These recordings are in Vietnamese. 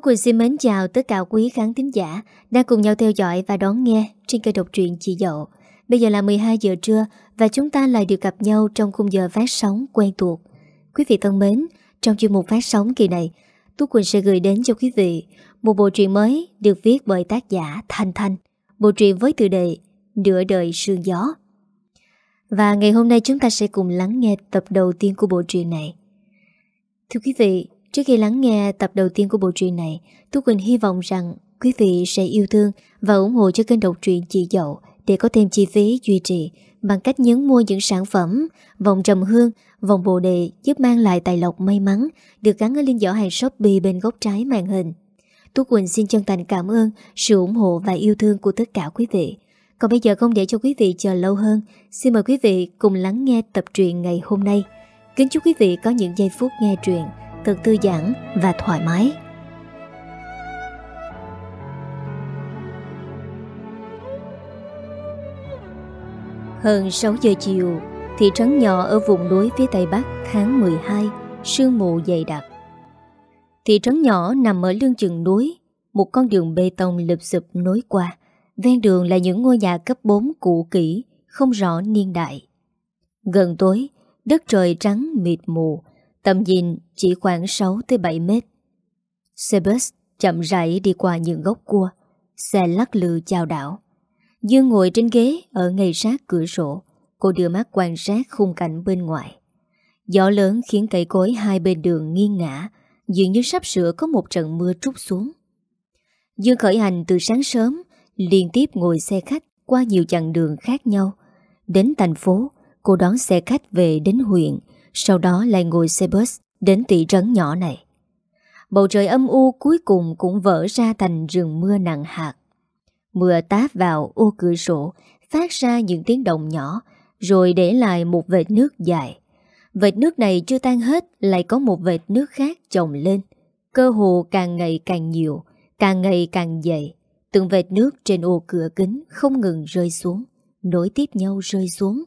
Quỳnh xin mến chào tất cả quý khán thính giả đang cùng nhau theo dõi và đón nghe trên kênh độc truyện Chị Dậu. Bây giờ là 12 giờ trưa và chúng ta lại được gặp nhau trong khung giờ phát sóng quen thuộc. Quý vị thân mến, trong chuyên mục phát sóng kỳ này, Tú Quỳnh sẽ gửi đến cho quý vị một bộ truyện mới được viết bởi tác giả Thanh Thanh. Bộ truyện với tựa đề Nửa đời sương gió. Và ngày hôm nay chúng ta sẽ cùng lắng nghe tập đầu tiên của bộ truyện này. Thưa quý vị, trước khi lắng nghe tập đầu tiên của bộ truyện này, Tú Quỳnh hy vọng rằng quý vị sẽ yêu thương và ủng hộ cho kênh độc truyện Chị Dậu để có thêm chi phí duy trì bằng cách nhấn mua những sản phẩm vòng trầm hương, vòng bồ đề giúp mang lại tài lộc may mắn được gắn ở link giỏ hàng Shopee bên góc trái màn hình. Tú Quỳnh xin chân thành cảm ơn sự ủng hộ và yêu thương của tất cả quý vị. Còn bây giờ không để cho quý vị chờ lâu hơn, xin mời quý vị cùng lắng nghe tập truyện ngày hôm nay. Kính chúc quý vị có những giây phút nghe truyện thật thư giãn và thoải mái. Hơn 6 giờ chiều, thị trấn nhỏ ở vùng núi phía tây bắc tháng 12, sương mù dày đặc. Thị trấn nhỏ nằm ở lưng chừng núi, một con đường bê tông lụp xụp nối qua. Ven đường là những ngôi nhà cấp 4 cũ kỹ, không rõ niên đại. Gần tối, đất trời trắng mịt mù, tầm nhìn chỉ khoảng 6-7 mét. Xe bus chậm rãi đi qua những gốc cua, xe lắc lư chao đảo. Dương ngồi trên ghế ở ngay sát cửa sổ, cô đưa mắt quan sát khung cảnh bên ngoài. Gió lớn khiến cây cối hai bên đường nghiêng ngã, dường như sắp sửa có một trận mưa trút xuống. Dương khởi hành từ sáng sớm, liên tiếp ngồi xe khách qua nhiều chặng đường khác nhau. Đến thành phố, cô đón xe khách về đến huyện, sau đó lại ngồi xe bus đến thị trấn nhỏ này. Bầu trời âm u cuối cùng cũng vỡ ra thành rừng mưa nặng hạt. Mưa táp vào ô cửa sổ, phát ra những tiếng động nhỏ, rồi để lại một vệt nước dài. Vệt nước này chưa tan hết, lại có một vệt nước khác chồng lên. Cơ hồ càng ngày càng nhiều, càng ngày càng dày. Từng vệt nước trên ô cửa kính không ngừng rơi xuống, nối tiếp nhau rơi xuống.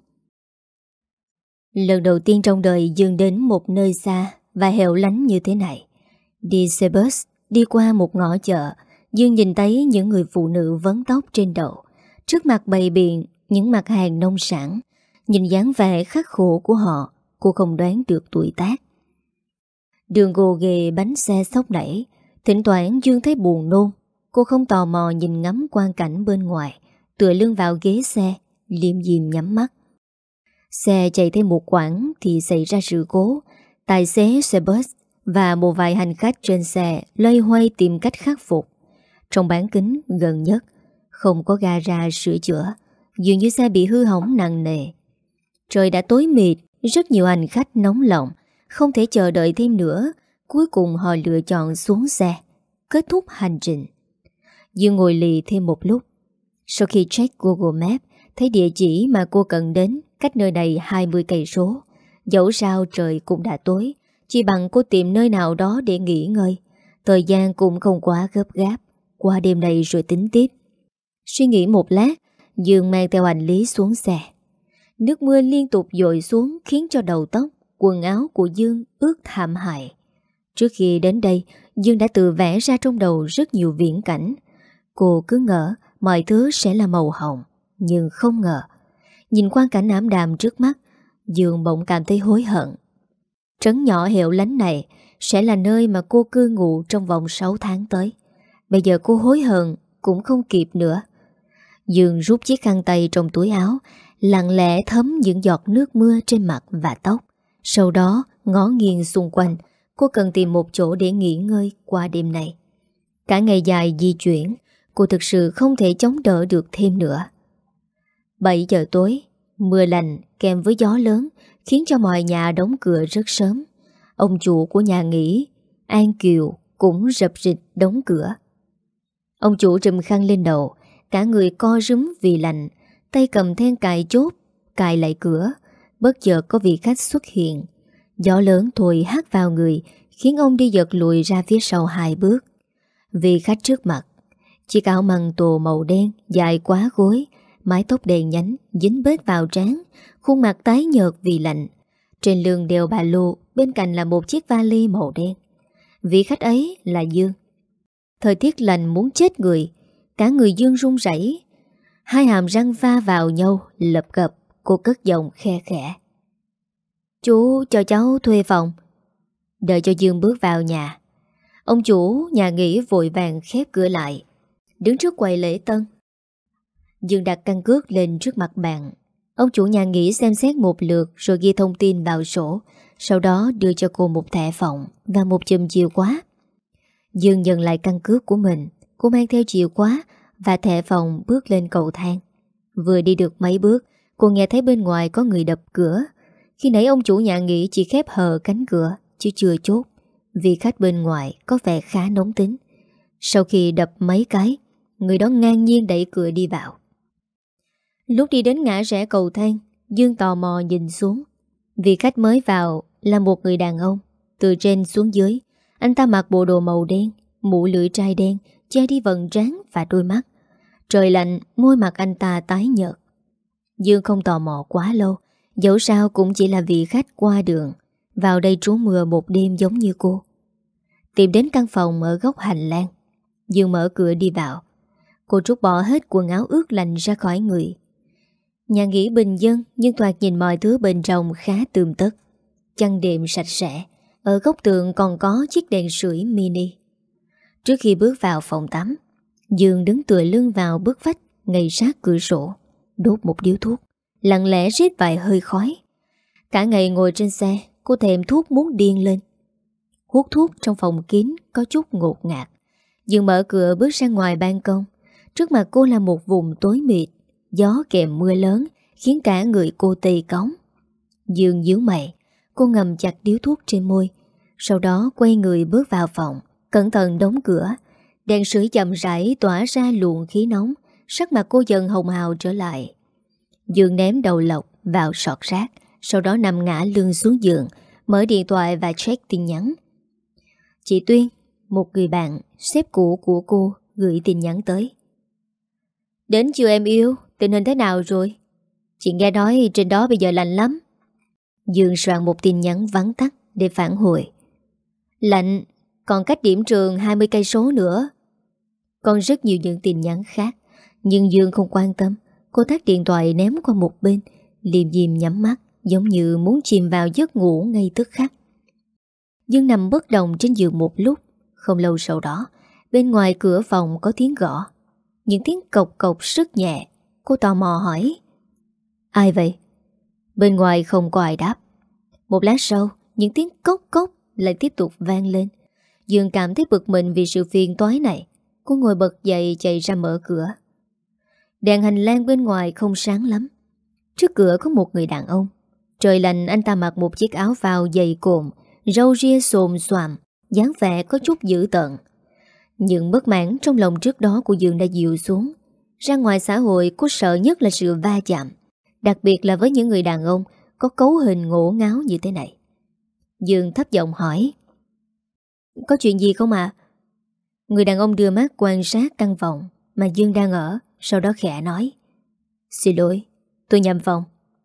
Lần đầu tiên trong đời Dương đến một nơi xa và hẻo lánh như thế này. Đi xe bus, đi qua một ngõ chợ, Dương nhìn thấy những người phụ nữ vấn tóc trên đầu. Trước mặt bày biện những mặt hàng nông sản. Nhìn dáng vẻ khắc khổ của họ, cô không đoán được tuổi tác. Đường gồ ghề bánh xe xốc nảy. Thỉnh thoảng Dương thấy buồn nôn. Cô không tò mò nhìn ngắm quang cảnh bên ngoài, tựa lưng vào ghế xe, liêm diêm nhắm mắt. Xe chạy thêm một quãng thì xảy ra sự cố. Tài xế xe bus và một vài hành khách trên xe loay hoay tìm cách khắc phục. Trong bán kính gần nhất, không có gara sửa chữa, dường như xe bị hư hỏng nặng nề. Trời đã tối mịt, rất nhiều hành khách nóng lòng, không thể chờ đợi thêm nữa. Cuối cùng họ lựa chọn xuống xe, kết thúc hành trình. Dương ngồi lì thêm một lúc. Sau khi check Google Maps, thấy địa chỉ mà cô cần đến cách nơi này 20 cây số. Dẫu sao trời cũng đã tối, chỉ bằng cô tìm nơi nào đó để nghỉ ngơi. Thời gian cũng không quá gấp gáp, qua đêm này rồi tính tiếp. Suy nghĩ một lát, Dương mang theo hành lý xuống xe. Nước mưa liên tục dội xuống khiến cho đầu tóc, quần áo của Dương ướt thảm hại. Trước khi đến đây, Dương đã tự vẽ ra trong đầu rất nhiều viễn cảnh. Cô cứ ngỡ mọi thứ sẽ là màu hồng, nhưng không ngờ. Nhìn quang cảnh ảm đạm trước mắt, Dương bỗng cảm thấy hối hận. Trấn nhỏ hẻo lánh này sẽ là nơi mà cô cư ngụ trong vòng 6 tháng tới. Bây giờ cô hối hận cũng không kịp nữa. Dương rút chiếc khăn tay trong túi áo, lặng lẽ thấm những giọt nước mưa trên mặt và tóc. Sau đó ngó nghiêng xung quanh, cô cần tìm một chỗ để nghỉ ngơi qua đêm này. Cả ngày dài di chuyển, cô thực sự không thể chống đỡ được thêm nữa. 7 giờ tối, mưa lành kèm với gió lớn khiến cho mọi nhà đóng cửa rất sớm. Ông chủ của nhà nghỉ, An Kiều, cũng rập rịch đóng cửa. Ông chủ trùm khăn lên đầu, cả người co rúm vì lạnh, tay cầm then cài chốt, cài lại cửa. Bất chợt có vị khách xuất hiện. Gió lớn thổi hắt vào người, khiến ông đi giật lùi ra phía sau 2 bước. Vị khách trước mặt, chiếc áo măng tô màu đen dài quá gối, mái tóc đen nhánh dính bết vào trán, khuôn mặt tái nhợt vì lạnh. Trên lưng đeo ba lô, bên cạnh là một chiếc vali màu đen. Vị khách ấy là Dương. Thời tiết lạnh muốn chết người. Cả người Dương run rẩy. Hai hàm răng va vào nhau lập cập. Cô cất giọng khe khẽ: "Chú cho cháu thuê phòng." Đợi cho Dương bước vào nhà, ông chủ nhà nghỉ vội vàng khép cửa lại, đứng trước quầy lễ tân. Dương đặt căn cước lên trước mặt bạn. Ông chủ nhà nghỉ xem xét một lượt rồi ghi thông tin vào sổ, sau đó đưa cho cô một thẻ phòng và một chùm chìa khóa. Dương nhận lại căn cước của mình. Cô mang theo chìa khóa và thẻ phòng bước lên cầu thang. Vừa đi được mấy bước, cô nghe thấy bên ngoài có người đập cửa. Khi nãy ông chủ nhà nghỉ chỉ khép hờ cánh cửa chứ chưa chốt, vì khách bên ngoài có vẻ khá nóng tính. Sau khi đập mấy cái, người đó ngang nhiên đẩy cửa đi vào. Lúc đi đến ngã rẽ cầu thang, Dương tò mò nhìn xuống. Vì khách mới vào là một người đàn ông. Từ trên xuống dưới, anh ta mặc bộ đồ màu đen, mũ lưỡi trai đen, che đi vầng trán và đôi mắt. Trời lạnh, môi mặt anh ta tái nhợt. Dương không tò mò quá lâu, dẫu sao cũng chỉ là vị khách qua đường, vào đây trú mưa một đêm giống như cô. Tìm đến căn phòng ở góc hành lang, Dương mở cửa đi vào. Cô trút bỏ hết quần áo ướt lạnh ra khỏi người. Nhà nghỉ bình dân nhưng thoạt nhìn mọi thứ bên trong khá tươm tất. Chăn đệm sạch sẽ, ở góc tường còn có chiếc đèn sưởi mini. Trước khi bước vào phòng tắm, Dương đứng tựa lưng vào bức vách ngay sát cửa sổ, đốt một điếu thuốc, lặng lẽ rít vài hơi khói. Cả ngày ngồi trên xe, cô thèm thuốc muốn điên lên. Hút thuốc trong phòng kín có chút ngột ngạt. Dương mở cửa bước ra ngoài ban công. Trước mặt cô là một vùng tối mịt, gió kèm mưa lớn khiến cả người cô tê cóng. Dương nhướng mày, cô ngầm chặt điếu thuốc trên môi, sau đó quay người bước vào phòng, cẩn thận đóng cửa. Đèn sưởi chậm rãi tỏa ra luồng khí nóng, sắc mặt cô dần hồng hào trở lại. Dương ném đầu lọc vào sọt rác, sau đó nằm ngã lưng xuống giường, mở điện thoại và check tin nhắn. Chị Tuyên, một người bạn, sếp cũ của cô, gửi tin nhắn tới. Đến chưa em yêu, tình hình thế nào rồi? Chị nghe nói trên đó bây giờ lạnh lắm. Dương soạn một tin nhắn vắn tắt để phản hồi. Lạnh, còn cách điểm trường 20 cây số nữa. Còn rất nhiều những tin nhắn khác, nhưng Dương không quan tâm. Cô tắt điện thoại ném qua một bên, liêm diêm nhắm mắt, giống như muốn chìm vào giấc ngủ ngay tức khắc. Dương nằm bất động trên giường một lúc. Không lâu sau đó, bên ngoài cửa phòng có tiếng gõ. Những tiếng cộc cộc rất nhẹ. Cô tò mò hỏi: Ai vậy? Bên ngoài không có ai đáp. Một lát sau, những tiếng cốc cốc lại tiếp tục vang lên. Dương cảm thấy bực mình vì sự phiền toái này. Cô ngồi bật dậy chạy ra mở cửa. Đèn hành lang bên ngoài không sáng lắm. Trước cửa có một người đàn ông. Trời lạnh, anh ta mặc một chiếc áo phao dày cộm, râu ria xồm xoàm, dáng vẻ có chút dữ tợn. Những bất mãn trong lòng trước đó của Dương đã dịu xuống. Ra ngoài xã hội, cô sợ nhất là sự va chạm, đặc biệt là với những người đàn ông có cấu hình ngổ ngáo như thế này. Dương thấp giọng hỏi: Có chuyện gì không ạ? Người đàn ông đưa mắt quan sát căn phòng mà Dương đang ở, sau đó khẽ nói: Xin lỗi, tôi nhầm phòng.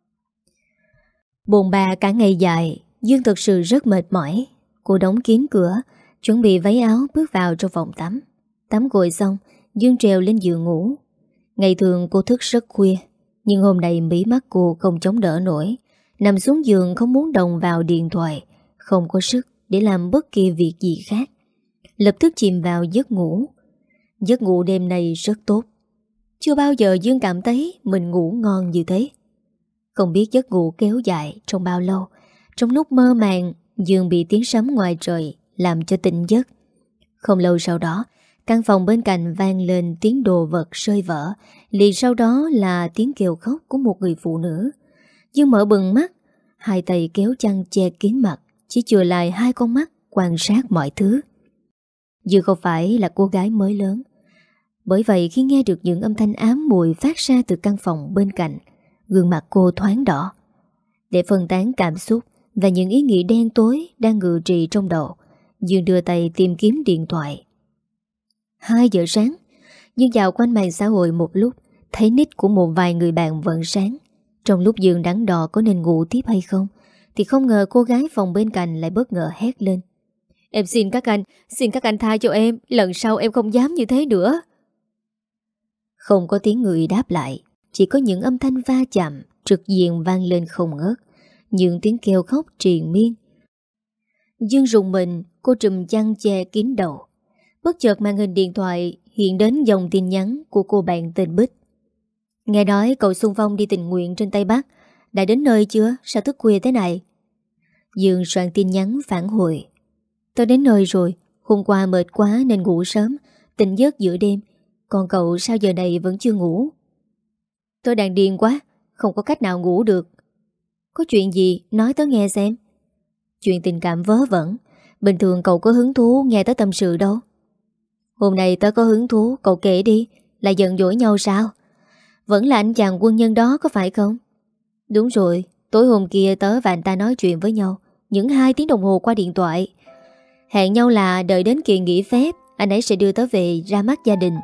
Bồn bà cả ngày dài, Dương thật sự rất mệt mỏi. Cô đóng kín cửa, chuẩn bị váy áo bước vào trong phòng tắm. Tắm gội xong, Dương trèo lên giường ngủ. Ngày thường cô thức rất khuya, nhưng hôm nay mí mắt cô không chống đỡ nổi. Nằm xuống giường không muốn động vào điện thoại, không có sức để làm bất kỳ việc gì khác. Lập tức chìm vào giấc ngủ. Giấc ngủ đêm nay rất tốt. Chưa bao giờ Dương cảm thấy mình ngủ ngon như thế. Không biết giấc ngủ kéo dài trong bao lâu. Trong lúc mơ màng, Dương bị tiếng sấm ngoài trời làm cho tỉnh giấc. Không lâu sau đó, căn phòng bên cạnh vang lên tiếng đồ vật rơi vỡ. Liền sau đó là tiếng kêu khóc của một người phụ nữ. Dương mở bừng mắt, hai tay kéo chăn che kín mặt, chỉ chừa lại hai con mắt quan sát mọi thứ. Dương không phải là cô gái mới lớn. Bởi vậy khi nghe được những âm thanh ám mùi phát ra từ căn phòng bên cạnh, gương mặt cô thoáng đỏ. Để phân tán cảm xúc và những ý nghĩ đen tối đang ngự trị trong đầu, Dương đưa tay tìm kiếm điện thoại. 2 giờ sáng, Dương dạo quanh mạng xã hội một lúc, thấy nick của một vài người bạn vẫn sáng. Trong lúc Dương đắn đo có nên ngủ tiếp hay không, thì không ngờ cô gái phòng bên cạnh lại bất ngờ hét lên: Em xin các anh tha cho em. Lần sau em không dám như thế nữa. Không có tiếng người đáp lại, chỉ có những âm thanh va chạm trực diện vang lên không ngớt, những tiếng kêu khóc triền miên. Dương rùng mình, cô trùm chăn che kín đầu. Bất chợt màn hình điện thoại hiện đến dòng tin nhắn của cô bạn tên Bích. Nghe nói cậu xung phong đi tình nguyện trên Tây Bắc. Đã đến nơi chưa? Sao thức khuya thế này? Dương soạn tin nhắn phản hồi. Tôi đến nơi rồi. Hôm qua mệt quá nên ngủ sớm, tỉnh giấc giữa đêm. Còn cậu sao giờ này vẫn chưa ngủ? Tôi đang điên quá, không có cách nào ngủ được. Có chuyện gì? Nói tớ nghe xem. Chuyện tình cảm vớ vẩn. Bình thường cậu có hứng thú nghe tớ tâm sự đâu. Hôm nay tớ có hứng thú, cậu kể đi. Là giận dỗi nhau sao? Vẫn là anh chàng quân nhân đó có phải không? Đúng rồi, tối hôm kia tớ và anh ta nói chuyện với nhau những 2 tiếng đồng hồ qua điện thoại. Hẹn nhau là đợi đến kỳ nghỉ phép, anh ấy sẽ đưa tớ về ra mắt gia đình.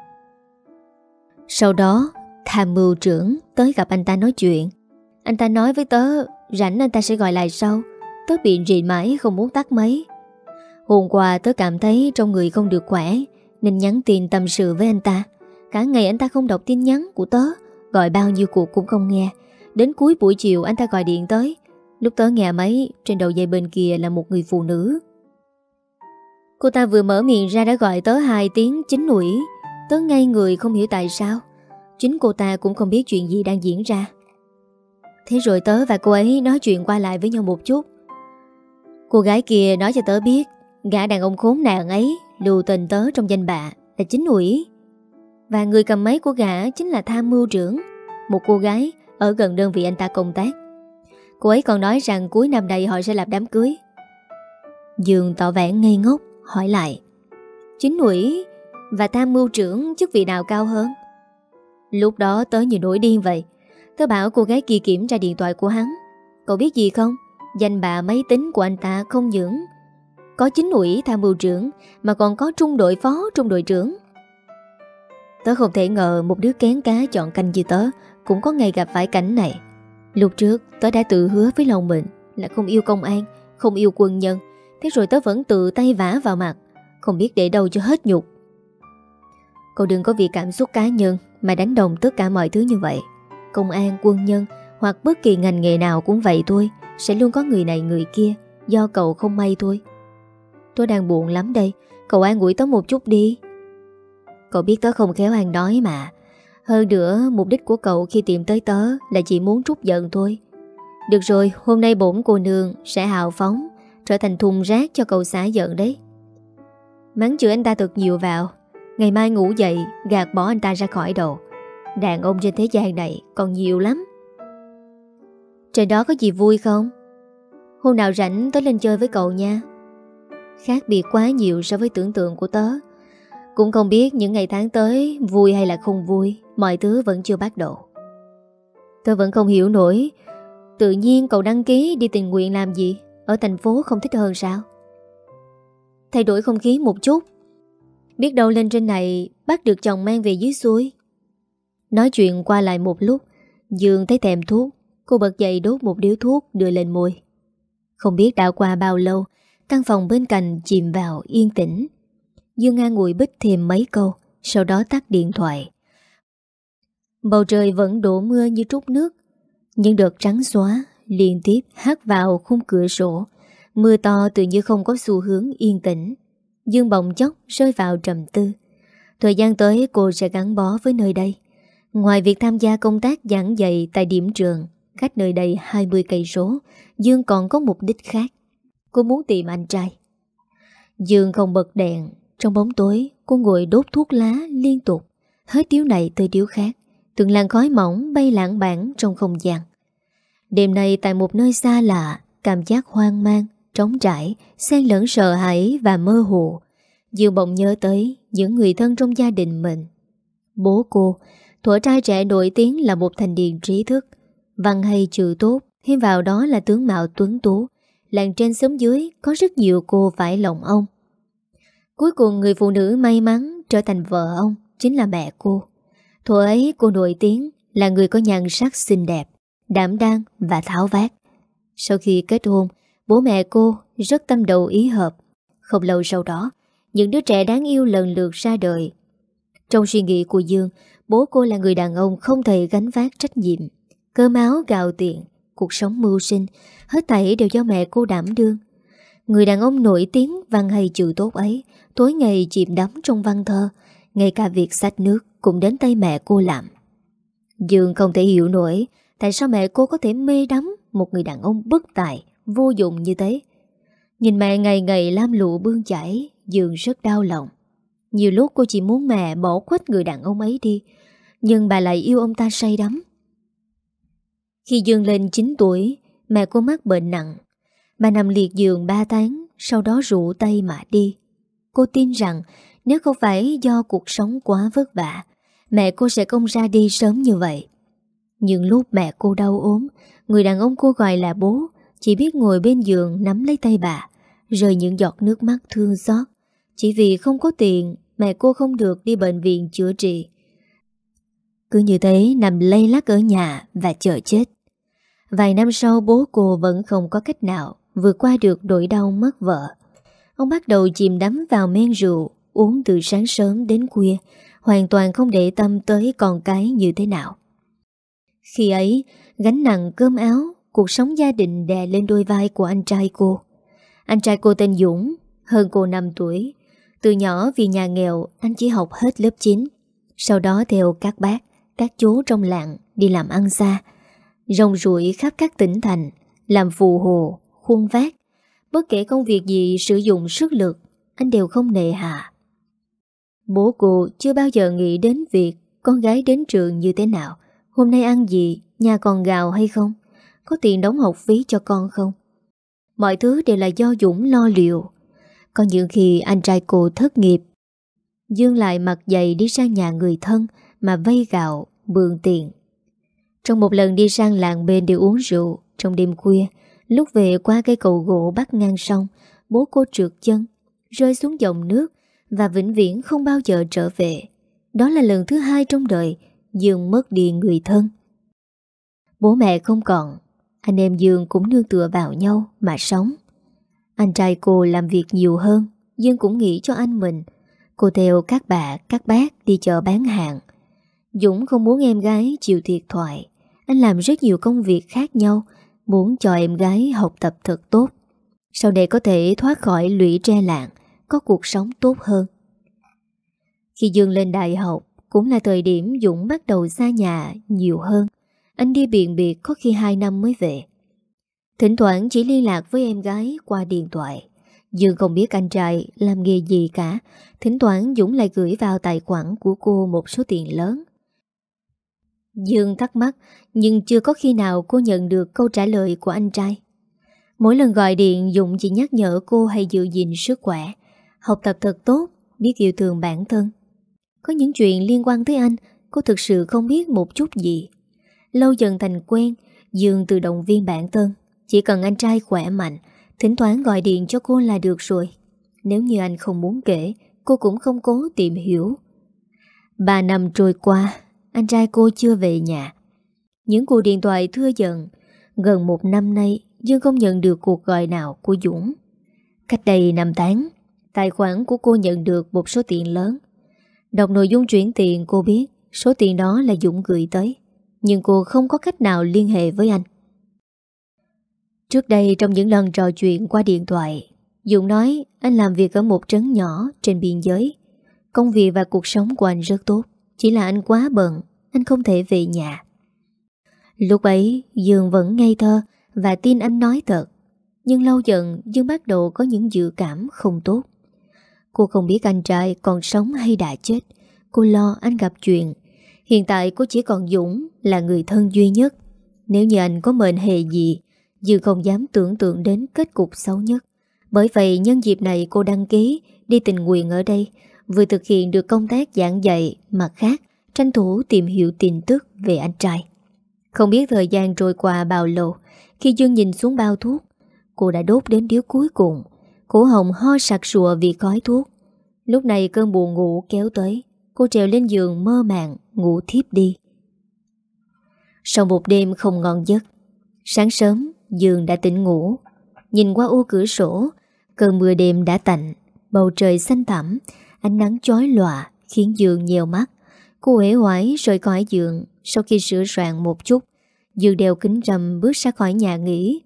Sau đó tham mưu trưởng tới gặp anh ta nói chuyện. Anh ta nói với tớ rảnh anh ta sẽ gọi lại sau. Tớ bị rì mãi không muốn tắt máy. Hôm qua tớ cảm thấy trong người không được khỏe nên nhắn tin tâm sự với anh ta. Cả ngày anh ta không đọc tin nhắn của tớ, gọi bao nhiêu cuộc cũng không nghe. Đến cuối buổi chiều anh ta gọi điện tới. Lúc tớ nghe máy, trên đầu dây bên kia là một người phụ nữ. Cô ta vừa mở miệng ra đã gọi tớ 2 tiếng chính ủy. Tớ ngây người không hiểu tại sao. Chính cô ta cũng không biết chuyện gì đang diễn ra. Thế rồi tớ và cô ấy nói chuyện qua lại với nhau một chút. Cô gái kia nói cho tớ biết gã đàn ông khốn nạn ấy lưu tên tớ trong danh bạ là chính ủy. Và người cầm máy của gã chính là tham mưu trưởng, một cô gái ở gần đơn vị anh ta công tác. Cô ấy còn nói rằng cuối năm nay họ sẽ làm đám cưới. Dương tỏ vẻ ngây ngốc hỏi lại, chính ủy và tham mưu trưởng chức vị nào cao hơn? Lúc đó tớ như nổi điên vậy. Tớ bảo cô gái kia kiểm tra điện thoại của hắn. Cậu biết gì không? Danh bạ máy tính của anh ta không những có chính ủy tham mưu trưởng mà còn có trung đội phó, trung đội trưởng. Tớ không thể ngờ một đứa kén cá chọn canh như tớ cũng có ngày gặp phải cảnh này. Lúc trước tớ đã tự hứa với lòng mình là không yêu công an, không yêu quân nhân. Thế rồi tớ vẫn tự tay vả vào mặt, không biết để đâu cho hết nhục. Cậu đừng có vì cảm xúc cá nhân mà đánh đồng tất cả mọi thứ như vậy. Công an, quân nhân hoặc bất kỳ ngành nghề nào cũng vậy thôi. Sẽ luôn có người này người kia. Do cậu không may thôi. Tớ đang buồn lắm đây. Cậu an ủi tớ một chút đi. Cậu biết tớ không khéo ăn nói mà. Hơn nữa mục đích của cậu khi tìm tới tớ là chỉ muốn trút giận thôi. Được rồi, hôm nay bổn cô nương sẽ hào phóng trở thành thùng rác cho cậu xả giận đấy. Mắng chửi anh ta thật nhiều vào. Ngày mai ngủ dậy gạt bỏ anh ta ra khỏi đầu. Đàn ông trên thế gian này còn nhiều lắm. Trên đó có gì vui không? Hôm nào rảnh tớ lên chơi với cậu nha. Khác biệt quá nhiều so với tưởng tượng của tớ. Cũng không biết những ngày tháng tới vui hay là không vui. Mọi thứ vẫn chưa bắt đầu. Tớ vẫn không hiểu nổi. Tự nhiên cậu đăng ký đi tình nguyện làm gì? Ở thành phố không thích hơn sao? Thay đổi không khí một chút. Biết đâu lên trên này bắt được chồng mang về dưới xuôi. Nói chuyện qua lại một lúc, Dương thấy thèm thuốc. Cô bật dậy đốt một điếu thuốc đưa lên môi. Không biết đã qua bao lâu, căn phòng bên cạnh chìm vào yên tĩnh. Dương an ủi Bích thêm mấy câu, sau đó tắt điện thoại. Bầu trời vẫn đổ mưa như trút nước. Những đợt trắng xóa liên tiếp hát vào khung cửa sổ. Mưa to tự như không có xu hướng yên tĩnh. Dương bỗng chốc rơi vào trầm tư. Thời gian tới cô sẽ gắn bó với nơi đây. Ngoài việc tham gia công tác giảng dạy tại điểm trường cách nơi đây 20 cây số, Dương còn có mục đích khác. Cô muốn tìm anh trai. Dương không bật đèn. Trong bóng tối, cô ngồi đốt thuốc lá liên tục, hết điếu này tới điếu khác. Từng làn khói mỏng bay lãng bản trong không gian. Đêm nay tại một nơi xa lạ, cảm giác hoang mang, trống trải, xen lẫn sợ hãi và mơ hồ. Dương bỗng nhớ tới những người thân trong gia đình mình. Bố cô, thuở trai trẻ nổi tiếng là một thanh niên trí thức, văn hay chữ tốt, thêm vào đó là tướng mạo tuấn tú. Làng trên xóm dưới có rất nhiều cô phải lòng ông. Cuối cùng người phụ nữ may mắn trở thành vợ ông chính là mẹ cô. Thuở ấy cô nổi tiếng là người có nhan sắc xinh đẹp, đảm đang và tháo vát. Sau khi kết hôn, bố mẹ cô rất tâm đầu ý hợp, Không lâu sau đó, những đứa trẻ đáng yêu lần lượt ra đời. Trong suy nghĩ của Dương, bố cô là người đàn ông không thể gánh vác trách nhiệm. Cơm áo gạo tiền, cuộc sống mưu sinh, hết thảy đều do mẹ cô đảm đương. Người đàn ông nổi tiếng văn hay chữ tốt ấy, tối ngày chìm đắm trong văn thơ, ngay cả việc xách nước cũng đến tay mẹ cô làm. Dương không thể hiểu nổi tại sao mẹ cô có thể mê đắm một người đàn ông bất tài, vô dụng như thế. Nhìn mẹ ngày ngày lam lụa bươn chải, Dương rất đau lòng. Nhiều lúc cô chỉ muốn mẹ bỏ quách người đàn ông ấy đi, nhưng bà lại yêu ông ta say đắm. Khi Dương lên 9 tuổi, mẹ cô mắc bệnh nặng. Bà nằm liệt giường 3 tháng, sau đó rủ tay mà đi. Cô tin rằng nếu không phải do cuộc sống quá vất vả, mẹ cô sẽ không ra đi sớm như vậy. Nhưng lúc mẹ cô đau ốm, người đàn ông cô gọi là bố chỉ biết ngồi bên giường nắm lấy tay bà, rơi những giọt nước mắt thương xót. Chỉ vì không có tiền, mẹ cô không được đi bệnh viện chữa trị. Cứ như thế nằm lay lắt ở nhà và chờ chết. Vài năm sau bố cô vẫn không có cách nào vượt qua được nỗi đau mất vợ. Ông bắt đầu chìm đắm vào men rượu, uống từ sáng sớm đến khuya, hoàn toàn không để tâm tới con cái như thế nào. Khi ấy, gánh nặng cơm áo, cuộc sống gia đình đè lên đôi vai của anh trai cô. Anh trai cô tên Dũng, hơn cô 5 tuổi. Từ nhỏ vì nhà nghèo, anh chỉ học hết lớp 9. Sau đó theo các bác, các chú trong làng đi làm ăn xa, rong ruổi khắp các tỉnh thành, làm phù hồ, khuôn vác. Bất kể công việc gì sử dụng sức lực, anh đều không nề hà. Bố cô chưa bao giờ nghĩ đến việc con gái đến trường như thế nào, hôm nay ăn gì, nhà còn gạo hay không, có tiền đóng học phí cho con không. Mọi thứ đều là do Dũng lo liệu. Có những khi anh trai cô thất nghiệp, Dương lại mặc giày đi sang nhà người thân mà vay gạo, mượn tiền. Trong một lần đi sang làng bên để uống rượu, trong đêm khuya, lúc về qua cây cầu gỗ bắc ngang sông, bố cô trượt chân, rơi xuống dòng nước và vĩnh viễn không bao giờ trở về. Đó là lần thứ 2 trong đời Dương mất đi người thân. Bố mẹ không còn, anh em Dương cũng nương tựa vào nhau mà sống. Anh trai cô làm việc nhiều hơn, Dương cũng nghĩ cho anh mình. Cô theo các bà, các bác đi chợ bán hàng. Dũng không muốn em gái chịu thiệt thòi. Anh làm rất nhiều công việc khác nhau, muốn cho em gái học tập thật tốt, sau này có thể thoát khỏi lũy tre làng, có cuộc sống tốt hơn. Khi Dương lên đại học, cũng là thời điểm Dũng bắt đầu xa nhà nhiều hơn. Anh đi biện biệt có khi 2 năm mới về. Thỉnh thoảng chỉ liên lạc với em gái qua điện thoại. Dương không biết anh trai làm nghề gì cả. Thỉnh thoảng Dũng lại gửi vào tài khoản của cô một số tiền lớn. Dương thắc mắc, nhưng chưa có khi nào cô nhận được câu trả lời của anh trai. Mỗi lần gọi điện, Dũng chỉ nhắc nhở cô hãy giữ gìn sức khỏe, học tập thật tốt, biết yêu thương bản thân. Có những chuyện liên quan tới anh, cô thực sự không biết một chút gì. Lâu dần thành quen, Dương tự động viên bản thân. Chỉ cần anh trai khỏe mạnh, thỉnh thoảng gọi điện cho cô là được rồi. Nếu như anh không muốn kể, cô cũng không cố tìm hiểu. 3 năm trôi qua, anh trai cô chưa về nhà. Những cuộc điện thoại thưa dần. Gần 1 năm nay, Dương không nhận được cuộc gọi nào của Dũng. Cách đây 5 tháng, tài khoản của cô nhận được một số tiền lớn. Đọc nội dung chuyển tiền, cô biết số tiền đó là Dũng gửi tới, nhưng cô không có cách nào liên hệ với anh. Trước đây trong những lần trò chuyện qua điện thoại, Dũng nói anh làm việc ở một trấn nhỏ trên biên giới. Công việc và cuộc sống của anh rất tốt, chỉ là anh quá bận, anh không thể về nhà. Lúc ấy Dương vẫn ngây thơ và tin anh nói thật. Nhưng lâu dần Dương bắt đầu có những dự cảm không tốt. Cô không biết anh trai còn sống hay đã chết. Cô lo anh gặp chuyện. Hiện tại cô chỉ còn Dũng là người thân duy nhất. Nếu như anh có mệnh hệ gì, Dương không dám tưởng tượng đến kết cục xấu nhất. Bởi vậy nhân dịp này cô đăng ký đi tình nguyện ở đây, vừa thực hiện được công tác giảng dạy, mặt khác tranh thủ tìm hiểu tin tức về anh trai. Không biết thời gian trôi qua bao lâu, khi Dương nhìn xuống bao thuốc, cô đã đốt đến điếu cuối cùng. Cổ họng ho sặc sụa vì khói thuốc. Lúc này cơn buồn ngủ kéo tới. Cô trèo lên giường mơ màng, ngủ thiếp đi. Sau một đêm không ngon giấc, sáng sớm Dương đã tỉnh ngủ. Nhìn qua ô cửa sổ, Cơn mưa đêm đã tạnh, bầu trời xanh thẳm, ánh nắng chói lòa khiến Dương nhèo mắt. Cô uể oải rời khỏi giường. Sau khi sửa soạn một chút, Dương đeo kính râm bước ra khỏi nhà nghỉ.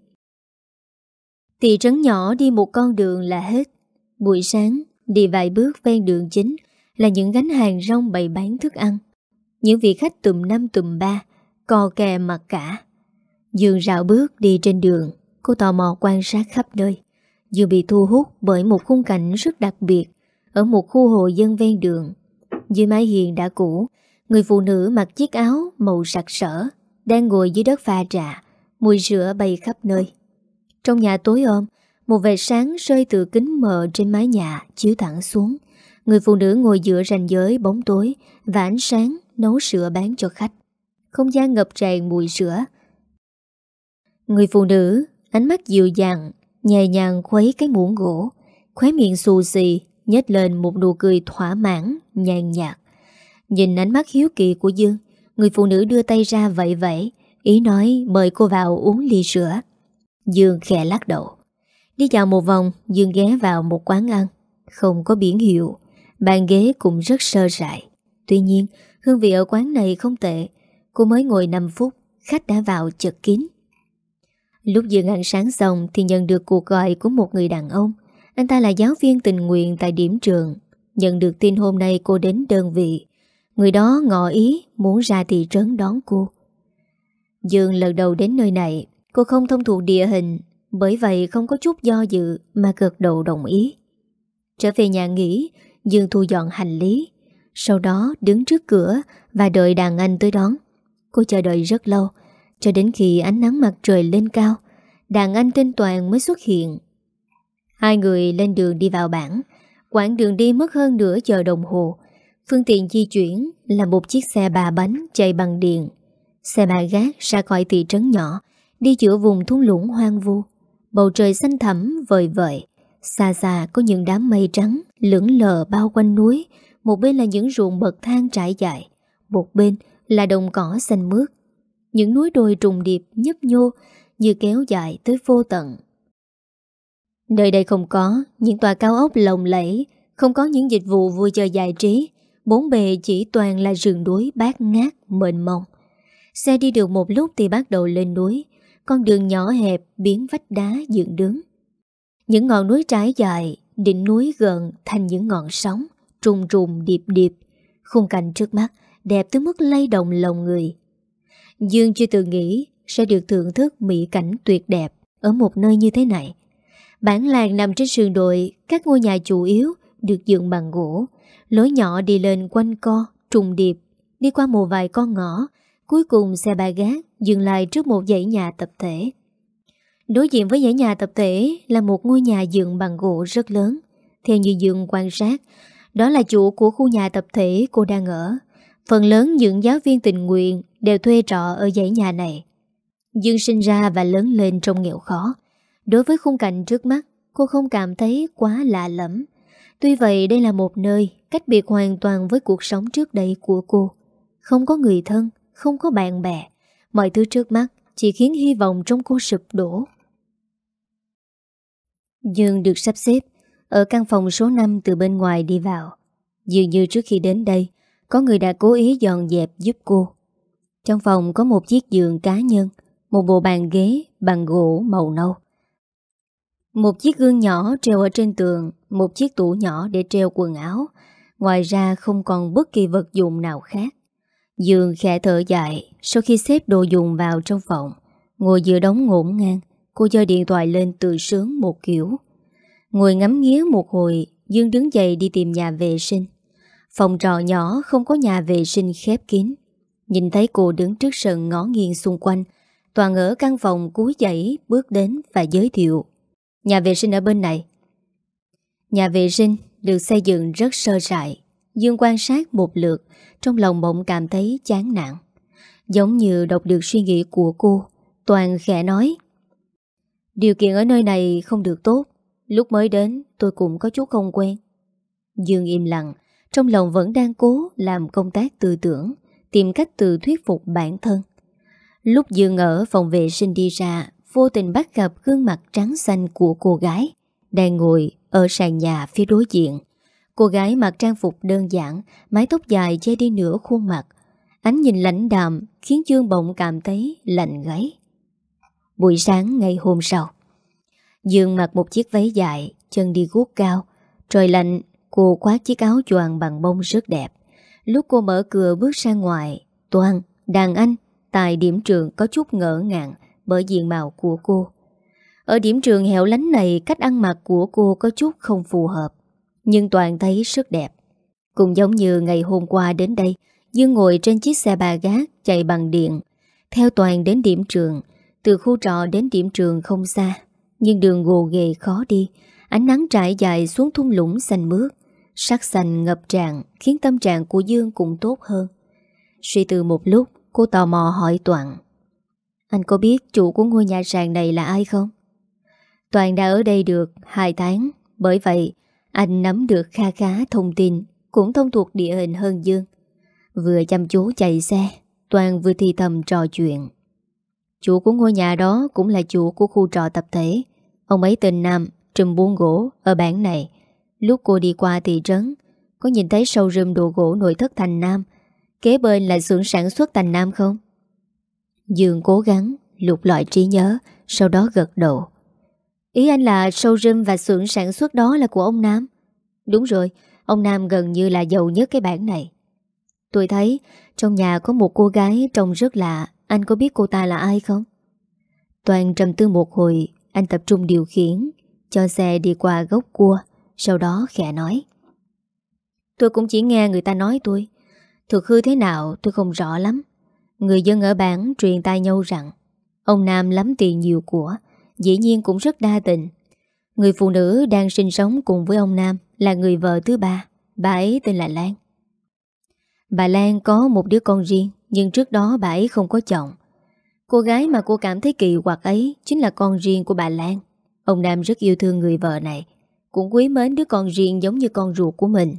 Thị trấn nhỏ đi một con đường là hết. Buổi sáng đi vài bước ven đường chính là những gánh hàng rong bày bán thức ăn. Những vị khách tùm năm tùm ba, cò kè mặc cả. Dương rảo bước đi trên đường. Cô tò mò quan sát khắp nơi. Dương bị thu hút bởi một khung cảnh rất đặc biệt. Ở một khu hồ dân ven đường, dưới mái hiên đã cũ, người phụ nữ mặc chiếc áo màu sặc sỡ đang ngồi dưới đất pha trà. Mùi sữa bay khắp nơi. Trong nhà tối om, một vệt sáng rơi từ kính mờ trên mái nhà chiếu thẳng xuống. Người phụ nữ ngồi giữa ranh giới bóng tối và ánh sáng nấu sữa bán cho khách. Không gian ngập tràn mùi sữa. Người phụ nữ, ánh mắt dịu dàng, nhẹ nhàng khuấy cái muỗng gỗ, khóe miệng xù xì, nhếch lên một nụ cười thỏa mãn, nhàn nhạt. Nhìn ánh mắt hiếu kỳ của Dương, người phụ nữ đưa tay ra vẫy vẫy, ý nói mời cô vào uống ly sữa. Dương khẽ lắc đầu. Đi dạo một vòng, Dương ghé vào một quán ăn. Không có biển hiệu, bàn ghế cũng rất sơ sài. Tuy nhiên, hương vị ở quán này không tệ. Cô mới ngồi 5 phút, khách đã vào chật kín. Lúc Dương ăn sáng xong thì nhận được cuộc gọi của một người đàn ông. Anh ta là giáo viên tình nguyện tại điểm trường. Nhận được tin hôm nay cô đến đơn vị. Người đó ngỏ ý muốn ra thị trấn đón cô. Dương lần đầu đến nơi này, cô không thông thuộc địa hình, bởi vậy không có chút do dự mà gật đầu đồng ý. Trở về nhà nghỉ, Dương thu dọn hành lý, sau đó đứng trước cửa và đợi đàn anh tới đón. Cô chờ đợi rất lâu, cho đến khi ánh nắng mặt trời lên cao, đàn anh tên Toàn mới xuất hiện. Hai người lên đường đi vào bản. Quãng đường đi mất hơn nửa giờ đồng hồ. Phương tiện di chuyển là một chiếc xe 3 bánh chạy bằng điện. Xe ba gác ra khỏi thị trấn nhỏ, đi giữa vùng thung lũng hoang vu. Bầu trời xanh thẳm vời vợi. Xa xa có những đám mây trắng lững lờ bao quanh núi. Một bên là những ruộng bậc thang trải dài, một bên là đồng cỏ xanh mướt. Những núi đồi trùng điệp nhấp nhô như kéo dài tới vô tận. Nơi đây không có những tòa cao ốc lộng lẫy, không có những dịch vụ vui chơi giải trí. Bốn bề chỉ toàn là rừng núi bát ngát mênh mông. Xe đi được một lúc thì bắt đầu lên núi. Con đường nhỏ hẹp biến vách đá dựng đứng. Những ngọn núi trải dài, đỉnh núi gần thành những ngọn sóng trùng trùng điệp điệp. Khung cảnh trước mắt đẹp tới mức lay động lòng người. Dương chưa từng nghĩ sẽ được thưởng thức mỹ cảnh tuyệt đẹp ở một nơi như thế này. Bản làng nằm trên sườn đồi, các ngôi nhà chủ yếu được dựng bằng gỗ. Lối nhỏ đi lên quanh co, trùng điệp, đi qua một vài con ngõ. Cuối cùng xe ba gác dừng lại trước một dãy nhà tập thể. Đối diện với dãy nhà tập thể là một ngôi nhà dựng bằng gỗ rất lớn. Theo như Dương quan sát, đó là chủ của khu nhà tập thể cô đang ở. Phần lớn những giáo viên tình nguyện đều thuê trọ ở dãy nhà này. Dương sinh ra và lớn lên trong nghèo khó. Đối với khung cảnh trước mắt, cô không cảm thấy quá lạ lẫm. Tuy vậy đây là một nơi cách biệt hoàn toàn với cuộc sống trước đây của cô. Không có người thân, không có bạn bè. Mọi thứ trước mắt chỉ khiến hy vọng trong cô sụp đổ. Dương được sắp xếp ở căn phòng số 5 từ bên ngoài đi vào. Dường như trước khi đến đây, có người đã cố ý dọn dẹp giúp cô. Trong phòng có một chiếc giường cá nhân, một bộ bàn ghế bằng gỗ màu nâu. Một chiếc gương nhỏ treo ở trên tường, một chiếc tủ nhỏ để treo quần áo. Ngoài ra không còn bất kỳ vật dụng nào khác. Dương khẽ thở dài sau khi xếp đồ dùng vào trong phòng. Ngồi giữa đống ngổn ngang, cô giơ điện thoại lên tự sướng một kiểu. Ngồi ngắm nghía một hồi, Dương đứng dậy đi tìm nhà vệ sinh. Phòng trọ nhỏ không có nhà vệ sinh khép kín. Nhìn thấy cô đứng trước sân ngó nghiêng xung quanh, Toàn ở căn phòng cúi dãy bước đến và giới thiệu. Nhà vệ sinh ở bên này. Nhà vệ sinh được xây dựng rất sơ sài. Dương quan sát một lượt, trong lòng bỗng cảm thấy chán nản. Giống như đọc được suy nghĩ của cô, Toàn khẽ nói. Điều kiện ở nơi này không được tốt. Lúc mới đến tôi cũng có chút không quen. Dương im lặng, trong lòng vẫn đang cố làm công tác tư tưởng, tìm cách tự thuyết phục bản thân. Lúc Dương ở phòng vệ sinh đi ra, vô tình bắt gặp gương mặt trắng xanh của cô gái. đang ngồi ở sàn nhà phía đối diện. Cô gái mặc trang phục đơn giản, mái tóc dài che đi nửa khuôn mặt. Ánh nhìn lãnh đạm khiến Dương bỗng cảm thấy lạnh gáy. Buổi sáng ngày hôm sau, Dương mặc một chiếc váy dài, chân đi guốc cao. Trời lạnh, cô khoác chiếc áo choàng bằng bông rất đẹp. Lúc cô mở cửa bước ra ngoài, Toàn, đàn anh tại điểm trường có chút ngỡ ngàng bởi diện mạo của cô. Ở điểm trường hẻo lánh này, cách ăn mặc của cô có chút không phù hợp, nhưng Toàn thấy rất đẹp. Cũng giống như ngày hôm qua đến đây, Dương ngồi trên chiếc xe ba gác chạy bằng điện, theo Toàn đến điểm trường. Từ khu trọ đến điểm trường không xa, nhưng đường gồ ghề khó đi. Ánh nắng trải dài xuống thung lũng xanh mướt, sắc xanh ngập tràn khiến tâm trạng của Dương cũng tốt hơn. Suy tư một lúc, cô tò mò hỏi Toàn: Anh có biết chủ của ngôi nhà sàn này là ai không? Toàn đã ở đây được 2 tháng, bởi vậy anh nắm được kha khá thông tin, cũng thông thuộc địa hình hơn Dương. Vừa chăm chú chạy xe, Toàn vừa thì thầm trò chuyện. Chủ của ngôi nhà đó cũng là chủ của khu trọ tập thể. Ông ấy tên Nam, trùm buôn gỗ ở bản này. Lúc cô đi qua thị trấn, có nhìn thấy showroom đồ gỗ nội thất Thành Nam, kế bên là xưởng sản xuất Thành Nam không? Dương cố gắng lục lọi trí nhớ, sau đó gật đầu. Ý anh là showroom và xưởng sản xuất đó là của ông Nam? Đúng rồi, ông Nam gần như là giàu nhất cái bản này. Tôi thấy trong nhà có một cô gái trông rất lạ. Anh có biết cô ta là ai không? Toàn trầm tư một hồi, anh tập trung điều khiển, cho xe đi qua gốc cua, sau đó khẽ nói: Tôi cũng chỉ nghe người ta nói tôi. Thực hư thế nào tôi không rõ lắm. Người dân ở bản truyền tai nhau rằng ông Nam lắm tiền nhiều của, dĩ nhiên cũng rất đa tình. Người phụ nữ đang sinh sống cùng với ông Nam là người vợ thứ 3, bà ấy tên là Lan. Bà Lan có một đứa con riêng, nhưng trước đó bà ấy không có chồng. Cô gái mà cô cảm thấy kỳ quặc ấy chính là con riêng của bà Lan. Ông Nam rất yêu thương người vợ này, cũng quý mến đứa con riêng giống như con ruột của mình.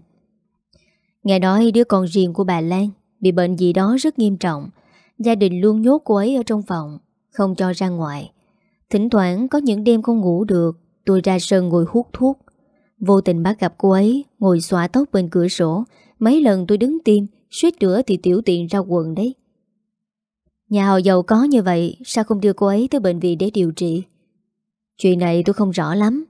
Nghe nói đứa con riêng của bà Lan bị bệnh gì đó rất nghiêm trọng. Gia đình luôn nhốt cô ấy ở trong phòng, không cho ra ngoài. Thỉnh thoảng có những đêm không ngủ được, tôi ra sân ngồi hút thuốc. Vô tình bắt gặp cô ấy ngồi xõa tóc bên cửa sổ. Mấy lần tôi đứng tim, suýt nữa thì tiểu tiện ra quần đấy. Nhà họ giàu có như vậy, sao không đưa cô ấy tới bệnh viện để điều trị? Chuyện này tôi không rõ lắm.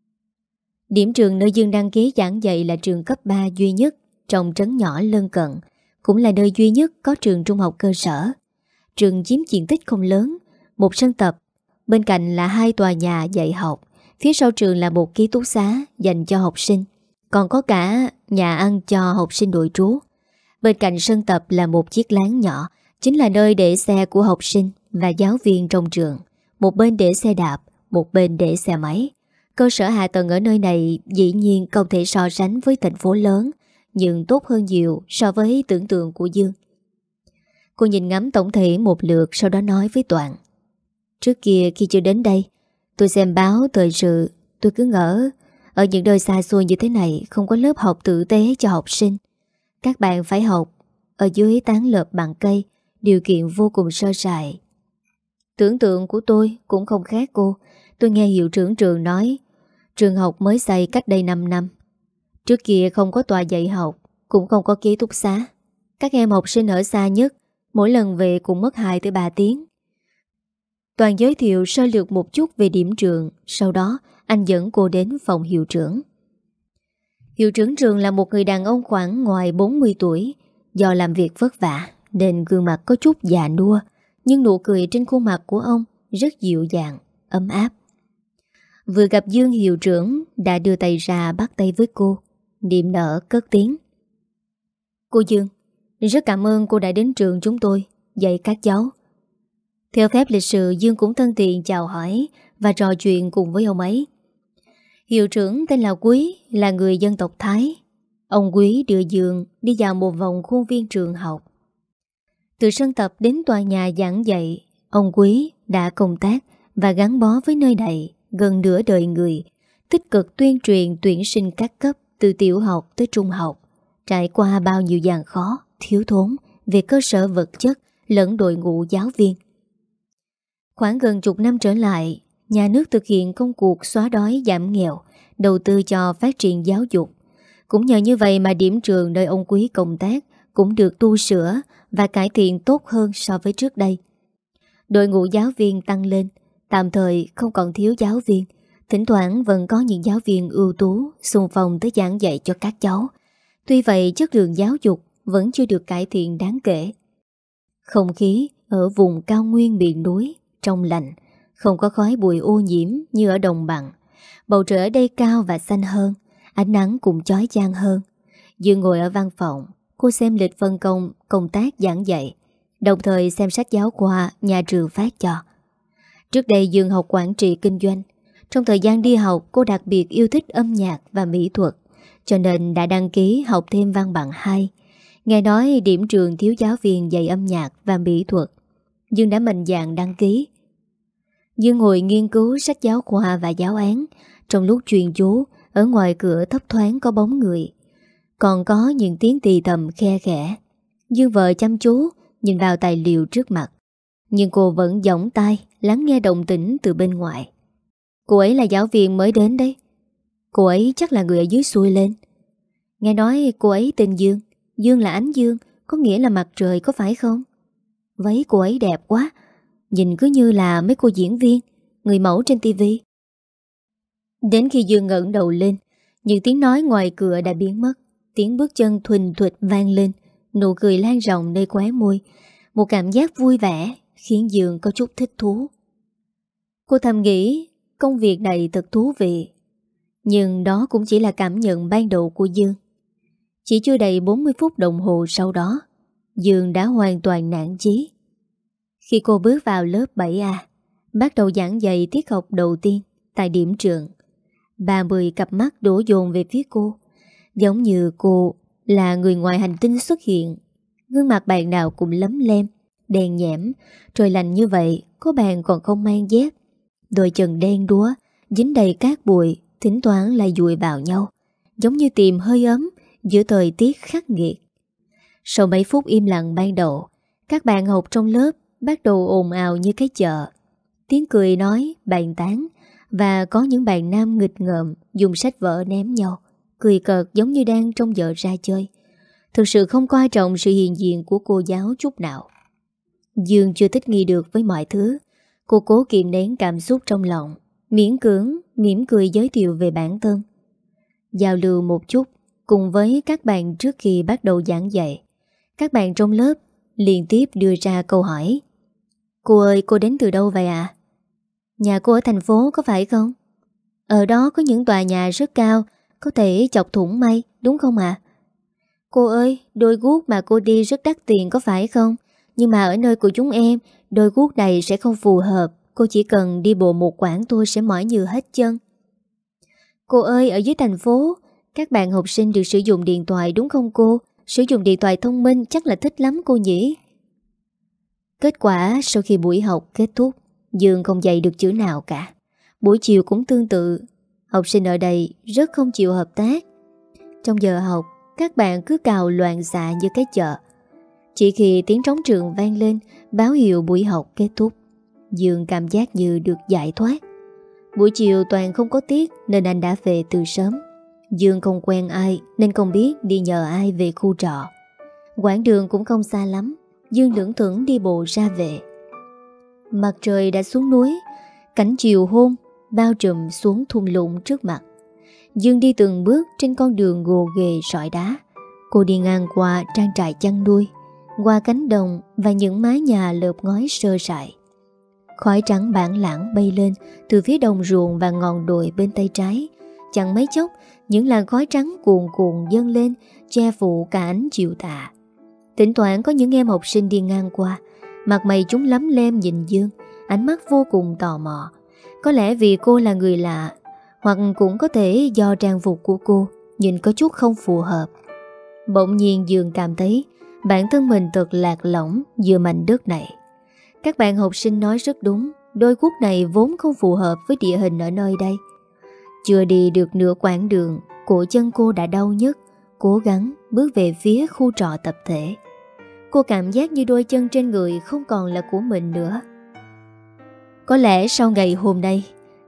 Điểm trường nơi Dương đăng ký giảng dạy là trường cấp 3 duy nhất trong trấn nhỏ lân cận, cũng là nơi duy nhất có trường trung học cơ sở. Trường chiếm diện tích không lớn, một sân tập, bên cạnh là 2 tòa nhà dạy học, phía sau trường là một ký túc xá dành cho học sinh, còn có cả nhà ăn cho học sinh nội trú. Bên cạnh sân tập là một chiếc lán nhỏ, chính là nơi để xe của học sinh và giáo viên trong trường. Một bên để xe đạp, một bên để xe máy. Cơ sở hạ tầng ở nơi này dĩ nhiên không thể so sánh với thành phố lớn, nhưng tốt hơn nhiều so với tưởng tượng của Dương. Cô nhìn ngắm tổng thể một lượt, sau đó nói với Toàn: Trước kia khi chưa đến đây, tôi xem báo thời sự, tôi cứ ngỡ ở những nơi xa xôi như thế này không có lớp học tử tế cho học sinh. Các bạn phải học ở dưới tán lợp bằng cây, điều kiện vô cùng sơ sài. Tưởng tượng của tôi cũng không khác cô. Tôi nghe hiệu trưởng trường nói trường học mới xây cách đây 5 năm. Trước kia không có tòa dạy học, cũng không có ký túc xá. Các em học sinh ở xa nhất, mỗi lần về cũng mất 2 tới 3 tiếng. Toàn giới thiệu sơ lược một chút về điểm trường, sau đó anh dẫn cô đến phòng hiệu trưởng. Hiệu trưởng trường là một người đàn ông khoảng ngoài 40 tuổi. Do làm việc vất vả nên gương mặt có chút già nua, nhưng nụ cười trên khuôn mặt của ông rất dịu dàng, ấm áp. Vừa gặp Dương, hiệu trưởng đã đưa tay ra bắt tay với cô, niềm nở cất tiếng: Cô Dương, rất cảm ơn cô đã đến trường chúng tôi dạy các cháu. Theo phép lịch sự, Dương cũng thân thiện chào hỏi và trò chuyện cùng với ông ấy. Hiệu trưởng tên là Quý, là người dân tộc Thái. Ông Quý đưa Dương đi dạo một vòng khuôn viên trường học. Từ sân tập đến tòa nhà giảng dạy, ông Quý đã công tác và gắn bó với nơi này gần nửa đời người, tích cực tuyên truyền tuyển sinh các cấp từ tiểu học tới trung học, trải qua bao nhiêu gian khó, thiếu thốn về cơ sở vật chất lẫn đội ngũ giáo viên. Khoảng gần chục năm trở lại, nhà nước thực hiện công cuộc xóa đói giảm nghèo, đầu tư cho phát triển giáo dục. Cũng nhờ như vậy mà điểm trường nơi ông Quý công tác cũng được tu sửa và cải thiện tốt hơn so với trước đây. Đội ngũ giáo viên tăng lên, tạm thời không còn thiếu giáo viên. Thỉnh thoảng vẫn có những giáo viên ưu tú xung phong tới giảng dạy cho các cháu. Tuy vậy chất lượng giáo dục vẫn chưa được cải thiện đáng kể. Không khí ở vùng cao nguyên miền núi trong lành, không có khói bụi ô nhiễm như ở đồng bằng. Bầu trời ở đây cao và xanh hơn, ánh nắng cũng chói chang hơn. Dương ngồi ở văn phòng, cô xem lịch phân công công tác giảng dạy, đồng thời xem sách giáo khoa nhà trường phát cho. Trước đây Dương học quản trị kinh doanh. Trong thời gian đi học, cô đặc biệt yêu thích âm nhạc và mỹ thuật, cho nên đã đăng ký học thêm văn bằng 2. Nghe nói điểm trường thiếu giáo viên dạy âm nhạc và mỹ thuật, Dương đã mạnh dạn đăng ký. Dương ngồi nghiên cứu sách giáo khoa và giáo án. Trong lúc chuyên chú, ở ngoài cửa thấp thoáng có bóng người, còn có những tiếng thì thầm khe khẽ. Dương vợ chăm chú nhìn vào tài liệu trước mặt, nhưng cô vẫn giỏng tai lắng nghe động tĩnh từ bên ngoài. Cô ấy là giáo viên mới đến đấy. Cô ấy chắc là người ở dưới xuôi lên. Nghe nói cô ấy tên Dương. Dương là ánh dương, có nghĩa là mặt trời, có phải không? Váy cô ấy đẹp quá, nhìn cứ như là mấy cô diễn viên, người mẫu trên tivi. Đến khi Dương ngẩng đầu lên, những tiếng nói ngoài cửa đã biến mất. Tiếng bước chân thuần thuệt vang lên, nụ cười lan rộng nơi khóe môi. Một cảm giác vui vẻ khiến Dương có chút thích thú. Cô thầm nghĩ công việc này thật thú vị, nhưng đó cũng chỉ là cảm nhận ban đầu của Dương. Chỉ chưa đầy 40 phút đồng hồ sau đó, Dương đã hoàn toàn nản chí. Khi cô bước vào lớp 7A, bắt đầu giảng dạy tiết học đầu tiên tại điểm trường, 30 cặp mắt đổ dồn về phía cô, giống như cô là người ngoài hành tinh xuất hiện. Gương mặt bạn nào cũng lấm lem, đen nhẽm, trời lạnh như vậy, có bạn còn không mang dép. Đôi chân đen đúa, dính đầy cát bụi, thỉnh thoảng lại dụi vào nhau, giống như tìm hơi ấm giữa thời tiết khắc nghiệt. Sau mấy phút im lặng ban đầu, các bạn học trong lớp bắt đầu ồn ào như cái chợ. Tiếng cười nói, bàn tán, và có những bạn nam nghịch ngợm dùng sách vở ném nhau, cười cợt giống như đang trong giờ ra chơi. Thực sự không coi trọng sự hiện diện của cô giáo chút nào. Dương chưa thích nghi được với mọi thứ. Cô cố kiềm nén cảm xúc trong lòng, miễn cưỡng mỉm cười giới thiệu về bản thân, giao lưu một chút cùng với các bạn trước khi bắt đầu giảng dạy. Các bạn trong lớp liên tiếp đưa ra câu hỏi. Cô ơi, cô đến từ đâu vậy ạ? Nhà cô ở thành phố có phải không? Ở đó có những tòa nhà rất cao, có thể chọc thủng mây, đúng không ạ? Cô ơi, đôi guốc mà cô đi rất đắt tiền có phải không? Nhưng mà ở nơi của chúng em, đôi guốc này sẽ không phù hợp. Cô chỉ cần đi bộ một quãng thôi sẽ mỏi nhừ hết chân. Cô ơi, ở dưới thành phố, các bạn học sinh được sử dụng điện thoại đúng không cô? Sử dụng điện thoại thông minh chắc là thích lắm cô nhỉ? Kết quả sau khi buổi học kết thúc, Dương không dạy được chữ nào cả. Buổi chiều cũng tương tự. Học sinh ở đây rất không chịu hợp tác. Trong giờ học, các bạn cứ cào loạn xạ như cái chợ. Chỉ khi tiếng trống trường vang lên báo hiệu buổi học kết thúc, Dương cảm giác như được giải thoát. Buổi chiều toàn không có tiết nên anh đã về từ sớm. Dương không quen ai nên không biết đi nhờ ai về khu trọ. Quãng đường cũng không xa lắm, Dương lững thững đi bộ ra về. Mặt trời đã xuống núi, cảnh chiều hôm bao trùm xuống thung lũng trước mặt. Dương đi từng bước trên con đường gồ ghề sỏi đá. Cô đi ngang qua trang trại chăn nuôi, qua cánh đồng và những mái nhà lợp ngói sơ sài. Khói trắng bản lãng bay lên từ phía đồng ruộng và ngọn đồi bên tay trái. Chẳng mấy chốc, những làn khói trắng cuồn cuộn dâng lên, che phủ cả ánh chiều tà. Thỉnh thoảng có những em học sinh đi ngang qua, mặt mày chúng lấm lem nhìn Dương, ánh mắt vô cùng tò mò. Có lẽ vì cô là người lạ, hoặc cũng có thể do trang phục của cô nhìn có chút không phù hợp. Bỗng nhiên Dương cảm thấy bản thân mình thật lạc lõng giữa mảnh đất này. Các bạn học sinh nói rất đúng, đôi guốc này vốn không phù hợp với địa hình ở nơi đây. Chưa đi được nửa quãng đường, cổ chân cô đã đau nhức, cố gắng bước về phía khu trọ tập thể. Cô cảm giác như đôi chân trên người không còn là của mình nữa. Có lẽ sau ngày hôm nay,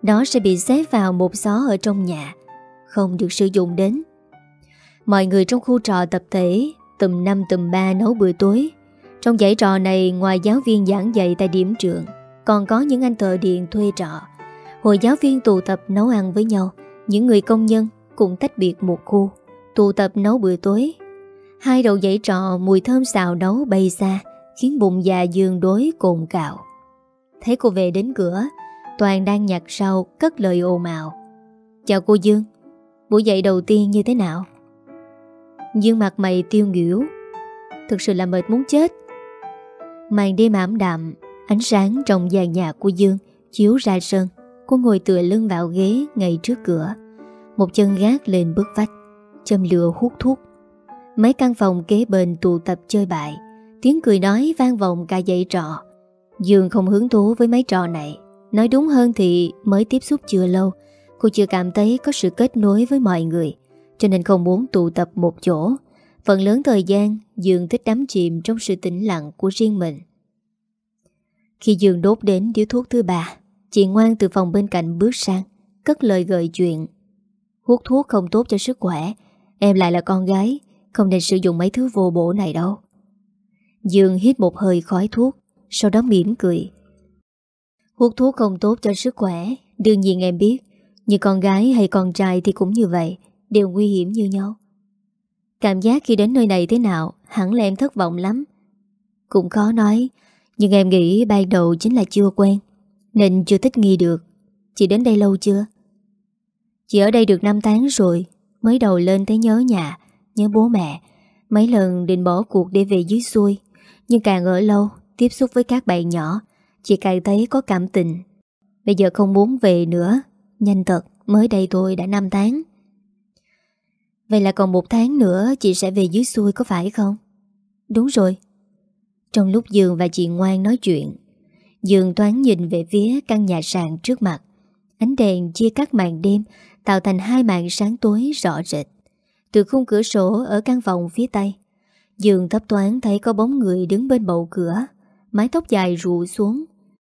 nó sẽ bị xếp vào một xó ở trong nhà, không được sử dụng đến. Mọi người trong khu trọ tập thể tùm năm tùm ba nấu bữa tối. Trong dãy trọ này, ngoài giáo viên giảng dạy tại điểm trường, còn có những anh thợ điện thuê trọ. Hồi giáo viên tụ tập nấu ăn với nhau, những người công nhân cũng tách biệt một khu, tụ tập nấu bữa tối. Hai đầu dãy trọ mùi thơm xào nấu bay xa, khiến bụng dạ Dương đối cồn cào. Thấy cô về đến cửa, Toàn đang nhặt rau cất lời ồn ào: "Chào cô Dương, buổi dậy đầu tiên như thế nào?" Dương mặt mày tiêu nghỉu: "Thực sự là mệt muốn chết." Màn đêm ảm đạm, ánh sáng trong gian nhà của Dương chiếu ra sân. Cô ngồi tựa lưng vào ghế ngay trước cửa, một chân gác lên bức vách, châm lửa hút thuốc. Mấy căn phòng kế bên tụ tập chơi bại, tiếng cười nói vang vọng cả dãy trọ. Dương không hứng thú với mấy trò này. Nói đúng hơn thì mới tiếp xúc chưa lâu, cô chưa cảm thấy có sự kết nối với mọi người, cho nên không muốn tụ tập một chỗ. Phần lớn thời gian Dương thích đắm chìm trong sự tĩnh lặng của riêng mình. Khi Dương đốt đến điếu thuốc thứ ba, chị Ngoan từ phòng bên cạnh bước sang, cất lời gợi chuyện: "Hút thuốc không tốt cho sức khỏe, em lại là con gái, không nên sử dụng mấy thứ vô bổ này đâu." Dương hít một hơi khói thuốc, sau đó mỉm cười: "Hút thuốc không tốt cho sức khỏe, đương nhiên em biết. Như con gái hay con trai thì cũng như vậy, đều nguy hiểm như nhau." "Cảm giác khi đến nơi này thế nào? Hẳn là em thất vọng lắm." "Cũng khó nói, nhưng em nghĩ ban đầu chính là chưa quen, nên chưa thích nghi được." "Chị đến đây lâu chưa?" "Chị ở đây được 5 tháng rồi. Mới đầu lên thấy nhớ nhà, nhớ bố mẹ. Mấy lần định bỏ cuộc để về dưới xuôi, nhưng càng ở lâu, tiếp xúc với các bạn nhỏ, chị càng thấy có cảm tình. Bây giờ không muốn về nữa. Nhanh thật, mới đây thôi đã 5 tháng. "Vậy là còn 1 tháng nữa chị sẽ về dưới xuôi có phải không?" "Đúng rồi." Trong lúc Dương và chị Ngoan nói chuyện, Dương thoáng nhìn về phía căn nhà sàn trước mặt. Ánh đèn chia cắt màn đêm, tạo thành hai màn sáng tối rõ rệt. Từ khung cửa sổ ở căn phòng phía tây, Dương thấp thoáng thấy có bóng người đứng bên bậu cửa, mái tóc dài rủ xuống.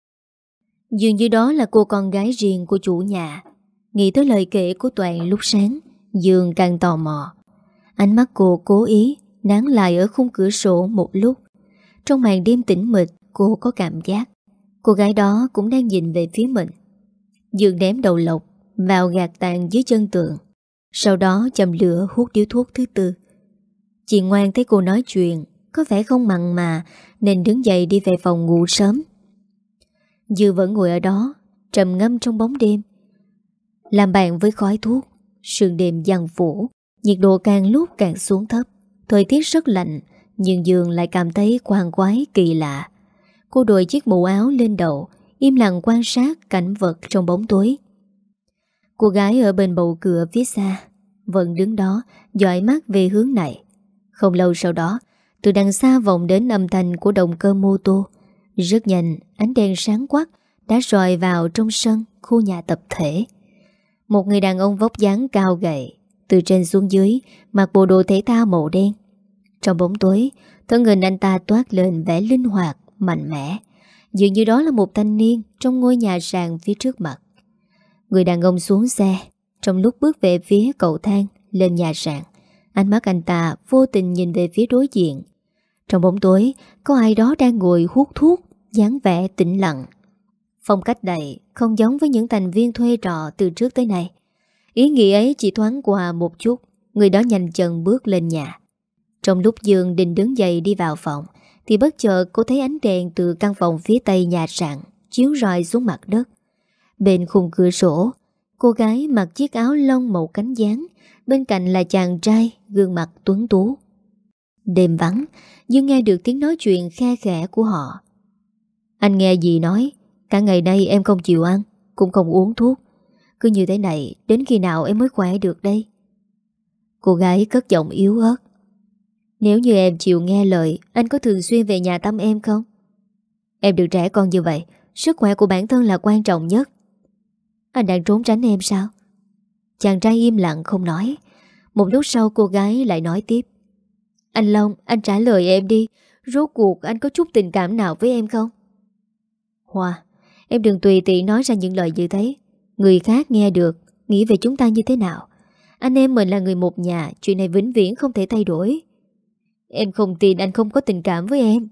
Dường như đó là cô con gái riêng của chủ nhà. Nghĩ tới lời kể của Toàn lúc sáng, Dương càng tò mò. Ánh mắt cô cố ý nán lại ở khung cửa sổ một lúc. Trong màn đêm tĩnh mịch, cô có cảm giác cô gái đó cũng đang nhìn về phía mình. Dương ném đầu lộc vào gạt tàn dưới chân tường, sau đó châm lửa hút điếu thuốc thứ tư. Chị Ngoan thấy cô nói chuyện có vẻ không mặn mà, nên đứng dậy đi về phòng ngủ sớm. Dương vẫn ngồi ở đó trầm ngâm trong bóng đêm, làm bạn với khói thuốc. Sương đêm giăng phủ, nhiệt độ càng lúc càng xuống thấp. Thời tiết rất lạnh, nhưng Dương lại cảm thấy khoan khoái kỳ lạ. Cô đội chiếc mũ áo lên đầu, im lặng quan sát cảnh vật trong bóng tối. Cô gái ở bên bầu cửa phía xa vẫn đứng đó, dõi mắt về hướng này. Không lâu sau đó, từ đằng xa vọng đến âm thanh của động cơ mô tô. Rất nhanh, ánh đèn sáng quắc đã rọi vào trong sân khu nhà tập thể. Một người đàn ông vóc dáng cao gầy, từ trên xuống dưới mặc bộ đồ thể thao màu đen. Trong bóng tối, thân hình anh ta toát lên vẻ linh hoạt, mạnh mẽ, dường như đó là một thanh niên trong ngôi nhà sàn phía trước mặt. Người đàn ông xuống xe, trong lúc bước về phía cầu thang lên nhà sàn, ánh mắt anh ta vô tình nhìn về phía đối diện. Trong bóng tối, có ai đó đang ngồi hút thuốc, dáng vẻ tĩnh lặng. Phong cách này không giống với những thành viên thuê trọ từ trước tới nay. Ý nghĩ ấy chỉ thoáng qua một chút, người đó nhanh chân bước lên nhà. Trong lúc Dương định đứng dậy đi vào phòng, thì bất chợt cô thấy ánh đèn từ căn phòng phía tây nhà sàn chiếu rọi xuống mặt đất. Bên khung cửa sổ, cô gái mặc chiếc áo lông màu cánh gián, bên cạnh là chàng trai gương mặt tuấn tú. Đêm vắng, Dương nghe được tiếng nói chuyện khe khẽ của họ. "Anh nghe gì nói? Cả ngày nay em không chịu ăn, cũng không uống thuốc. Cứ như thế này, đến khi nào em mới khỏe được đây?" Cô gái cất giọng yếu ớt. "Nếu như em chịu nghe lời, anh có thường xuyên về nhà thăm em không?" "Em đừng trẻ con như vậy, sức khỏe của bản thân là quan trọng nhất." "Anh đang trốn tránh em sao?" Chàng trai im lặng không nói. Một lúc sau cô gái lại nói tiếp. "Anh Long, anh trả lời em đi. Rốt cuộc anh có chút tình cảm nào với em không?" "Hoa, em đừng tùy tiện nói ra những lời như thế. Người khác nghe được nghĩ về chúng ta như thế nào? Anh em mình là người một nhà, chuyện này vĩnh viễn không thể thay đổi. Em không tin anh không có tình cảm với em.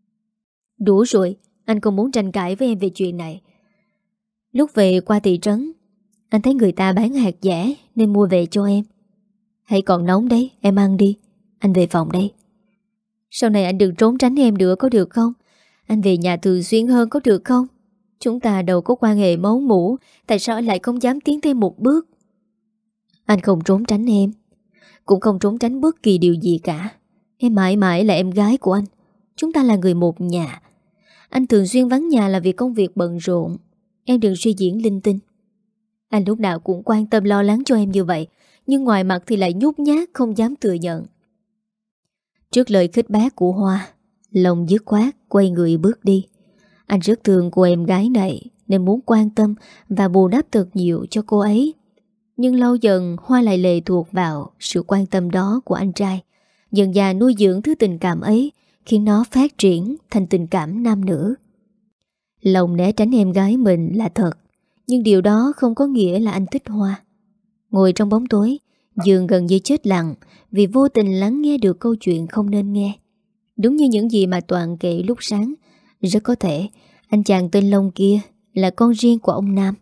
Đủ rồi, anh không muốn tranh cãi với em về chuyện này. Lúc về qua thị trấn, anh thấy người ta bán hạt giả nên mua về cho em. Hãy còn nóng đấy, em ăn đi. Anh về phòng đây. Sau này anh đừng trốn tránh em nữa có được không? Anh về nhà thường xuyên hơn có được không? Chúng ta đâu có quan hệ máu mủ, tại sao anh lại không dám tiến thêm một bước? Anh không trốn tránh em, cũng không trốn tránh bất kỳ điều gì cả. Em mãi mãi là em gái của anh. Chúng ta là người một nhà. Anh thường xuyên vắng nhà là vì công việc bận rộn. Em đừng suy diễn linh tinh. Anh lúc nào cũng quan tâm lo lắng cho em như vậy, nhưng ngoài mặt thì lại nhút nhát không dám thừa nhận. Trước lời khích bác của Hoa, lòng dứt khoát quay người bước đi. Anh rất thương cô em gái này nên muốn quan tâm và bù đắp thật nhiều cho cô ấy. Nhưng lâu dần Hoa lại lệ thuộc vào sự quan tâm đó của anh trai. Dần dà nuôi dưỡng thứ tình cảm ấy, khiến nó phát triển thành tình cảm nam nữ. Lòng né tránh em gái mình là thật, nhưng điều đó không có nghĩa là anh thích Hoa. Ngồi trong bóng tối, Dương gần như chết lặng vì vô tình lắng nghe được câu chuyện không nên nghe. Đúng như những gì mà Toàn kể lúc sáng, rất có thể anh chàng tên Long kia là con riêng của ông Nam.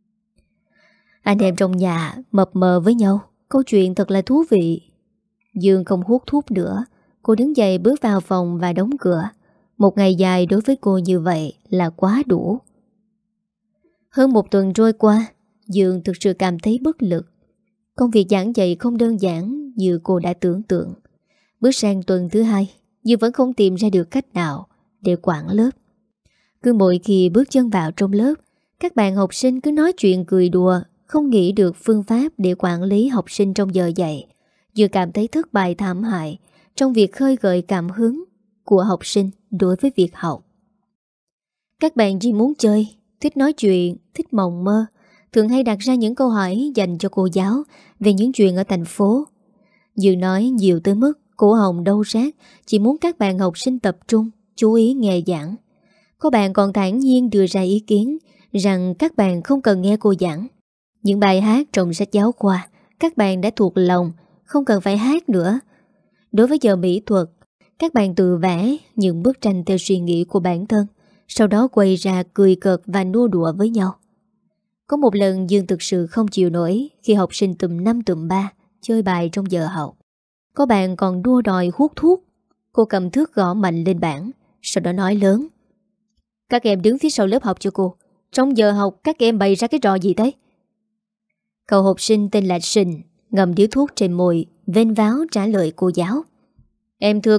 Anh em trong nhà mập mờ với nhau, câu chuyện thật là thú vị. Dương không hút thuốc nữa. Cô đứng dậy bước vào phòng và đóng cửa. Một ngày dài đối với cô như vậy là quá đủ. Hơn một tuần trôi qua, Dương thực sự cảm thấy bất lực. Công việc giảng dạy không đơn giản như cô đã tưởng tượng. Bước sang tuần thứ 2, Dương vẫn không tìm ra được cách nào để quản lớp. Cứ mỗi khi bước chân vào trong lớp, các bạn học sinh cứ nói chuyện cười đùa, không nghĩ được phương pháp để quản lý học sinh trong giờ dạy. Dương cảm thấy thất bại thảm hại trong việc khơi gợi cảm hứng của học sinh đối với việc học. Các bạn chỉ muốn chơi, thích nói chuyện, thích mộng mơ, thường hay đặt ra những câu hỏi dành cho cô giáo về những chuyện ở thành phố. Dương nói nhiều tới mức cổ họng đau rát, chỉ muốn các bạn học sinh tập trung, chú ý nghe giảng. Có bạn còn thản nhiên đưa ra ý kiến rằng các bạn không cần nghe cô giảng. Những bài hát trong sách giáo khoa, các bạn đã thuộc lòng, không cần phải hát nữa. Đối với giờ mỹ thuật, các bạn tự vẽ những bức tranh theo suy nghĩ của bản thân, sau đó quay ra cười cợt và nô đùa với nhau. Có một lần Dương thực sự không chịu nổi khi học sinh tụm 5 tụm 3 chơi bài trong giờ học. Có bạn còn đua đòi hút thuốc. Cô cầm thước gõ mạnh lên bảng, sau đó nói lớn: Các em đứng phía sau lớp học cho cô. Trong giờ học các em bày ra cái trò gì thế? Cậu học sinh tên là Sình ngậm điếu thuốc trên môi, vênh váo trả lời cô giáo: Em thưa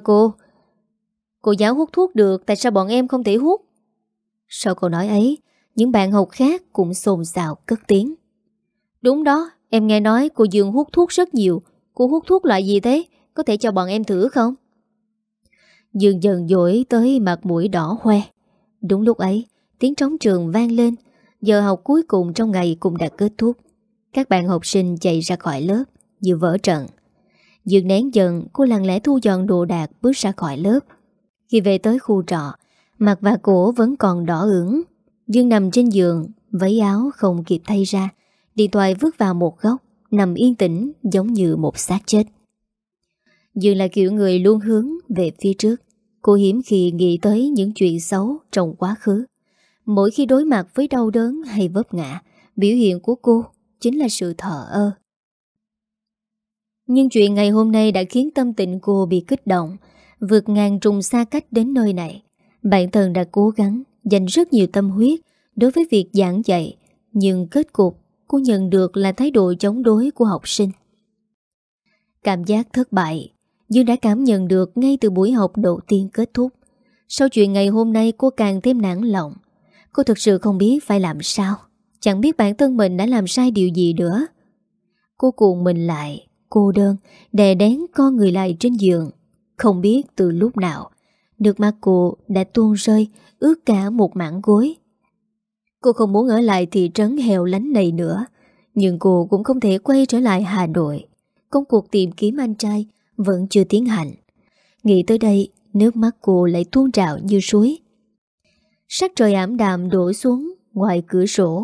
cô giáo hút thuốc được, tại sao bọn em không thể hút? Sau câu nói ấy, những bạn học khác cũng xôn xao cất tiếng: Đúng đó, em nghe nói cô Dương hút thuốc rất nhiều. Cô hút thuốc loại gì thế? Có thể cho bọn em thử không? Dương dần dỗi tới mặt mũi đỏ hoe. Đúng lúc ấy, tiếng trống trường vang lên. Giờ học cuối cùng trong ngày cũng đã kết thúc. Các bạn học sinh chạy ra khỏi lớp như vỡ trận. Dương nén giận, cô lặng lẽ thu dọn đồ đạc bước ra khỏi lớp. Khi về tới khu trọ, mặt và cổ vẫn còn đỏ ửng. Dương nằm trên giường, váy áo không kịp thay ra, điện thoại vứt vào một góc, nằm yên tĩnh giống như một xác chết. Dương là kiểu người luôn hướng về phía trước. Cô hiếm khi nghĩ tới những chuyện xấu trong quá khứ. Mỗi khi đối mặt với đau đớn hay vấp ngã, biểu hiện của cô chính là sự thờ ơ. Nhưng chuyện ngày hôm nay đã khiến tâm tình cô bị kích động. Vượt ngàn trùng xa cách đến nơi này, bản thân đã cố gắng dành rất nhiều tâm huyết đối với việc giảng dạy, nhưng kết cục cô nhận được là thái độ chống đối của học sinh. Cảm giác thất bại Dương đã cảm nhận được ngay từ buổi học đầu tiên kết thúc. Sau chuyện ngày hôm nay cô càng thêm nản lòng. Cô thực sự không biết phải làm sao, chẳng biết bản thân mình đã làm sai điều gì nữa. Cô cuộn mình lại, cô đơn, đè đén con người lại trên giường. Không biết từ lúc nào, nước mắt cô đã tuôn rơi, ướt cả một mảng gối. Cô không muốn ở lại thị trấn hẻo lánh này nữa, nhưng cô cũng không thể quay trở lại Hà Nội. Công cuộc tìm kiếm anh trai vẫn chưa tiến hành. Nghĩ tới đây, nước mắt cô lại tuôn trào như suối. Sắc trời ảm đạm đổ xuống ngoài cửa sổ.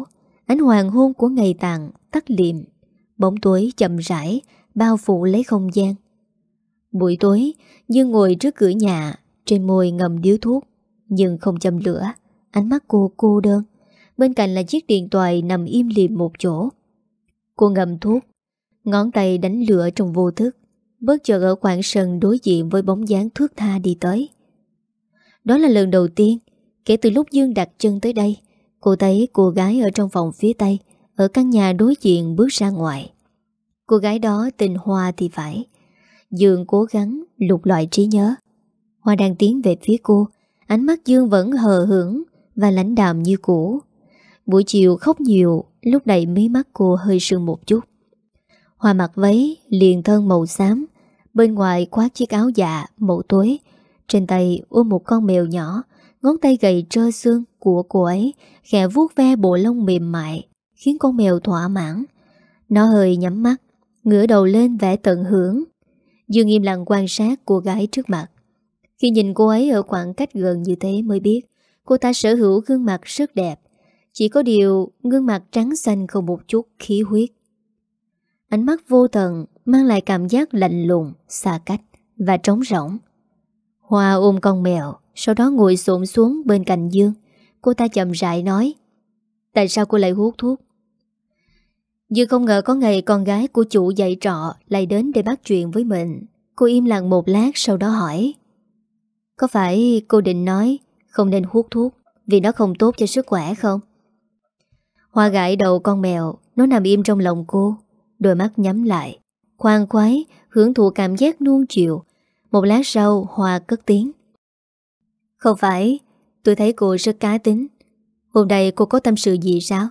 Ánh hoàng hôn của ngày tàn tắt liệm, bóng tối chậm rãi bao phủ lấy không gian. Buổi tối, Dương ngồi trước cửa nhà, trên môi ngậm điếu thuốc, nhưng không châm lửa. Ánh mắt cô cô đơn. Bên cạnh là chiếc điện thoại nằm im lìm một chỗ. Cô ngậm thuốc, ngón tay đánh lửa trong vô thức. Bất chợt ở khoảng sân đối diện với bóng dáng thướt tha đi tới. Đó là lần đầu tiên kể từ lúc Dương đặt chân tới đây, cô thấy cô gái ở trong phòng phía tây, ở căn nhà đối diện bước ra ngoài. Cô gái đó tên Hoa thì phải. Dương cố gắng lục loại trí nhớ. Hoa đang tiến về phía cô. Ánh mắt Dương vẫn hờ hững và lãnh đạm như cũ. Buổi chiều khóc nhiều, lúc này mí mắt cô hơi sưng một chút. Hoa mặc váy liền thân màu xám, bên ngoài khoác chiếc áo dạ màu tối, trên tay ôm một con mèo nhỏ. Ngón tay gầy trơ xương của cô ấy khẽ vuốt ve bộ lông mềm mại, khiến con mèo thỏa mãn. Nó hơi nhắm mắt, ngửa đầu lên vẻ tận hưởng. Dương im lặng quan sát cô gái trước mặt. Khi nhìn cô ấy ở khoảng cách gần như thế mới biết cô ta sở hữu gương mặt rất đẹp. Chỉ có điều gương mặt trắng xanh không một chút khí huyết. Ánh mắt vô tận mang lại cảm giác lạnh lùng, xa cách và trống rỗng. Hoa ôm con mèo, sau đó ngồi xổm xuống bên cạnh Dương. Cô ta chậm rãi nói: "Tại sao cô lại hút thuốc?" Dương không ngờ có ngày con gái của chủ dạy trọ lại đến để bắt chuyện với mình. Cô im lặng một lát sau đó hỏi: "Có phải cô định nói không nên hút thuốc vì nó không tốt cho sức khỏe không?" Hoa gãi đầu con mèo, nó nằm im trong lòng cô, đôi mắt nhắm lại, khoan khoái hưởng thụ cảm giác nuông chiều. Một lát sau Hoa cất tiếng: "Không phải, tôi thấy cô rất cá tính. Hôm nay cô có tâm sự gì sao?"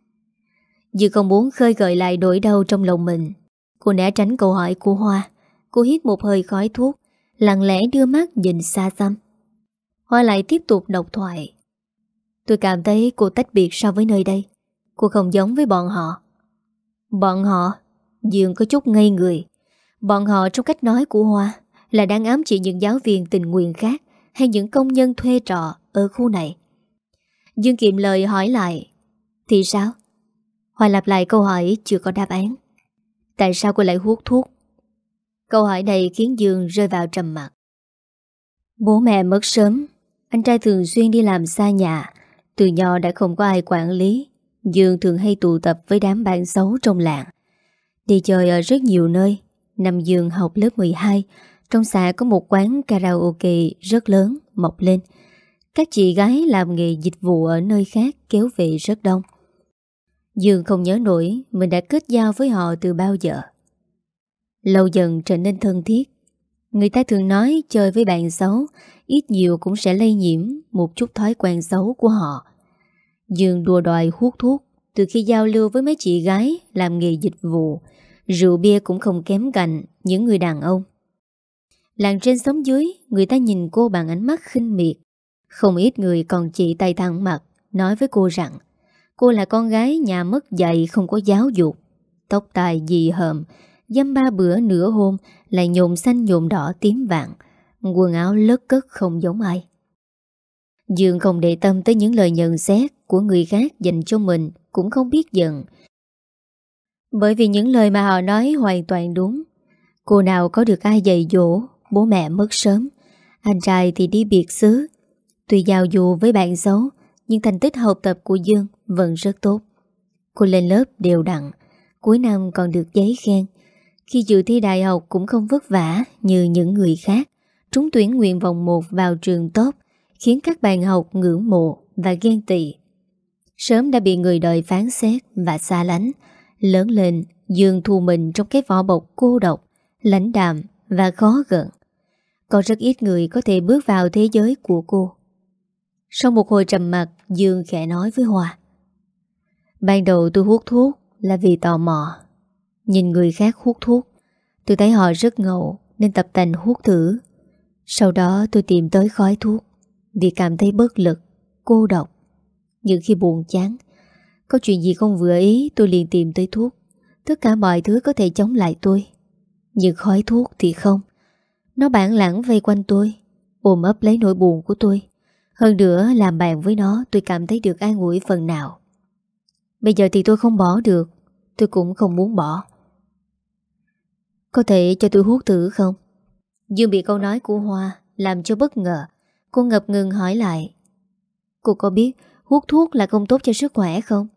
Dư không muốn khơi gợi lại nỗi đau trong lòng mình. Cô né tránh câu hỏi của Hoa. Cô hít một hơi khói thuốc, lặng lẽ đưa mắt nhìn xa xăm. Hoa lại tiếp tục độc thoại: "Tôi cảm thấy cô tách biệt so với nơi đây. Cô không giống với bọn họ." "Bọn họ?" Dương có chút ngây người. Bọn họ trong cách nói của Hoa là đang ám chỉ những giáo viên tình nguyện khác hay những công nhân thuê trọ ở khu này. Dương kiệm lời hỏi lại: "Thì sao?" Hoa lặp lại câu hỏi chưa có đáp án: "Tại sao cô lại hút thuốc?" Câu hỏi này khiến Dương rơi vào trầm mặc. Bố mẹ mất sớm, anh trai thường xuyên đi làm xa nhà, từ nhỏ đã không có ai quản lý. Dương thường hay tụ tập với đám bạn xấu trong làng, đi chơi ở rất nhiều nơi. Năm Dương học lớp 12, trong xã có một quán karaoke rất lớn mọc lên. Các chị gái làm nghề dịch vụ ở nơi khác kéo về rất đông. Dương không nhớ nổi mình đã kết giao với họ từ bao giờ. Lâu dần trở nên thân thiết. Người ta thường nói chơi với bạn xấu ít nhiều cũng sẽ lây nhiễm một chút thói quen xấu của họ. Dương đùa đòi hút thuốc từ khi giao lưu với mấy chị gái làm nghề dịch vụ. Rượu bia cũng không kém cạnh những người đàn ông. Làng trên xóm dưới, người ta nhìn cô bằng ánh mắt khinh miệt. Không ít người còn chỉ tay thẳng mặt, nói với cô rằng cô là con gái nhà mất dạy không có giáo dục. Tóc tai dị hợm, dăm ba bữa nửa hôm lại nhộm xanh nhộm đỏ tím vàng, quần áo lất cất không giống ai. Dương không để tâm tới những lời nhận xét của người khác dành cho mình, cũng không biết giận. Bởi vì những lời mà họ nói hoàn toàn đúng. Cô nào có được ai dạy dỗ, bố mẹ mất sớm, anh trai thì đi biệt xứ. Tuy giao du với bạn xấu, nhưng thành tích học tập của Dương vẫn rất tốt. Cô lên lớp đều đặn, cuối năm còn được giấy khen. Khi dự thi đại học cũng không vất vả như những người khác. Trúng tuyển nguyện vọng 1 vào trường top, khiến các bạn học ngưỡng mộ và ghen tị. Sớm đã bị người đời phán xét và xa lánh. Lớn lên, Dương thu mình trong cái vỏ bọc cô độc, lãnh đạm và khó gần. Có rất ít người có thể bước vào thế giới của cô. Sau một hồi trầm mặc, Dương khẽ nói với Hoa: "Ban đầu tôi hút thuốc là vì tò mò. Nhìn người khác hút thuốc, tôi thấy họ rất ngầu nên tập tành hút thử. Sau đó tôi tìm tới khói thuốc vì cảm thấy bất lực, cô độc. Nhưng khi buồn chán, có chuyện gì không vừa ý tôi liền tìm tới thuốc. Tất cả mọi thứ có thể chống lại tôi. Nhưng khói thuốc thì không. Nó bản lãng vây quanh tôi, ôm ấp lấy nỗi buồn của tôi. Hơn nữa làm bạn với nó tôi cảm thấy được an ủi phần nào." Bây giờ thì tôi không bỏ được. Tôi cũng không muốn bỏ. Có thể cho tôi hút thử không? Dương bị câu nói của Hoa làm cho bất ngờ. Cô ngập ngừng hỏi lại. Cô có biết hút thuốc là không tốt cho sức khỏe không?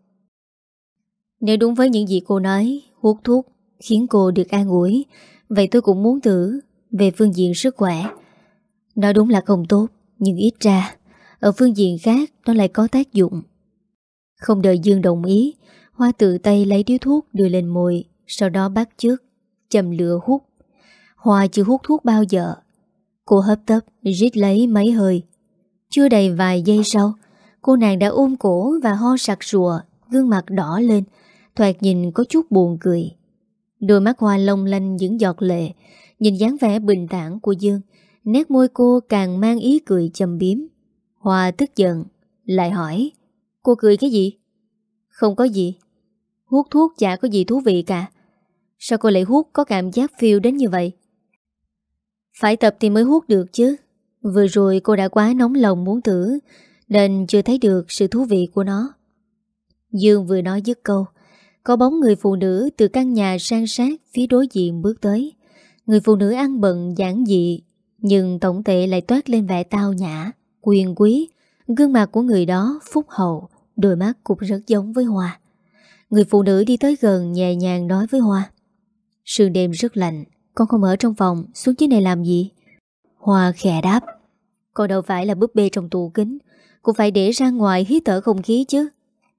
Nếu đúng với những gì cô nói, hút thuốc khiến cô được an ủi, vậy tôi cũng muốn thử. Về phương diện sức khỏe, nó đúng là không tốt, nhưng ít ra ở phương diện khác nó lại có tác dụng. Không đợi Dương đồng ý, Hoa tự tay lấy điếu thuốc đưa lên môi, sau đó bắt chước châm lửa hút. Hoa chưa hút thuốc bao giờ. Cô hấp tấp rít lấy mấy hơi. Chưa đầy vài giây sau, cô nàng đã ôm cổ và ho sặc sụa, gương mặt đỏ lên, thoạt nhìn có chút buồn cười. Đôi mắt Hoa long lanh những giọt lệ. Nhìn dáng vẻ bình thản của Dương, nét môi cô càng mang ý cười châm biếm. Hoa tức giận lại hỏi. Cô cười cái gì? Không có gì. Hút thuốc chả có gì thú vị cả. Sao cô lại hút có cảm giác phiêu đến như vậy? Phải tập thì mới hút được chứ. Vừa rồi cô đã quá nóng lòng muốn thử, nên chưa thấy được sự thú vị của nó. Dương vừa nói dứt câu, có bóng người phụ nữ từ căn nhà san sát phía đối diện bước tới. Người phụ nữ ăn bận giản dị, nhưng tổng thể lại toát lên vẻ tao nhã, quyền quý. Gương mặt của người đó phúc hậu, đôi mắt cũng rất giống với Hoa. Người phụ nữ đi tới gần nhẹ nhàng nói với Hoa. Sương đêm rất lạnh, con không ở trong phòng, xuống dưới này làm gì? Hoa khẽ đáp. Con đâu phải là búp bê trong tủ kính, cũng phải để ra ngoài hít thở không khí chứ.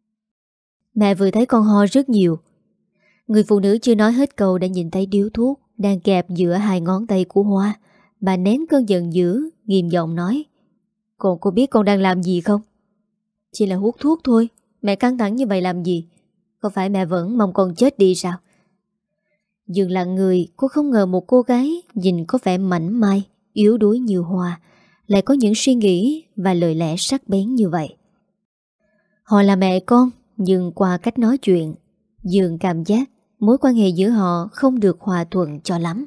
Mẹ vừa thấy con ho rất nhiều. Người phụ nữ chưa nói hết câu đã nhìn thấy điếu thuốc đang kẹp giữa hai ngón tay của Hoa. Bà nén cơn giận dữ, nghiêm giọng nói. Con có biết con đang làm gì không? Chỉ là hút thuốc thôi. Mẹ căng thẳng như vậy làm gì? Có phải mẹ vẫn mong con chết đi sao? Dương lặng người. Cô không ngờ một cô gái nhìn có vẻ mảnh mai, yếu đuối như Hoa lại có những suy nghĩ và lời lẽ sắc bén như vậy. Họ là mẹ con, nhưng qua cách nói chuyện, Dương cảm giác mối quan hệ giữa họ không được hòa thuận cho lắm.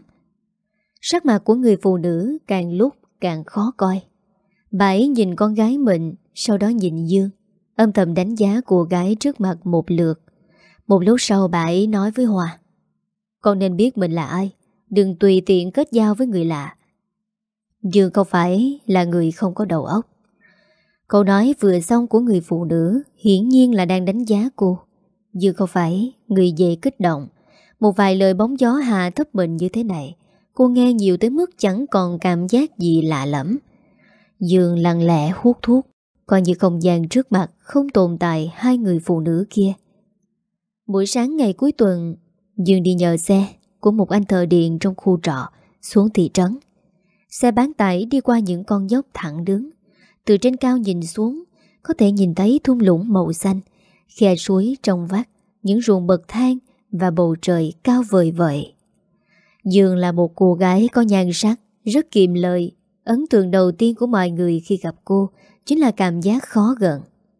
Sắc mặt của người phụ nữ càng lúc càng khó coi. Bà ấy nhìn con gái mình, sau đó nhìn Dương, âm thầm đánh giá cô gái trước mặt một lượt. Một lúc sau bà ấy nói với Hoa. Con nên biết mình là ai, đừng tùy tiện kết giao với người lạ. Dương không phải là người không có đầu óc. Câu nói vừa xong của người phụ nữ hiển nhiên là đang đánh giá cô. Dương không phải người dễ kích động. Một vài lời bóng gió hạ thấp mình như thế này, cô nghe nhiều tới mức chẳng còn cảm giác gì lạ lẫm. Dương lặng lẽ hút thuốc, coi như không gian trước mặt không tồn tại hai người phụ nữ kia. Buổi sáng ngày cuối tuần, Dương đi nhờ xe của một anh thợ điện trong khu trọ xuống thị trấn. Xe bán tải đi qua những con dốc thẳng đứng. Từ trên cao nhìn xuống, có thể nhìn thấy thung lũng màu xanh, khe suối trong vắt, những ruộng bậc thang và bầu trời cao vời vợi. Dương là một cô gái có nhan sắc, rất kiệm lời. Ấn tượng đầu tiên của mọi người khi gặp cô chính là cảm giác khó gần.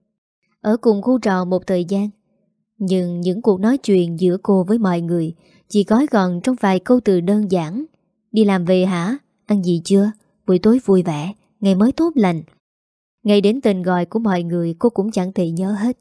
Ở cùng khu trọ một thời gian, nhưng những cuộc nói chuyện giữa cô với mọi người chỉ gói gọn trong vài câu từ đơn giản. Đi làm về hả? Ăn gì chưa? Buổi tối vui vẻ, ngày mới tốt lành. Ngay đến tên gọi của mọi người cô cũng chẳng thể nhớ hết.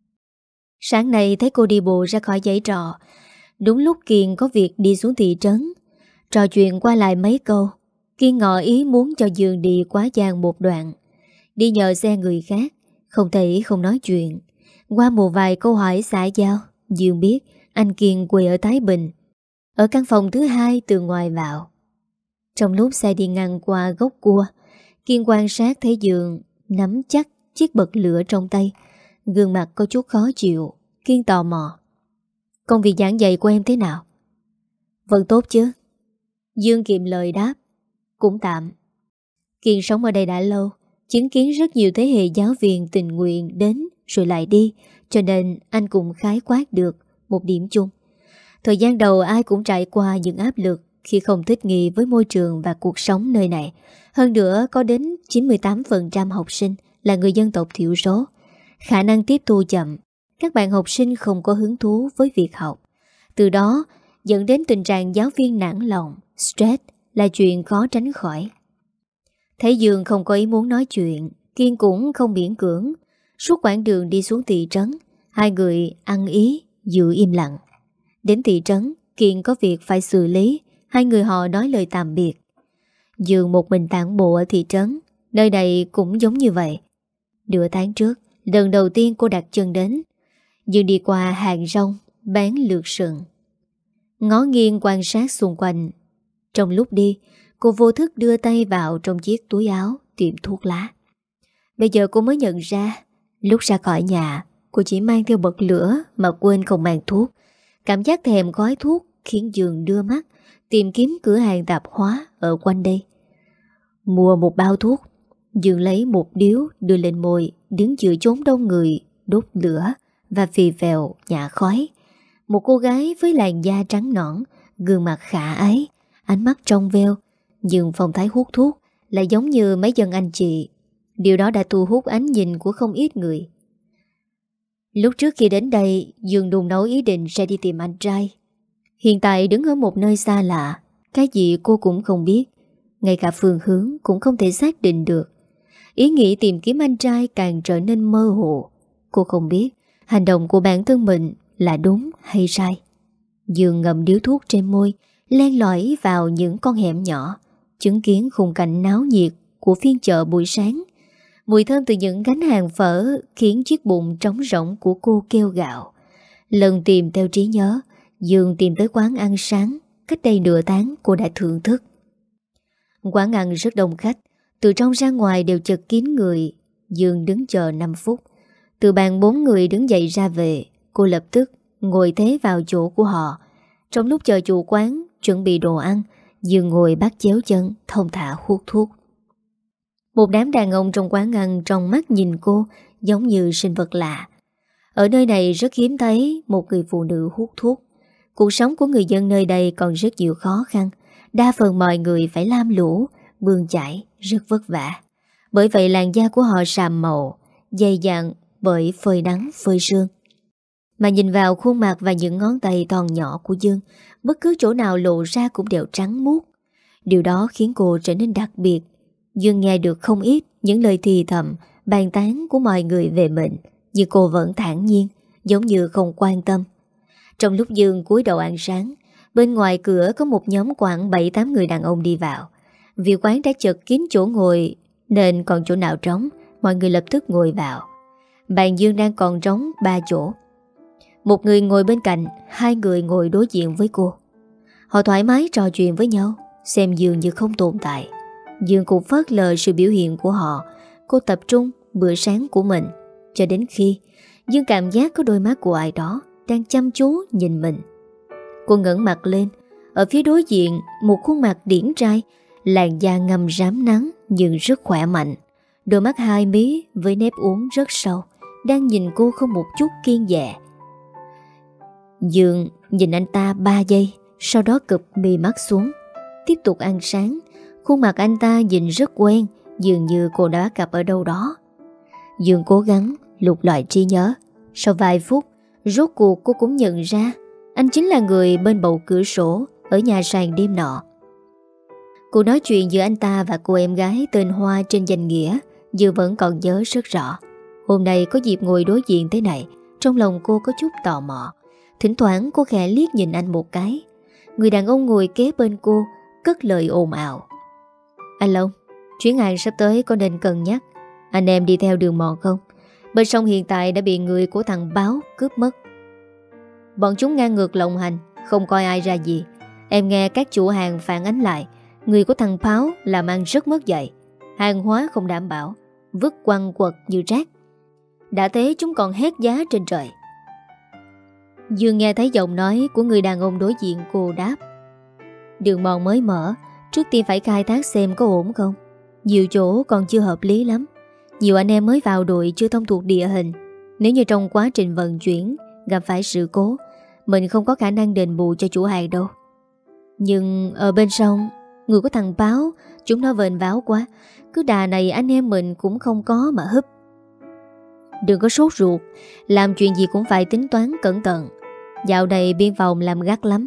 Sáng nay thấy cô đi bộ ra khỏi dãy trọ. Đúng lúc Kiên có việc đi xuống thị trấn. Trò chuyện qua lại mấy câu, Kiên ngỏ ý muốn cho Dương đi quá giang một đoạn. Đi nhờ xe người khác, không thể không nói chuyện. Qua một vài câu hỏi xã giao, Dương biết anh Kiên quê ở Thái Bình, ở căn phòng thứ hai từ ngoài vào. Trong lúc xe đi ngang qua gốc cua, Kiên quan sát thấy Dương nắm chắc chiếc bật lửa trong tay, gương mặt có chút khó chịu. Kiên tò mò. Công việc giảng dạy của em thế nào? Vẫn tốt chứ? Dương kiệm lời đáp. Cũng tạm. Kiên sống ở đây đã lâu, chứng kiến rất nhiều thế hệ giáo viên tình nguyện đến rồi lại đi, cho nên anh cũng khái quát được một điểm chung. Thời gian đầu ai cũng trải qua những áp lực khi không thích nghi với môi trường và cuộc sống nơi này. Hơn nữa có đến 98% học sinh là người dân tộc thiểu số. Khả năng tiếp thu chậm, các bạn học sinh không có hứng thú với việc học. Từ đó dẫn đến tình trạng giáo viên nản lòng, stress là chuyện khó tránh khỏi. Thấy Dương không có ý muốn nói chuyện, Kiên cũng không miễn cưỡng. Suốt quãng đường đi xuống thị trấn, Hai người ăn ý, giữ im lặng. Đến thị trấn, Kiên có việc phải xử lý. Hai người họ nói lời tạm biệt. Dương một mình tản bộ ở thị trấn. Nơi này cũng giống như vậy. Nửa tháng trước, lần đầu tiên cô đặt chân đến, Dương đi qua hàng rong bán lược sừng. Ngó nghiêng quan sát xung quanh. Trong lúc đi, cô vô thức đưa tay vào trong chiếc túi áo tìm thuốc lá. Bây giờ cô mới nhận ra, lúc ra khỏi nhà, cô chỉ mang theo bật lửa mà quên không mang thuốc. Cảm giác thèm gói thuốc khiến Dương đưa mắt tìm kiếm cửa hàng tạp hóa ở quanh đây. Mua một bao thuốc, Dương lấy một điếu đưa lên môi, đứng giữa chốn đông người, đốt lửa và phì phèo nhả khói. Một cô gái với làn da trắng nõn, gương mặt khả ái, ánh mắt trong veo, nhưng phong thái hút thuốc lại giống như mấy dân anh chị. Điều đó đã thu hút ánh nhìn của không ít người. Lúc trước khi đến đây, Dương đùng nấu ý định sẽ đi tìm anh trai. Hiện tại đứng ở một nơi xa lạ, cái gì cô cũng không biết, ngay cả phương hướng cũng không thể xác định được. Ý nghĩ tìm kiếm anh trai càng trở nên mơ hồ. Cô không biết hành động của bản thân mình là đúng hay sai. Dương ngậm điếu thuốc trên môi, len lỏi vào những con hẻm nhỏ, chứng kiến khung cảnh náo nhiệt của phiên chợ buổi sáng. Mùi thơm từ những gánh hàng phở khiến chiếc bụng trống rỗng của cô kêu gào. Lần tìm theo trí nhớ, Dương tìm tới quán ăn sáng. Cách đây nửa tháng cô đã thưởng thức. Quán ăn rất đông khách, từ trong ra ngoài đều chật kín người. Dương đứng chờ 5 phút. Từ bàn 4 người đứng dậy ra về, cô lập tức ngồi thế vào chỗ của họ. Trong lúc chờ chủ quán chuẩn bị đồ ăn, Dương ngồi bắt chéo chân, thong thả hút thuốc. Một đám đàn ông trong quán ăn trong mắt nhìn cô giống như sinh vật lạ. Ở nơi này rất hiếm thấy một người phụ nữ hút thuốc. Cuộc sống của người dân nơi đây còn rất nhiều khó khăn. Đa phần mọi người phải lam lũ, bươn chải, rất vất vả. Bởi vậy làn da của họ sạm màu, dày dặn bởi phơi nắng, phơi sương. Mà nhìn vào khuôn mặt và những ngón tay thon nhỏ của Dương, bất cứ chỗ nào lộ ra cũng đều trắng muốt. Điều đó khiến cô trở nên đặc biệt. Dương nghe được không ít những lời thì thầm, bàn tán của mọi người về mình, nhưng cô vẫn thản nhiên, giống như không quan tâm. Trong lúc Dương cúi đầu ăn sáng, bên ngoài cửa có một nhóm khoảng 7-8 người đàn ông đi vào. Vì quán đã chật kín chỗ ngồi nên còn chỗ nào trống, mọi người lập tức ngồi vào. Bàn Dương đang còn trống 3 chỗ. Một người ngồi bên cạnh, 2 người ngồi đối diện với cô. Họ thoải mái trò chuyện với nhau, xem Dương như không tồn tại. Dương cũng phớt lờ sự biểu hiện của họ. Cô tập trung bữa sáng của mình, cho đến khi Dương cảm giác có đôi mắt của ai đó đang chăm chú nhìn mình. Cô ngẩng mặt lên. Ở phía đối diện, một khuôn mặt điển trai, làn da ngầm rám nắng nhưng rất khỏe mạnh. Đôi mắt hai mí với nếp uốn rất sâu, đang nhìn cô không một chút kiêng dè. Dương nhìn anh ta 3 giây, sau đó cụp mì mắt xuống, tiếp tục ăn sáng. Khuôn mặt anh ta nhìn rất quen, dường như cô đã gặp ở đâu đó. Dương cố gắng lục lọi trí nhớ. Sau vài phút, rốt cuộc cô cũng nhận ra anh chính là người bên bầu cửa sổ ở nhà sàn đêm nọ. Cuộc nói chuyện giữa anh ta và cô em gái tên Hoa trên danh nghĩa Dương vẫn còn nhớ rất rõ. Hôm nay có dịp ngồi đối diện thế này, trong lòng cô có chút tò mò. Thỉnh thoảng cô khẽ liếc nhìn anh một cái. Người đàn ông ngồi kế bên cô cất lời ồn ào. Anh Long, chuyến hàng sắp tới có nên cân nhắc anh em đi theo đường mòn không? Bên sông hiện tại đã bị người của thằng Báo cướp mất. Bọn chúng ngang ngược lộng hành, không coi ai ra gì. Em nghe các chủ hàng phản ánh lại, người của thằng Báo làm ăn rất mất dạy, hàng hóa không đảm bảo, vứt quăng quật như rác. Đã thế chúng còn hét giá trên trời. Dương nghe thấy giọng nói của người đàn ông đối diện cô đáp. Đường mòn mới mở, trước tiên phải khai thác xem có ổn không. Nhiều chỗ còn chưa hợp lý lắm. Nhiều anh em mới vào đội chưa thông thuộc địa hình. Nếu như trong quá trình vận chuyển gặp phải sự cố, mình không có khả năng đền bù cho chủ hàng đâu. Nhưng ở bên sông, người của thằng Báo, chúng nó vênh váo quá. Cứ đà này anh em mình cũng không có mà húp. Đừng có sốt ruột, làm chuyện gì cũng phải tính toán cẩn thận. Dạo này biên phòng làm gắt lắm.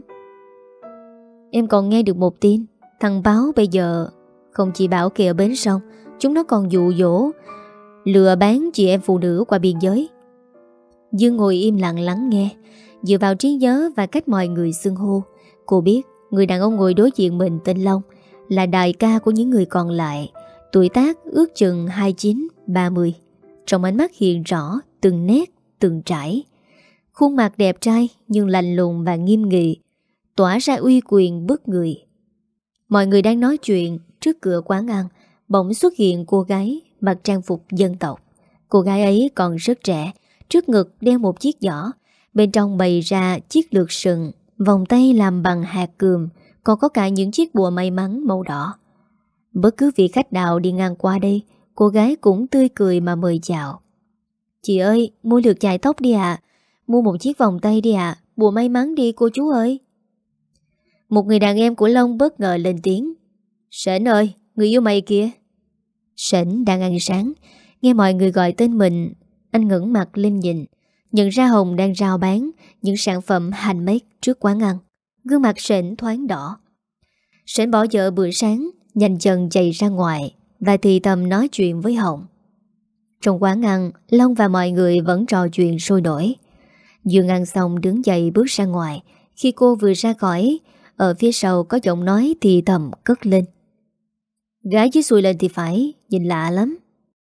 Em còn nghe được một tin, thằng Báo bây giờ không chỉ bảo kê ở bến sông, chúng nó còn dụ dỗ lừa bán chị em phụ nữ qua biên giới. Dương ngồi im lặng lắng nghe. Dựa vào trí nhớ và cách mọi người xưng hô, cô biết người đàn ông ngồi đối diện mình tên Long là đại ca của những người còn lại. Tuổi tác ước chừng 29-30. Trong ánh mắt hiện rõ từng nét, từng trải. Khuôn mặt đẹp trai nhưng lạnh lùng và nghiêm nghị, tỏa ra uy quyền bức người. Mọi người đang nói chuyện trước cửa quán ăn, bỗng xuất hiện cô gái mặc trang phục dân tộc. Cô gái ấy còn rất trẻ, trước ngực đeo một chiếc giỏ, bên trong bày ra chiếc lược sừng, vòng tay làm bằng hạt cườm, còn có cả những chiếc bùa may mắn màu đỏ. Bất cứ vị khách nào đi ngang qua đây, cô gái cũng tươi cười mà mời chào. Chị ơi, mua lược chải tóc đi ạ. Mua một chiếc vòng tay đi ạ. Bùa may mắn đi cô chú ơi. Một người đàn em của Long bất ngờ lên tiếng. Sển ơi, người yêu mày kìa. Sển đang ăn sáng, nghe mọi người gọi tên mình. Anh ngẩng mặt lên nhìn, nhận ra Hồng đang rao bán những sản phẩm handmade trước quán ăn. Gương mặt Sển thoáng đỏ. Sển bỏ dở bữa sáng, nhanh chân chạy ra ngoài và thì thầm nói chuyện với Hồng. Trong quán ăn, Long và mọi người vẫn trò chuyện sôi nổi. Dương ăn xong đứng dậy bước ra ngoài. Khi cô vừa ra khỏi, ở phía sau có giọng nói thì thầm cất lên. Gái dưới xuôi lên thì phải, nhìn lạ lắm.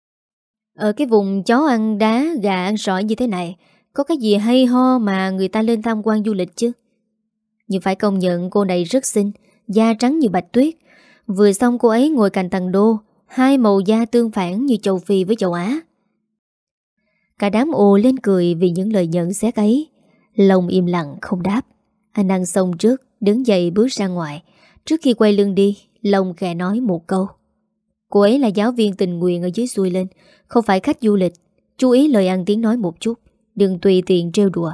Ở cái vùng chó ăn đá, gà ăn sỏi như thế này, có cái gì hay ho mà người ta lên tham quan du lịch chứ? Nhưng phải công nhận cô này rất xinh, da trắng như bạch tuyết. Vừa xong cô ấy ngồi cạnh thằng Đô, hai màu da tương phản như châu Phi với châu Á. Cả đám ồ lên cười vì những lời nhận xét ấy. Long im lặng không đáp. Anh ăn xong trước, đứng dậy bước ra ngoài. Trước khi quay lưng đi, Long khẽ nói một câu. Cô ấy là giáo viên tình nguyện ở dưới xuôi lên, không phải khách du lịch. Chú ý lời ăn tiếng nói một chút, đừng tùy tiện trêu đùa.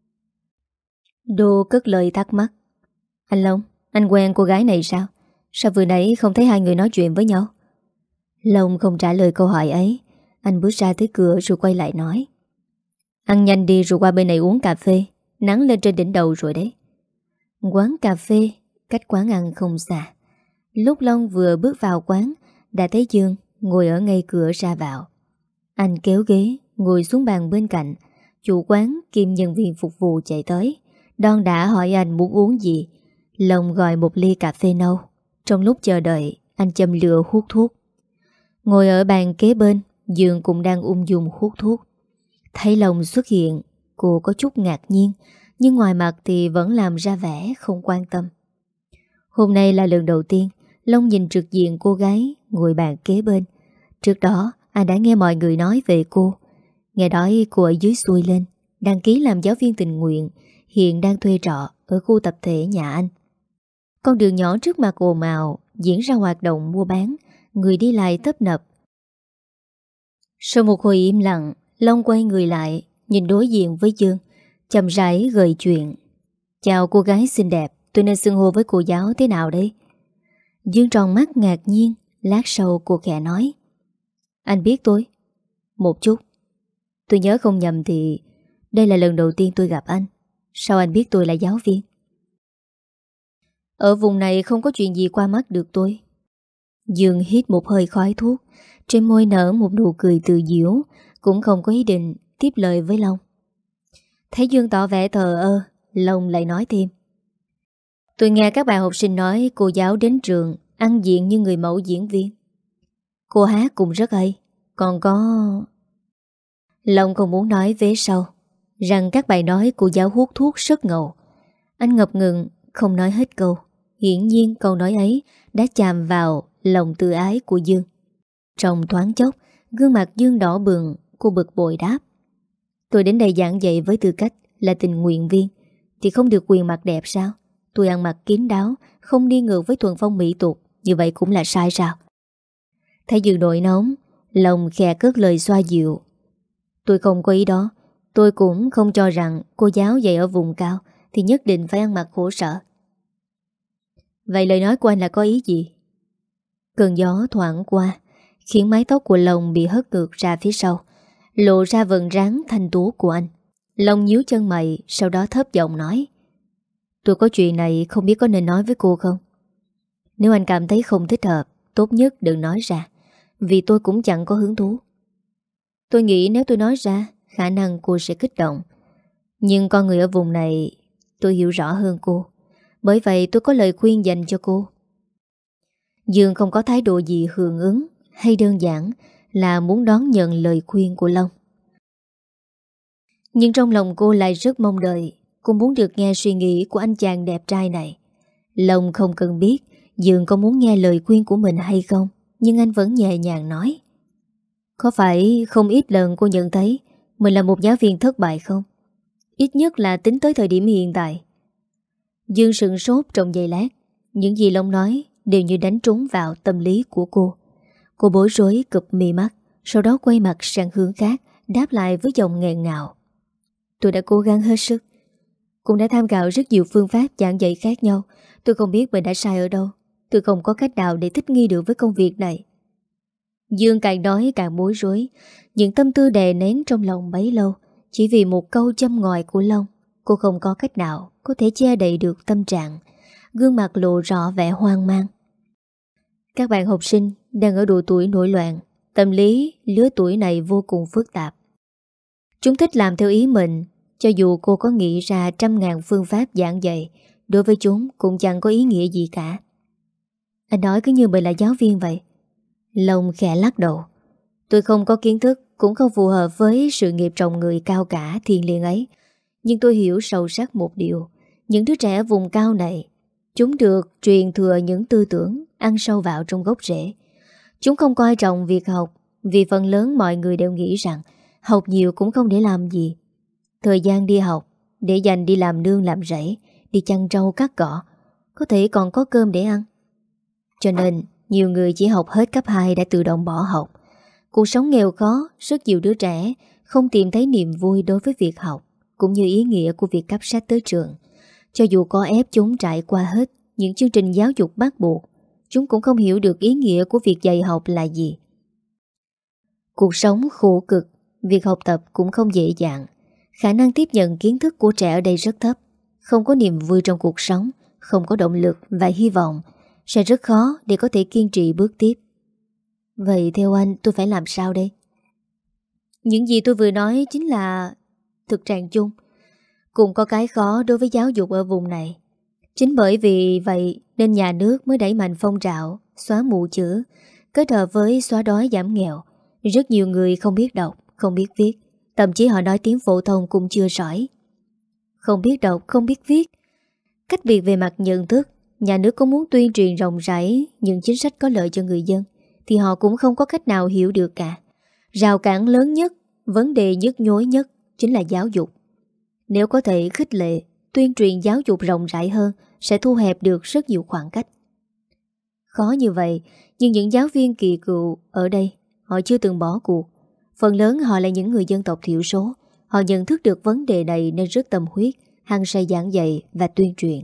Đô cất lời thắc mắc. Anh Long, anh quen cô gái này sao? Sao vừa nãy không thấy hai người nói chuyện với nhau? Long không trả lời câu hỏi ấy. Anh bước ra tới cửa rồi quay lại nói. Ăn nhanh đi rồi qua bên này uống cà phê. Nắng lên trên đỉnh đầu rồi đấy. Quán cà phê cách quán ăn không xa. Lúc Long vừa bước vào quán, đã thấy Dương ngồi ở ngay cửa ra vào. Anh kéo ghế ngồi xuống bàn bên cạnh. Chủ quán kiêm nhân viên phục vụ chạy tới, đon đã hỏi anh muốn uống gì. Long gọi một ly cà phê nâu. Trong lúc chờ đợi, anh châm lửa hút thuốc. Ngồi ở bàn kế bên, Dương cũng đang ung dung hút thuốc. Thấy Long xuất hiện, cô có chút ngạc nhiên, nhưng ngoài mặt thì vẫn làm ra vẻ không quan tâm. Hôm nay là lần đầu tiên Long nhìn trực diện cô gái ngồi bàn kế bên. Trước đó anh đã nghe mọi người nói về cô. Nghe nói cô ở dưới xuôi lên, đăng ký làm giáo viên tình nguyện, hiện đang thuê trọ ở khu tập thể nhà anh. Con đường nhỏ trước mặt ồn ào, diễn ra hoạt động mua bán, người đi lại tấp nập. Sau một hồi im lặng, Long quay người lại, nhìn đối diện với Dương, chậm rãi gợi chuyện. Chào cô gái xinh đẹp, tôi nên xưng hô với cô giáo thế nào đây? Dương tròn mắt ngạc nhiên, lát sau cô khẽ nói. Anh biết tôi? Một chút. Tôi nhớ không nhầm thì đây là lần đầu tiên tôi gặp anh. Sao anh biết tôi là giáo viên? Ở vùng này không có chuyện gì qua mắt được tôi. Dương hít một hơi khói thuốc, trên môi nở một nụ cười tự diễu, cũng không có ý định tiếp lời với Long. Thấy Dương tỏ vẻ thờ ơ, Long lại nói thêm. Tôi nghe các bạn học sinh nói cô giáo đến trường ăn diện như người mẫu diễn viên. Cô hát cũng rất hay. Còn có... Long không muốn nói vế sau rằng các bạn nói cô giáo hút thuốc rất ngầu. Anh ngập ngừng không nói hết câu. Hiển nhiên câu nói ấy đã chạm vào lòng tự ái của Dương. Trong thoáng chốc, gương mặt Dương đỏ bừng. Cô bực bội đáp. Tôi đến đây giảng dạy với tư cách là tình nguyện viên thì không được quyền mặc đẹp sao? Tôi ăn mặc kín đáo, không đi ngược với thuần phong mỹ tục, như vậy cũng là sai sao? Thấy Dương nổi nóng, Long khẽ cất lời xoa dịu. Tôi không có ý đó. Tôi cũng không cho rằng cô giáo dạy ở vùng cao thì nhất định phải ăn mặc khổ sở. Vậy lời nói của anh là có ý gì? Cơn gió thoảng qua khiến mái tóc của Long bị hất ngược ra phía sau, lộ ra vầng trán thanh tú của anh. Long nhíu chân mày, sau đó thấp giọng nói. Tôi có chuyện này không biết có nên nói với cô không? Nếu anh cảm thấy không thích hợp, tốt nhất đừng nói ra, vì tôi cũng chẳng có hứng thú. Tôi nghĩ nếu tôi nói ra, khả năng cô sẽ kích động. Nhưng con người ở vùng này tôi hiểu rõ hơn cô. Bởi vậy tôi có lời khuyên dành cho cô. Dương không có thái độ gì hưởng ứng, hay đơn giản là muốn đón nhận lời khuyên của Long. Nhưng trong lòng cô lại rất mong đợi. Cô muốn được nghe suy nghĩ của anh chàng đẹp trai này. Long không cần biết Dương có muốn nghe lời khuyên của mình hay không, nhưng anh vẫn nhẹ nhàng nói: có phải không ít lần cô nhận thấy mình là một giáo viên thất bại không? Ít nhất là tính tới thời điểm hiện tại. Dương sững sốt trong giây lát. Những gì Long nói đều như đánh trúng vào tâm lý của cô. Cô bối rối cụp mi mắt, sau đó quay mặt sang hướng khác, đáp lại với giọng nghẹn ngào: tôi đã cố gắng hết sức, cũng đã tham khảo rất nhiều phương pháp giảng dạy khác nhau. Tôi không biết mình đã sai ở đâu. Tôi không có cách nào để thích nghi được với công việc này. Dương càng nói càng bối rối. Những tâm tư đè nén trong lòng bấy lâu, chỉ vì một câu châm ngòi của Long. Cô không có cách nào có thể che đậy được tâm trạng. Gương mặt lộ rõ vẻ hoang mang. Các bạn học sinh đang ở độ tuổi nổi loạn. Tâm lý lứa tuổi này vô cùng phức tạp. Chúng thích làm theo ý mình. Cho dù cô có nghĩ ra 100.000 phương pháp giảng dạy, đối với chúng cũng chẳng có ý nghĩa gì cả. Anh nói cứ như mình là giáo viên vậy. Long khẽ lắc đầu: tôi không có kiến thức, cũng không phù hợp với sự nghiệp trồng người cao cả thiêng liêng ấy. Nhưng tôi hiểu sâu sắc một điều: những đứa trẻ vùng cao này, chúng được truyền thừa những tư tưởng ăn sâu vào trong gốc rễ. Chúng không coi trọng việc học, vì phần lớn mọi người đều nghĩ rằng học nhiều cũng không để làm gì. Thời gian đi học để dành đi làm nương làm rẫy, đi chăn trâu cắt cỏ, có thể còn có cơm để ăn. Cho nên nhiều người chỉ học hết cấp 2 đã tự động bỏ học. Cuộc sống nghèo khó, rất nhiều đứa trẻ không tìm thấy niềm vui đối với việc học, cũng như ý nghĩa của việc cấp sách tới trường. Cho dù có ép chúng trải qua hết những chương trình giáo dục bắt buộc, chúng cũng không hiểu được ý nghĩa của việc dạy học là gì. Cuộc sống khổ cực, việc học tập cũng không dễ dàng. Khả năng tiếp nhận kiến thức của trẻ ở đây rất thấp. Không có niềm vui trong cuộc sống, không có động lực và hy vọng, sẽ rất khó để có thể kiên trì bước tiếp. Vậy theo anh tôi phải làm sao đây? Những gì tôi vừa nói chính là thực trạng chung. Cũng có cái khó đối với giáo dục ở vùng này. Chính bởi vì vậy nên nhà nước mới đẩy mạnh phong trào xóa mù chữ, kết hợp với xóa đói giảm nghèo. Rất nhiều người không biết đọc, không biết viết, thậm chí họ nói tiếng phổ thông cũng chưa giỏi. Không biết đọc, không biết viết. Cách biệt về mặt nhận thức, nhà nước có muốn tuyên truyền rộng rãi những chính sách có lợi cho người dân, thì họ cũng không có cách nào hiểu được cả. Rào cản lớn nhất, vấn đề nhức nhối nhất chính là giáo dục. Nếu có thể khích lệ, tuyên truyền giáo dục rộng rãi hơn, sẽ thu hẹp được rất nhiều khoảng cách. Khó như vậy, nhưng những giáo viên kỳ cựu ở đây, họ chưa từng bỏ cuộc. Phần lớn họ là những người dân tộc thiểu số. Họ nhận thức được vấn đề này nên rất tâm huyết, hăng say giảng dạy và tuyên truyền.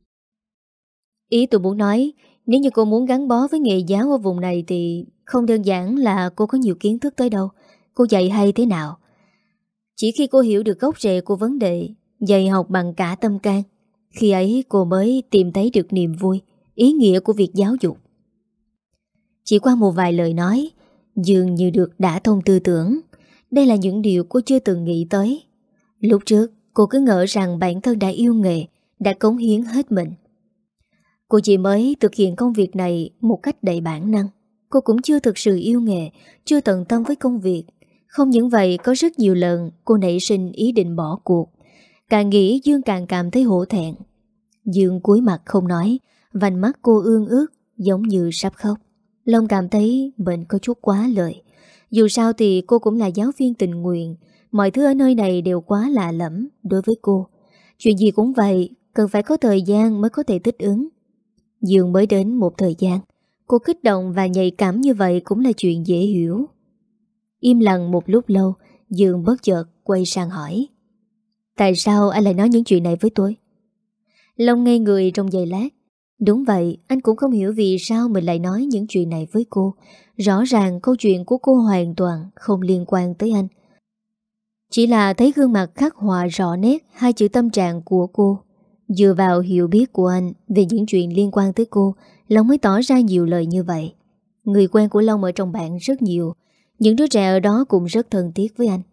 Ý tôi muốn nói, nếu như cô muốn gắn bó với nghề giáo ở vùng này thì không đơn giản là cô có nhiều kiến thức tới đâu, cô dạy hay thế nào. Chỉ khi cô hiểu được gốc rễ của vấn đề, dạy học bằng cả tâm can, khi ấy cô mới tìm thấy được niềm vui, ý nghĩa của việc giáo dục. Chỉ qua một vài lời nói, dường như được đả thông tư tưởng. Đây là những điều cô chưa từng nghĩ tới. Lúc trước cô cứ ngỡ rằng bản thân đã yêu nghề, đã cống hiến hết mình. Cô chỉ mới thực hiện công việc này một cách đầy bản năng. Cô cũng chưa thực sự yêu nghề, chưa tận tâm với công việc. Không những vậy, có rất nhiều lần cô nảy sinh ý định bỏ cuộc. Càng nghĩ Dương càng cảm thấy hổ thẹn. Dương cúi mặt không nói, vành mắt cô ương ướt giống như sắp khóc. Long cảm thấy mình có chút quá lời. Dù sao thì cô cũng là giáo viên tình nguyện, mọi thứ ở nơi này đều quá lạ lẫm đối với cô. Chuyện gì cũng vậy, cần phải có thời gian mới có thể thích ứng. Dương mới đến một thời gian, cô kích động và nhạy cảm như vậy cũng là chuyện dễ hiểu. Im lặng một lúc lâu, Dương bất chợt quay sang hỏi: tại sao anh lại nói những chuyện này với tôi? Long ngây người trong giây lát. Đúng vậy, anh cũng không hiểu vì sao mình lại nói những chuyện này với cô. Rõ ràng câu chuyện của cô hoàn toàn không liên quan tới anh. Chỉ là thấy gương mặt khắc họa rõ nét hai chữ tâm trạng của cô. Dựa vào hiểu biết của anh về những chuyện liên quan tới cô, Long mới tỏ ra nhiều lời như vậy. Người quen của Long ở trong bản rất nhiều. Những đứa trẻ ở đó cũng rất thân thiết với anh.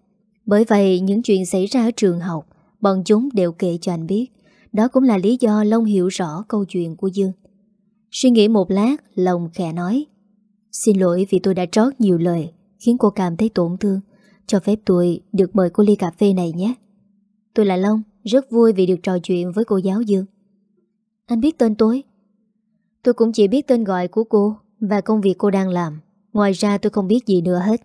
Bởi vậy những chuyện xảy ra ở trường học bọn chúng đều kể cho anh biết. Đó cũng là lý do Long hiểu rõ câu chuyện của Dương. Suy nghĩ một lát, Long khẽ nói: "Xin lỗi vì tôi đã trót nhiều lời khiến cô cảm thấy tổn thương. Cho phép tôi được mời cô ly cà phê này nhé." "Tôi là Long, rất vui vì được trò chuyện với cô giáo Dương." "Anh biết tên tôi?" "Tôi cũng chỉ biết tên gọi của cô và công việc cô đang làm. Ngoài ra tôi không biết gì nữa hết."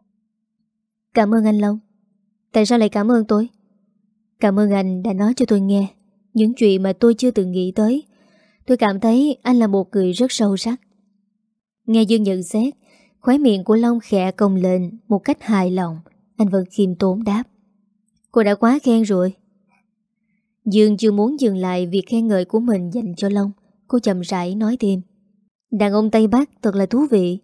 "Cảm ơn anh Long." "Tại sao lại cảm ơn tôi?" "Cảm ơn anh đã nói cho tôi nghe những chuyện mà tôi chưa từng nghĩ tới. Tôi cảm thấy anh là một người rất sâu sắc." Nghe Dương nhận xét, khóe miệng của Long khẽ cong lên một cách hài lòng. Anh vẫn khiêm tốn đáp: "Cô đã quá khen rồi." Dương chưa muốn dừng lại việc khen ngợi của mình dành cho Long. Cô chậm rãi nói thêm: "Đàn ông Tây Bắc thật là thú vị."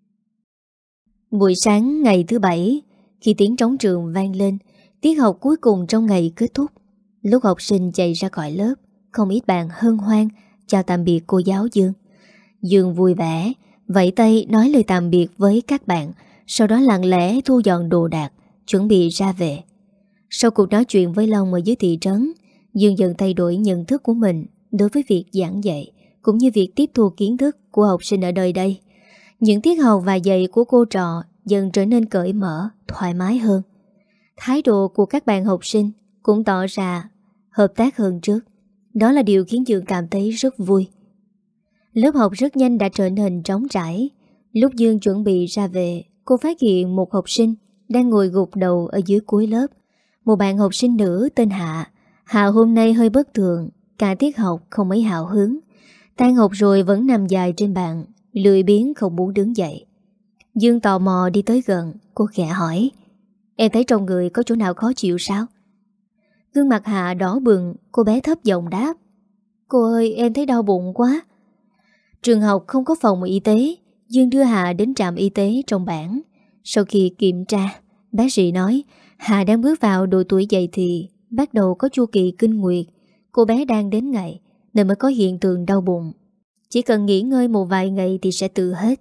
Buổi sáng ngày thứ Bảy, khi tiếng trống trường vang lên, tiết học cuối cùng trong ngày kết thúc. Lúc học sinh chạy ra khỏi lớp, không ít bạn hân hoan chào tạm biệt cô giáo Dương. Dương vui vẻ vẫy tay nói lời tạm biệt với các bạn, sau đó lặng lẽ thu dọn đồ đạc, chuẩn bị ra về. Sau cuộc nói chuyện với Long ở dưới thị trấn, Dương dần thay đổi nhận thức của mình đối với việc giảng dạy, cũng như việc tiếp thu kiến thức của học sinh ở nơi đây. Những tiết học và dạy của cô trò dần trở nên cởi mở, thoải mái hơn. Thái độ của các bạn học sinh cũng tỏ ra hợp tác hơn trước. Đó là điều khiến Dương cảm thấy rất vui. Lớp học rất nhanh đã trở nên trống trải. Lúc Dương chuẩn bị ra về, cô phát hiện một học sinh đang ngồi gục đầu ở dưới cuối lớp. Một bạn học sinh nữ tên Hạ. Hạ hôm nay hơi bất thường, cả tiết học không mấy hào hứng. Tan học rồi vẫn nằm dài trên bàn, lười biếng không muốn đứng dậy. Dương tò mò đi tới gần, cô khẽ hỏi: "Em thấy trong người có chỗ nào khó chịu sao?" Gương mặt Hạ đỏ bừng, cô bé thấp giọng đáp: "Cô ơi, em thấy đau bụng quá." Trường học không có phòng y tế. Dương đưa Hạ đến trạm y tế trong bản. Sau khi kiểm tra, bác sĩ nói Hạ đang bước vào độ tuổi dậy thì, bắt đầu có chu kỳ kinh nguyệt. Cô bé đang đến ngày nên mới có hiện tượng đau bụng. Chỉ cần nghỉ ngơi một vài ngày thì sẽ tự hết.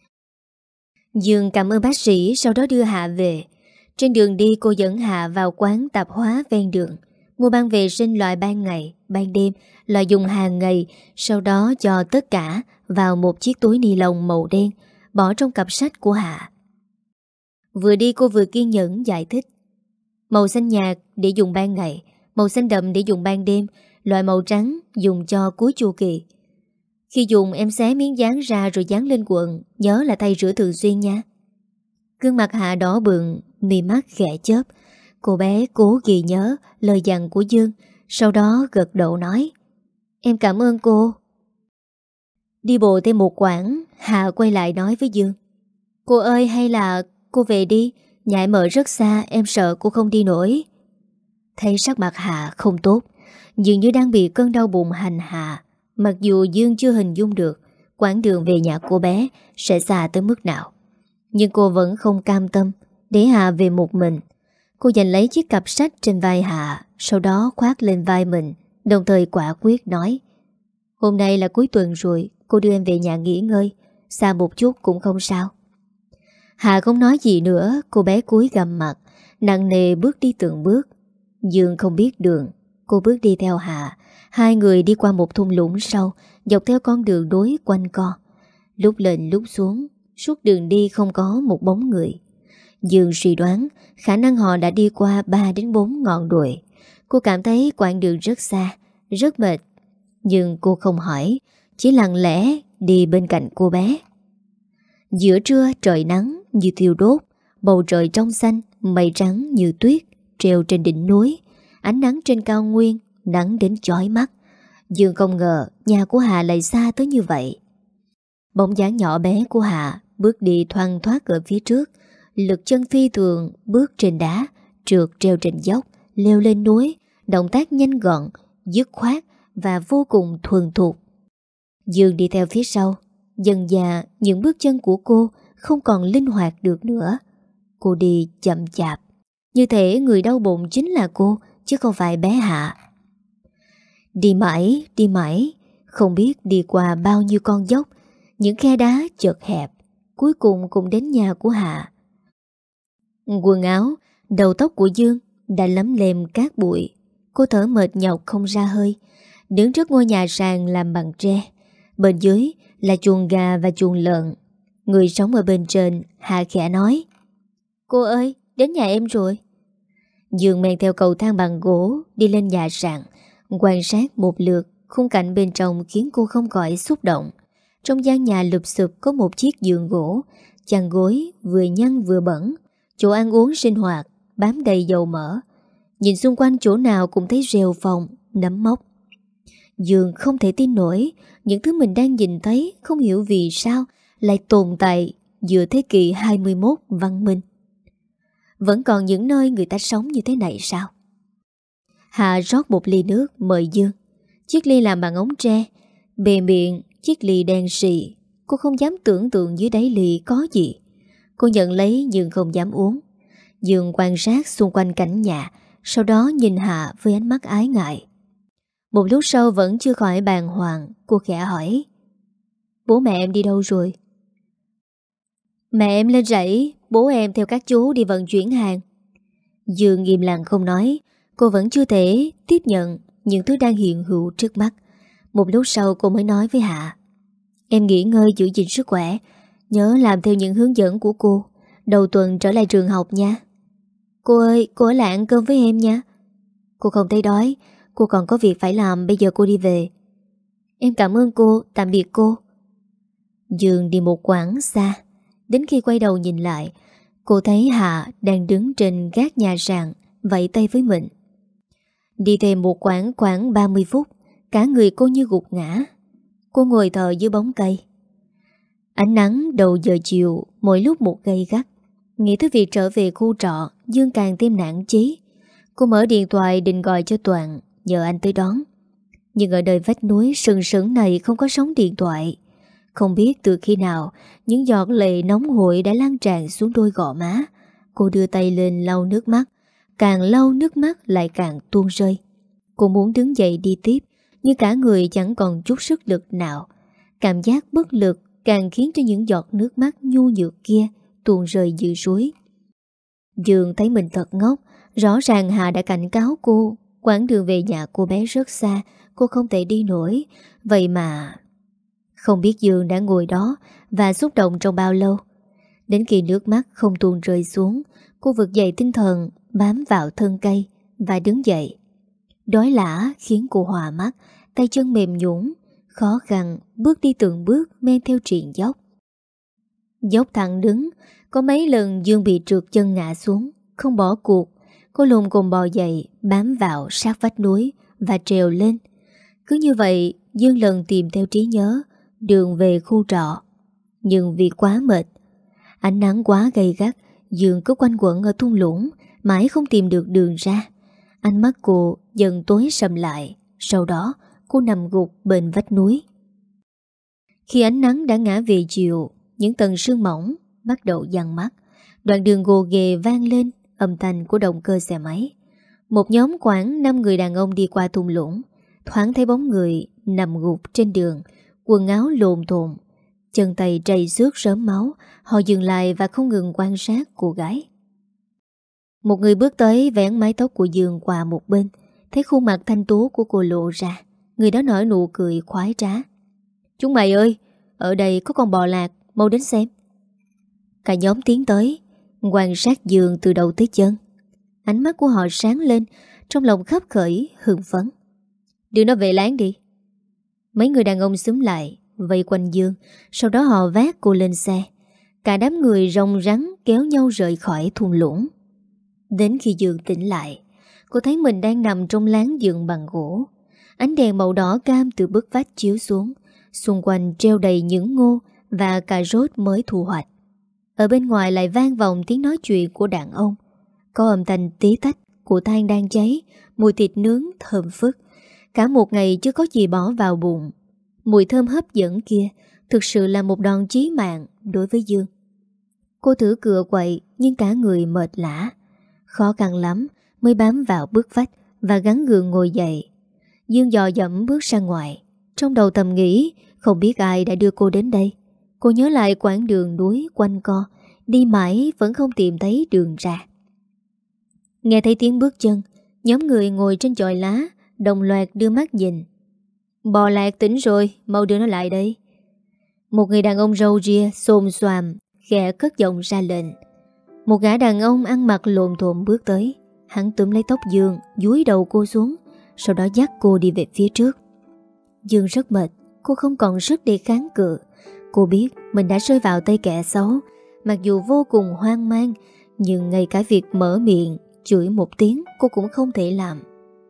Dương cảm ơn bác sĩ, sau đó đưa Hạ về. Trên đường đi cô dẫn Hạ vào quán tạp hóa ven đường, mua băng vệ sinh loại ban ngày, ban đêm, loại dùng hàng ngày. Sau đó cho tất cả vào một chiếc túi ni lông màu đen, bỏ trong cặp sách của Hạ. Vừa đi cô vừa kiên nhẫn giải thích: màu xanh nhạt để dùng ban ngày, màu xanh đậm để dùng ban đêm, loại màu trắng dùng cho cuối chu kỳ. Khi dùng em xé miếng dán ra rồi dán lên quần, nhớ là tay rửa thường xuyên nha. Gương mặt Hạ đỏ bừng, mí mắt khẽ chớp. Cô bé cố ghi nhớ lời dặn của Dương, sau đó gật đầu nói: "Em cảm ơn cô." Đi bộ thêm một quãng, Hạ quay lại nói với Dương: "Cô ơi, hay là cô về đi, nhà em ở rất xa, em sợ cô không đi nổi." Thấy sắc mặt Hạ không tốt, dường như đang bị cơn đau bụng hành hạ. Mặc dù Dương chưa hình dung được quãng đường về nhà cô bé sẽ xa tới mức nào, nhưng cô vẫn không cam tâm để Hạ về một mình. Cô giành lấy chiếc cặp sách trên vai Hạ, sau đó khoác lên vai mình, đồng thời quả quyết nói: "Hôm nay là cuối tuần rồi, cô đưa em về nhà nghỉ ngơi, xa một chút cũng không sao." Hạ không nói gì nữa, cô bé cúi gằm mặt, nặng nề bước đi từng bước. Dương không biết đường, cô bước đi theo Hạ. Hai người đi qua một thung lũng sâu, dọc theo con đường đối quanh co. Lúc lên lúc xuống, suốt đường đi không có một bóng người. Dương suy đoán khả năng họ đã đi qua 3 đến 4 ngọn đồi. Cô cảm thấy quãng đường rất xa, rất mệt. Nhưng cô không hỏi, chỉ lặng lẽ đi bên cạnh cô bé. Giữa trưa trời nắng như thiêu đốt, bầu trời trong xanh, mây trắng như tuyết treo trên đỉnh núi. Ánh nắng trên cao nguyên, nắng đến chói mắt. Dương không ngờ nhà của Hạ lại xa tới như vậy. Bóng dáng nhỏ bé của Hạ bước đi thoăn thoát ở phía trước, lực chân phi thường bước trên đá, trượt treo trên dốc, leo lên núi, động tác nhanh gọn, dứt khoát và vô cùng thuần thục. Dương đi theo phía sau, dần dà những bước chân của cô không còn linh hoạt được nữa. Cô đi chậm chạp, như thể người đau bụng chính là cô, chứ không phải bé Hạ. Đi mãi, không biết đi qua bao nhiêu con dốc, những khe đá chật hẹp, cuối cùng cũng đến nhà của Hạ. Quần áo Đầu tóc của Dương đã lấm lem cát bụi. Cô thở mệt nhọc không ra hơi, đứng trước ngôi nhà sàn làm bằng tre. Bên dưới là chuồng gà và chuồng lợn. Người sống ở bên trên hạ khẽ nói: "Cô ơi, đến nhà em rồi." Dương men theo cầu thang bằng gỗ đi lên nhà sàn, quan sát một lượt. Khung cảnh bên trong khiến cô không khỏi xúc động. Trong gian nhà lụp xụp có một chiếc giường gỗ, chăn gối vừa nhăn vừa bẩn, chỗ ăn uống sinh hoạt bám đầy dầu mỡ. Nhìn xung quanh chỗ nào cũng thấy rèo phòng, nấm mốc. Dương không thể tin nổi những thứ mình đang nhìn thấy, không hiểu vì sao lại tồn tại giữa thế kỷ 21 văn minh. Vẫn còn những nơi người ta sống như thế này sao? Hạ rót một ly nước mời Dương. Chiếc ly làm bằng ống tre, bề miệng chiếc ly đen sì. Cô không dám tưởng tượng dưới đáy ly có gì. Cô nhận lấy nhưng không dám uống. Dương quan sát xung quanh cảnh nhà, sau đó nhìn Hạ với ánh mắt ái ngại. Một lúc sau vẫn chưa khỏi bàng hoàng, cô khẽ hỏi: "Bố mẹ em đi đâu rồi?" "Mẹ em lên rẫy, bố em theo các chú đi vận chuyển hàng." Dương im lặng không nói. Cô vẫn chưa thể tiếp nhận những thứ đang hiện hữu trước mắt. Một lúc sau cô mới nói với Hạ: "Em nghỉ ngơi giữ gìn sức khỏe, nhớ làm theo những hướng dẫn của cô. Đầu tuần trở lại trường học nha." "Cô ơi, cô ở lại ăn cơm với em nha." "Cô không thấy đói, cô còn có việc phải làm, bây giờ cô đi về." "Em cảm ơn cô, tạm biệt cô." Dương đi một quãng xa. Đến khi quay đầu nhìn lại, cô thấy Hạ đang đứng trên gác nhà sàn vẫy tay với mình. Đi thêm một quãng khoảng 30 phút, cả người cô như gục ngã. Cô ngồi thờ dưới bóng cây. Ánh nắng đầu giờ chiều mỗi lúc một gay gắt. Nghĩ tới việc trở về khu trọ, Dương càng thêm nản chí. Cô mở điện thoại định gọi cho Toàn, nhờ anh tới đón. Nhưng ở nơi vách núi sừng sững này không có sóng điện thoại. Không biết từ khi nào những giọt lệ nóng hổi đã lan tràn xuống đôi gò má. Cô đưa tay lên lau nước mắt. Càng lau nước mắt lại càng tuôn rơi. Cô muốn đứng dậy đi tiếp, nhưng cả người chẳng còn chút sức lực nào. Cảm giác bất lực càng khiến cho những giọt nước mắt nhu nhược kia tuôn rơi như suối. Dương thấy mình thật ngốc. Rõ ràng Hà đã cảnh cáo cô quãng đường về nhà cô bé rất xa, cô không thể đi nổi. Vậy mà không biết Dương đã ngồi đó và xúc động trong bao lâu. Đến khi nước mắt không tuôn rơi xuống, cô vực dậy tinh thần, bám vào thân cây và đứng dậy. Đói lả khiến cô hòa mắt, tay chân mềm nhũn, khó khăn bước đi từng bước men theo triền dốc. Dốc thẳng đứng, có mấy lần Dương bị trượt chân ngã xuống, không bỏ cuộc. Cô lùng cùng bò dậy, bám vào sát vách núi và trèo lên. Cứ như vậy, Dương lần tìm theo trí nhớ đường về khu trọ. Nhưng vì quá mệt, ánh nắng quá gay gắt, Dương cứ quanh quẩn ở thung lũng, mãi không tìm được đường ra. Ánh mắt cô dần tối sầm lại. Sau đó cô nằm gục bên vách núi. Khi ánh nắng đã ngã về chiều, những tầng sương mỏng bắt đầu giăng mắt. Đoạn đường gồ ghề vang lên âm thanh của động cơ xe máy. Một nhóm khoảng 5 người đàn ông đi qua thung lũng. Thoáng thấy bóng người nằm gục trên đường, quần áo lộn thộn, chân tay trầy xước rớm máu. Họ dừng lại và không ngừng quan sát cô gái. Một người bước tới vén mái tóc của Dương qua một bên. Thấy khuôn mặt thanh tú của cô lộ ra, người đó nở nụ cười khoái trá. "Chúng mày ơi, ở đây có con bò lạc, mau đến xem." Cả nhóm tiến tới, quan sát Dương từ đầu tới chân. Ánh mắt của họ sáng lên, trong lòng khấp khởi, hưng phấn. "Đưa nó về láng đi." Mấy người đàn ông xúm lại, vây quanh Dương. Sau đó họ vác cô lên xe. Cả đám người rồng rắn kéo nhau rời khỏi thung lũng. Đến khi Dương tỉnh lại, cô thấy mình đang nằm trong láng giường bằng gỗ. Ánh đèn màu đỏ cam từ bức vách chiếu xuống. Xung quanh treo đầy những ngô và cà rốt mới thu hoạch. Ở bên ngoài lại vang vọng tiếng nói chuyện của đàn ông. Có âm thanh tí tách của than đang cháy, mùi thịt nướng thơm phức. Cả một ngày chưa có gì bỏ vào bụng. Mùi thơm hấp dẫn kia thực sự là một đòn chí mạng đối với Dương. Cô thử cựa quậy nhưng cả người mệt lả. Khó khăn lắm mới bám vào bức vách và gắng gượng ngồi dậy. Dương dò dẫm bước ra ngoài. Trong đầu thầm nghĩ không biết ai đã đưa cô đến đây. Cô nhớ lại quãng đường núi quanh co, đi mãi vẫn không tìm thấy đường ra. Nghe thấy tiếng bước chân, nhóm người ngồi trên chòi lá đồng loạt đưa mắt nhìn. Bò Lạc tỉnh rồi, mau đưa nó lại đây. Một người đàn ông râu ria xồm xoàm khẽ cất giọng ra lệnh. Một gã đàn ông ăn mặc lồm thồm bước tới. Hắn túm lấy tóc Dương, dúi đầu cô xuống, sau đó dắt cô đi về phía trước. Dương rất mệt, cô không còn sức để kháng cự. Cô biết mình đã rơi vào tay kẻ xấu. Mặc dù vô cùng hoang mang, nhưng ngay cả việc mở miệng chửi một tiếng cô cũng không thể làm.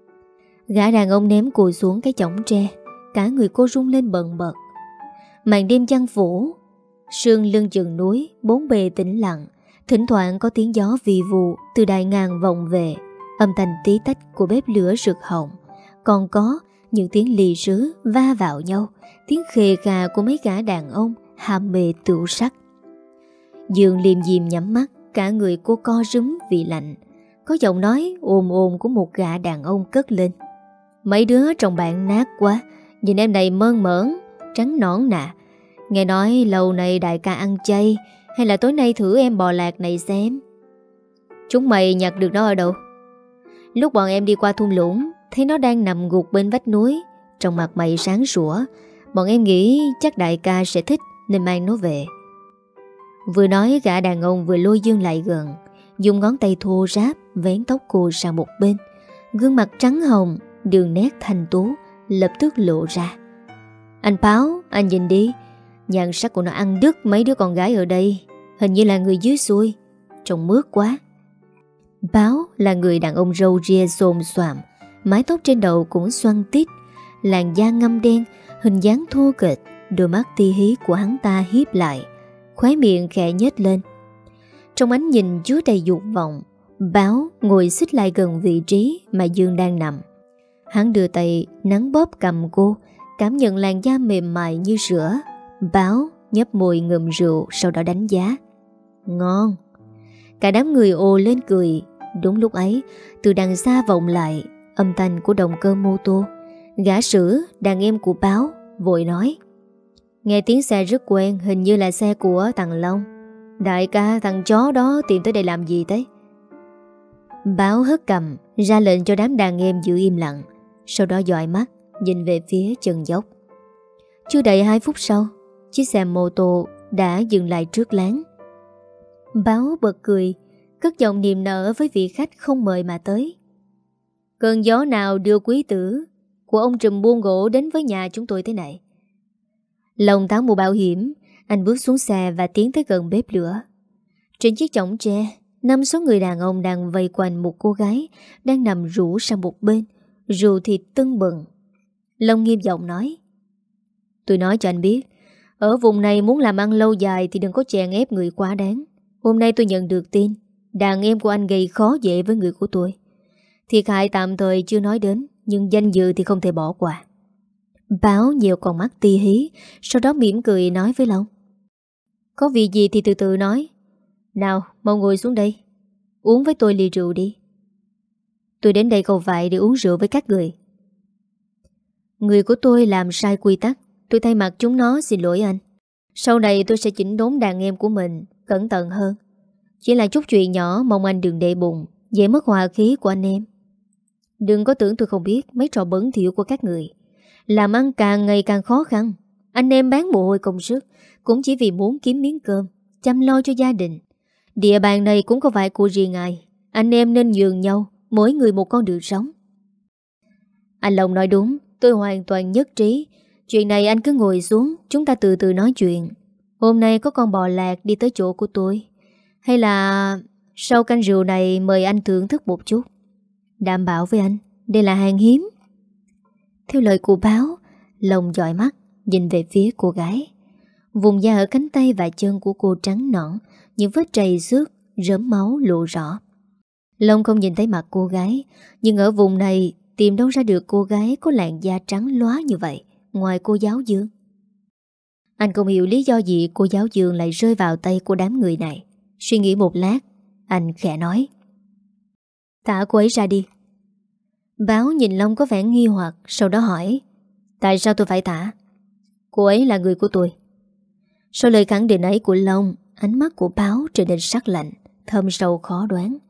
Gã đàn ông ném cô xuống cái chõng tre. Cả người cô rung lên bần bật. Màn đêm giăng phủ, sương lưng chừng núi, bốn bề tĩnh lặng. Thỉnh thoảng có tiếng gió vi vu từ đại ngàn vọng về, âm thanh tí tách của bếp lửa rực hồng. Còn có những tiếng lì sứ va vào nhau, tiếng khề khà của mấy gã đàn ông ham mê tửu sắc. Dương liềm diềm nhắm mắt, cả người cô co rúm vì lạnh. Có giọng nói ồm ồm của một gã đàn ông cất lên. Mấy đứa trong bạn nát quá, nhìn em này mơn mởn, trắng nõn nà. Nghe nói lâu nay đại ca ăn chay, hay là tối nay thử em bò lạc này xem. Chúng mày nhặt được nó ở đâu? Lúc bọn em đi qua thung lũng, thấy nó đang nằm gục bên vách núi, trong mặt mày sáng sủa. Bọn em nghĩ chắc đại ca sẽ thích nên mang nó về. Vừa nói gã đàn ông vừa lôi Dương lại gần, dùng ngón tay thô ráp vén tóc cô sang một bên. Gương mặt trắng hồng, đường nét thanh tú lập tức lộ ra. Anh Báo, anh nhìn đi, nhan sắc của nó ăn đứt mấy đứa con gái ở đây. Hình như là người dưới xuôi, trông mướt quá. Báo là người đàn ông râu ria xồm xoàm, mái tóc trên đầu cũng xoăn tít, làn da ngăm đen, hình dáng thô kệch. Đôi mắt ti hí của hắn ta hiếp lại, khóe miệng khẽ nhếch lên. Trong ánh nhìn chứa đầy dục vọng, Báo ngồi xích lại gần vị trí mà Dương đang nằm. Hắn đưa tay nắn bóp cầm cô, cảm nhận làn da mềm mại như sữa. Báo nhấp môi ngụm rượu, sau đó đánh giá. Ngon. Cả đám người ồ lên cười. Đúng lúc ấy, từ đằng xa vọng lại âm thanh của động cơ mô tô. Gã Sử, đàn em của Báo, vội nói. Nghe tiếng xe rất quen, hình như là xe của thằng Long. Đại ca, thằng chó đó tìm tới đây làm gì thế? Báo hất cầm, ra lệnh cho đám đàn em giữ im lặng. Sau đó dõi mắt nhìn về phía chân dốc. Chưa đầy 2 phút sau, chiếc xe mô tô đã dừng lại trước láng. Báo bật cười, cất giọng niềm nở với vị khách không mời mà tới. Cơn gió nào đưa quý tử của ông trùm buôn gỗ đến với nhà chúng tôi thế này? Lòng tháo mũ bảo hiểm, anh bước xuống xe và tiến tới gần bếp lửa. Trên chiếc chõng tre, 5-6 người đàn ông đang vây quanh một cô gái đang nằm rũ sang một bên, rượu thịt tưng bừng. Long nghiêm giọng nói. Tôi nói cho anh biết, ở vùng này muốn làm ăn lâu dài thì đừng có chèn ép người quá đáng. Hôm nay tôi nhận được tin đàn em của anh gây khó dễ với người của tôi. Thiệt hại tạm thời chưa nói đến, nhưng danh dự thì không thể bỏ qua. Báo nhiều con mắt ti hí, sau đó mỉm cười nói với Long. Có việc gì thì từ từ nói. Nào, mau ngồi xuống đây, uống với tôi ly rượu đi. Tôi đến đây không phải để uống rượu với các người. Người của tôi làm sai quy tắc, tôi thay mặt chúng nó xin lỗi anh. Sau này tôi sẽ chỉnh đốn đàn em của mình cẩn thận hơn. Chỉ là chút chuyện nhỏ, mong anh đừng để bụng, dễ mất hòa khí của anh em. Đừng có tưởng tôi không biết mấy trò bẩn thỉu của các người. Làm ăn càng ngày càng khó khăn. Anh em bán mồ hôi công sức cũng chỉ vì muốn kiếm miếng cơm, chăm lo cho gia đình. Địa bàn này cũng không phải của riêng ai. Anh em nên nhường nhau, mỗi người một con đường sống. Anh Long nói đúng, tôi hoàn toàn nhất trí. Chuyện này anh cứ ngồi xuống, chúng ta từ từ nói chuyện. Hôm nay có con bò lạc đi tới chỗ của tôi. Hay là sau canh rượu này mời anh thưởng thức một chút. Đảm bảo với anh, đây là hàng hiếm. Theo lời của Báo, Long dõi mắt nhìn về phía cô gái. Vùng da ở cánh tay và chân của cô trắng nõn, những vết trầy xước, rớm máu lộ rõ. Long không nhìn thấy mặt cô gái, nhưng ở vùng này tìm đâu ra được cô gái có làn da trắng lóa như vậy, ngoài cô giáo Dương. Anh không hiểu lý do gì cô giáo Dương lại rơi vào tay của đám người này. Suy nghĩ một lát, anh khẽ nói. Thả cô ấy ra đi. Báo nhìn Long có vẻ nghi hoặc, sau đó hỏi. Tại sao tôi phải thả? Cô ấy là người của tôi. Sau lời khẳng định ấy của Long, ánh mắt của Báo trở nên sắc lạnh, thâm sâu khó đoán.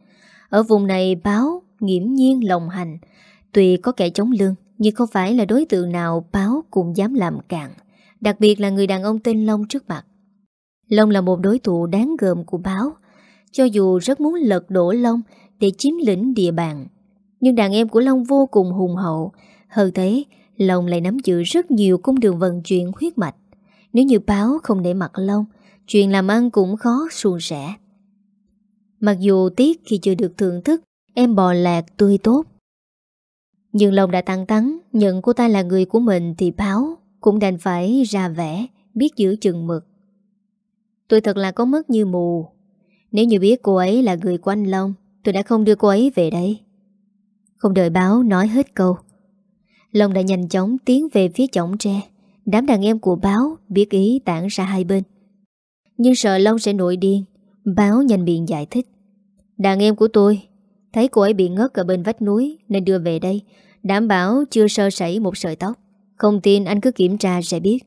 Ở vùng này Báo nghiễm nhiên lộng hành. Tuy có kẻ chống lưng, nhưng không phải là đối tượng nào Báo cũng dám làm càn. Đặc biệt là người đàn ông tên Long trước mặt. Long là một đối thủ đáng gờm của Báo. Cho dù rất muốn lật đổ Long để chiếm lĩnh địa bàn, nhưng đàn em của Long vô cùng hùng hậu. Hơn thế, Long lại nắm giữ rất nhiều cung đường vận chuyển huyết mạch. Nếu như Báo không để mặt Long, chuyện làm ăn cũng khó suôn sẻ. Mặc dù tiếc khi chưa được thưởng thức em bò lạc tươi tốt, nhưng Long đã thẳng thắn nhận cô ta là người của mình, thì Báo cũng đành phải ra vẻ biết giữ chừng mực. Tôi thật là có mắt như mù. Nếu như biết cô ấy là người của anh Long, tôi đã không đưa cô ấy về đây. Không đợi Báo nói hết câu, Long đã nhanh chóng tiến về phía chõng tre. Đám đàn em của Báo biết ý tản ra hai bên, nhưng sợ Long sẽ nổi điên. Báo nhanh miệng giải thích: đàn em của tôi thấy cô ấy bị ngất ở bên vách núi nên đưa về đây, đảm bảo chưa sơ sẩy một sợi tóc. Không tin anh cứ kiểm tra sẽ biết.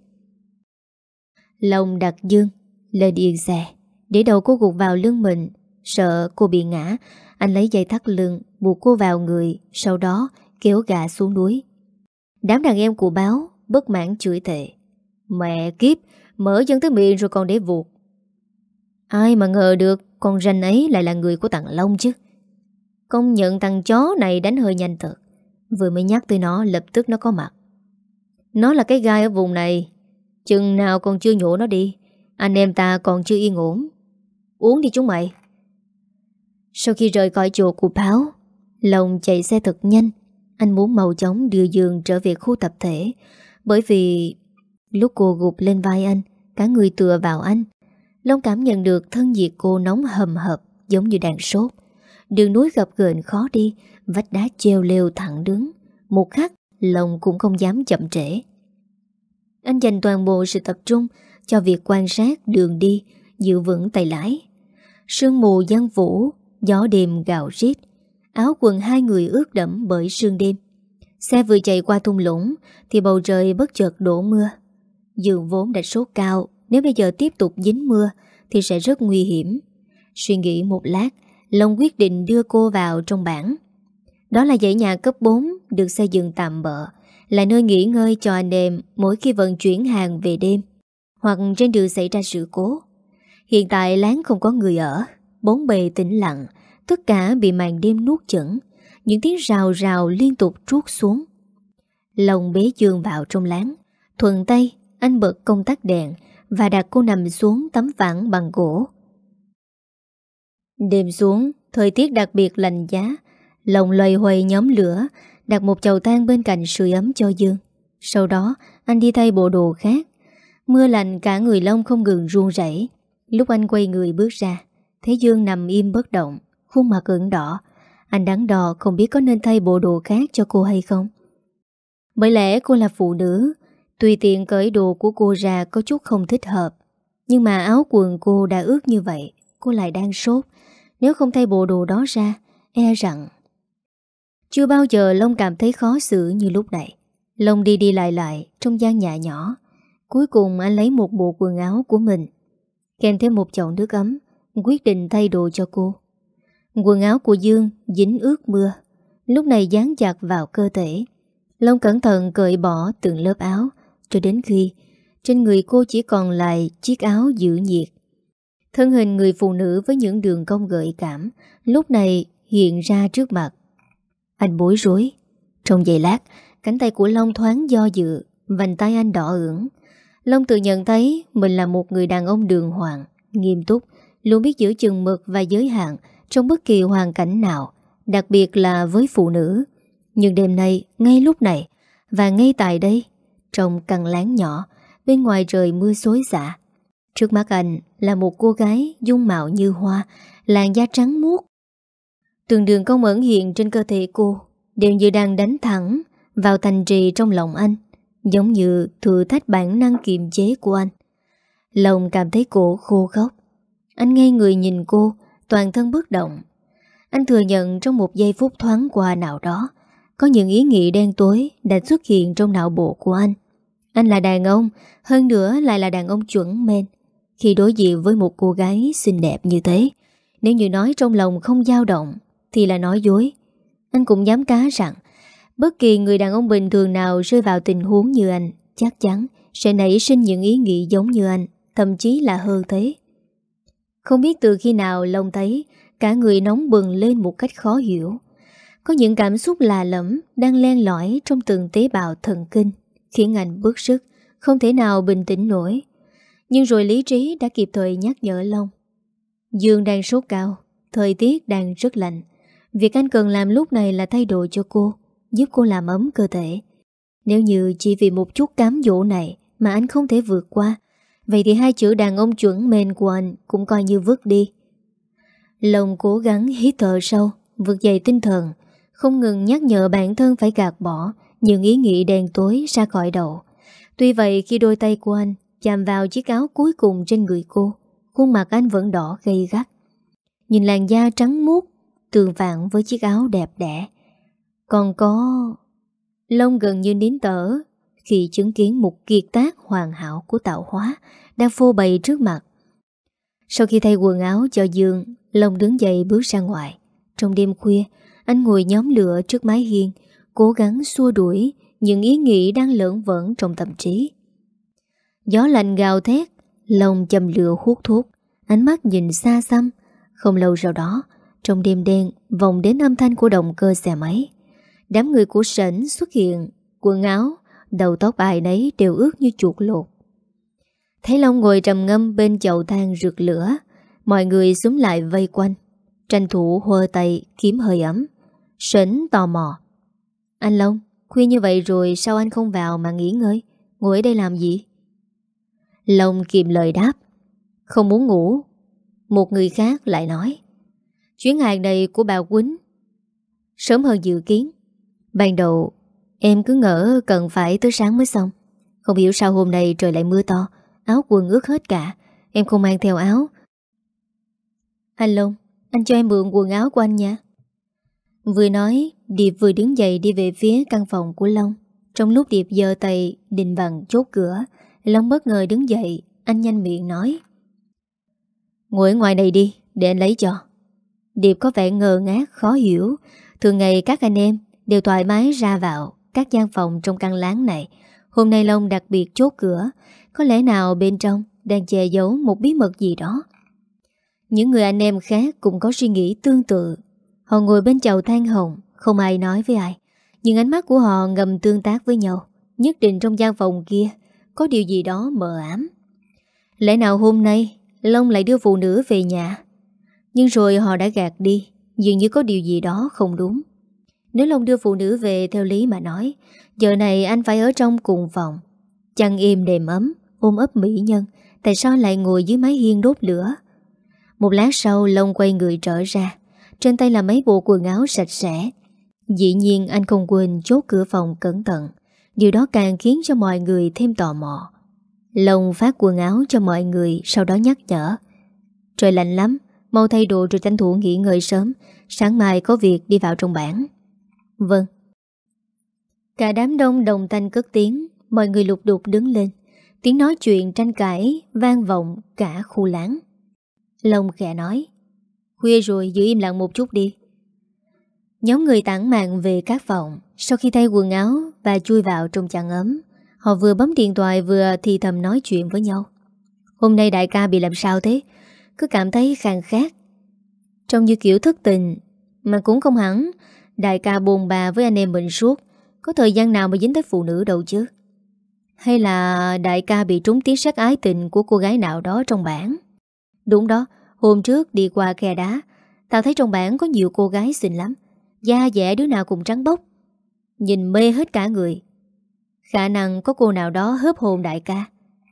Long đặt Dương lên yên xe, để đầu cô gục vào lưng mình. Sợ cô bị ngã, anh lấy dây thắt lưng buộc cô vào người, sau đó kéo gà xuống núi. Đám đàn em của Báo bất mãn chửi tệ: mẹ kiếp, mở chân tới miệng rồi còn để vuột. Ai mà ngờ được con ranh ấy lại là người của thằng Long chứ. Công nhận thằng chó này đánh hơi nhanh thật. Vừa mới nhắc tới nó, lập tức nó có mặt. Nó là cái gai ở vùng này, chừng nào còn chưa nhổ nó đi. Anh em ta còn chưa yên ổn. Uống đi chúng mày. Sau khi rời khỏi chỗ của Báo, Long chạy xe thật nhanh. Anh muốn mau chóng đưa Dương trở về khu tập thể, bởi vì lúc cô gục lên vai anh, cả người tựa vào anh, Long cảm nhận được thân nhiệt cô nóng hầm hập giống như đang sốt. Đường núi gập ghềnh khó đi, vách đá treo leo thẳng đứng. Một khắc Long cũng không dám chậm trễ. Anh dành toàn bộ sự tập trung cho việc quan sát đường đi, giữ vững tay lái. Sương mù giăng vũ, gió đêm gào rít, áo quần hai người ướt đẫm bởi sương đêm. Xe vừa chạy qua thung lũng thì bầu trời bất chợt đổ mưa. Dương vốn đã sốt cao, nếu bây giờ tiếp tục dính mưa thì sẽ rất nguy hiểm. Suy nghĩ một lát, Long quyết định đưa cô vào trong bản. Đó là dãy nhà cấp 4 được xây dựng tạm bợ, là nơi nghỉ ngơi cho anh em mỗi khi vận chuyển hàng về đêm hoặc trên đường xảy ra sự cố. Hiện tại láng không có người ở, bốn bề tĩnh lặng, tất cả bị màn đêm nuốt chửng. Những tiếng rào rào liên tục trút xuống. Long bế Dương vào trong láng, thuận tay anh bật công tắc đèn và đặt cô nằm xuống tấm phản bằng gỗ. Đêm xuống, thời tiết đặc biệt lạnh giá. Long loay hoay nhóm lửa, đặt một chậu than bên cạnh sưởi ấm cho Dương. Sau đó anh đi thay bộ đồ khác. Mưa lạnh cả người Long không ngừng run rẩy. Lúc anh quay người bước ra, thấy Dương nằm im bất động, khuôn mặt ửng đỏ. Anh đắn đo không biết có nên thay bộ đồ khác cho cô hay không. Bởi lẽ cô là phụ nữ, tùy tiện cởi đồ của cô ra có chút không thích hợp. Nhưng mà áo quần cô đã ướt như vậy, cô lại đang sốt. Nếu không thay bộ đồ đó ra, e rằng... Chưa bao giờ Long cảm thấy khó xử như lúc này. Long đi đi lại trong gian nhà nhỏ. Cuối cùng anh lấy một bộ quần áo của mình, kèm thêm một chậu nước ấm, quyết định thay đồ cho cô. Quần áo của Dương dính ướt mưa, lúc này dán chặt vào cơ thể. Long cẩn thận cởi bỏ từng lớp áo, cho đến khi trên người cô chỉ còn lại chiếc áo giữ nhiệt. Thân hình người phụ nữ với những đường cong gợi cảm lúc này hiện ra trước mặt. Anh bối rối. Trong giây lát, cánh tay của Long thoáng do dự, vành tay anh đỏ ửng. Long tự nhận thấy mình là một người đàn ông đường hoàng, nghiêm túc, luôn biết giữ chừng mực và giới hạn trong bất kỳ hoàn cảnh nào, đặc biệt là với phụ nữ. Nhưng đêm nay, ngay lúc này, và ngay tại đây, trong căn láng nhỏ, bên ngoài trời mưa xối xả, trước mắt anh là một cô gái dung mạo như hoa, làn da trắng muốt. Từng đường cong ẩn hiện trên cơ thể cô đều như đang đánh thẳng vào thành trì trong lòng anh, giống như thử thách bản năng kiềm chế của anh. Lòng cảm thấy cổ khô khốc. Anh ngây người nhìn cô, toàn thân bất động. Anh thừa nhận trong một giây phút thoáng qua nào đó, có những ý nghĩ đen tối đã xuất hiện trong não bộ của anh. Anh là đàn ông, hơn nữa lại là đàn ông chuẩn men. Khi đối diện với một cô gái xinh đẹp như thế, nếu như nói trong lòng không dao động thì là nói dối. Anh cũng dám cá rằng bất kỳ người đàn ông bình thường nào rơi vào tình huống như anh chắc chắn sẽ nảy sinh những ý nghĩ giống như anh, thậm chí là hơn thế. Không biết từ khi nào Long thấy cả người nóng bừng lên một cách khó hiểu. Có những cảm xúc lạ lẫm đang len lỏi trong từng tế bào thần kinh, khiến anh bức sức, không thể nào bình tĩnh nổi. Nhưng rồi lý trí đã kịp thời nhắc nhở Long. Dương đang sốt cao, thời tiết đang rất lạnh. Việc anh cần làm lúc này là thay đổi cho cô, giúp cô làm ấm cơ thể. Nếu như chỉ vì một chút cám dỗ này mà anh không thể vượt qua, vậy thì hai chữ đàn ông chuẩn mền của anh cũng coi như vứt đi. Long cố gắng hít thở sâu, vực dậy tinh thần, không ngừng nhắc nhở bản thân phải gạt bỏ những ý nghĩ đen tối ra khỏi đầu. Tuy vậy khi đôi tay của anh chạm vào chiếc áo cuối cùng trên người cô, khuôn mặt anh vẫn đỏ gay gắt. Nhìn làn da trắng muốt tương phản với chiếc áo đẹp đẽ. Còn có... Long gần như nín thở khi chứng kiến một kiệt tác hoàn hảo của tạo hóa đang phô bày trước mặt. Sau khi thay quần áo cho Dương, Long đứng dậy bước ra ngoài. Trong đêm khuya, anh ngồi nhóm lửa trước mái hiên, cố gắng xua đuổi những ý nghĩ đang lởn vởn trong tâm trí. Gió lạnh gào thét, Long châm lửa hút thuốc, ánh mắt nhìn xa xăm. Không lâu sau đó, trong đêm đen vọng đến âm thanh của động cơ xe máy. Đám người của Sảnh xuất hiện, quần áo, đầu tóc ai nấy đều ướt như chuột lột. Thấy Long ngồi trầm ngâm bên chậu than rực lửa, mọi người xúm lại vây quanh, tranh thủ hơ tay kiếm hơi ấm. Sảnh tò mò: "Anh Long, khuya như vậy rồi sao anh không vào mà nghỉ ngơi, ngồi ở đây làm gì?" Long kìm lời đáp: "Không muốn ngủ." Một người khác lại nói: "Chuyến hàng này của bà Quýnh sớm hơn dự kiến. Ban đầu em cứ ngỡ cần phải tới sáng mới xong. Không hiểu sao hôm nay trời lại mưa to, áo quần ướt hết cả. Em không mang theo áo. Anh Long, anh cho em mượn quần áo của anh nha." Vừa nói, Điệp vừa đứng dậy đi về phía căn phòng của Long. Trong lúc Điệp giơ tay định bằng chốt cửa, Long bất ngờ đứng dậy. Anh nhanh miệng nói: "Ngồi ở ngoài này đi, để anh lấy cho." Điệp có vẻ ngờ ngác khó hiểu. Thường ngày các anh em đều thoải mái ra vào các gian phòng trong căn láng này. Hôm nay Long đặc biệt chốt cửa, có lẽ nào bên trong đang che giấu một bí mật gì đó. Những người anh em khác cũng có suy nghĩ tương tự. Họ ngồi bên chậu than hồng, không ai nói với ai, nhưng ánh mắt của họ ngầm tương tác với nhau. Nhất định trong gian phòng kia có điều gì đó mờ ám. Lẽ nào hôm nay Long lại đưa phụ nữ về nhà? Nhưng rồi họ đã gạt đi, dường như có điều gì đó không đúng. Nếu Long đưa phụ nữ về theo lý mà nói, giờ này anh phải ở trong cùng phòng, chăn êm đềm ấm, ôm ấp mỹ nhân. Tại sao lại ngồi dưới mái hiên đốt lửa? Một lát sau Long quay người trở ra, trên tay là mấy bộ quần áo sạch sẽ. Dĩ nhiên anh không quên chốt cửa phòng cẩn thận. Điều đó càng khiến cho mọi người thêm tò mò. Long phát quần áo cho mọi người, sau đó nhắc nhở: "Trời lạnh lắm, mau thay đồ rồi tranh thủ nghỉ ngơi sớm, sáng mai có việc đi vào trong bản." "Vâng." Cả đám đông đồng thanh cất tiếng. Mọi người lục đục đứng lên. Tiếng nói chuyện tranh cãi vang vọng cả khu láng. Long khẽ nói: "Khuya rồi, giữ im lặng một chút đi." Nhóm người tản mạn về các phòng. Sau khi thay quần áo và chui vào trong chăn ấm, họ vừa bấm điện thoại vừa thì thầm nói chuyện với nhau. "Hôm nay đại ca bị làm sao thế? Cứ cảm thấy khàn khát, trông như kiểu thất tình. Mà cũng không hẳn, đại ca bồn bà với anh em mình suốt, có thời gian nào mà dính tới phụ nữ đâu chứ. Hay là đại ca bị trúng tiếng sắc ái tình của cô gái nào đó trong bản?" "Đúng đó, hôm trước đi qua khe đá, tao thấy trong bản có nhiều cô gái xinh lắm, da dẻ đứa nào cũng trắng bóc, nhìn mê hết cả người. Khả năng có cô nào đó hớp hồn đại ca."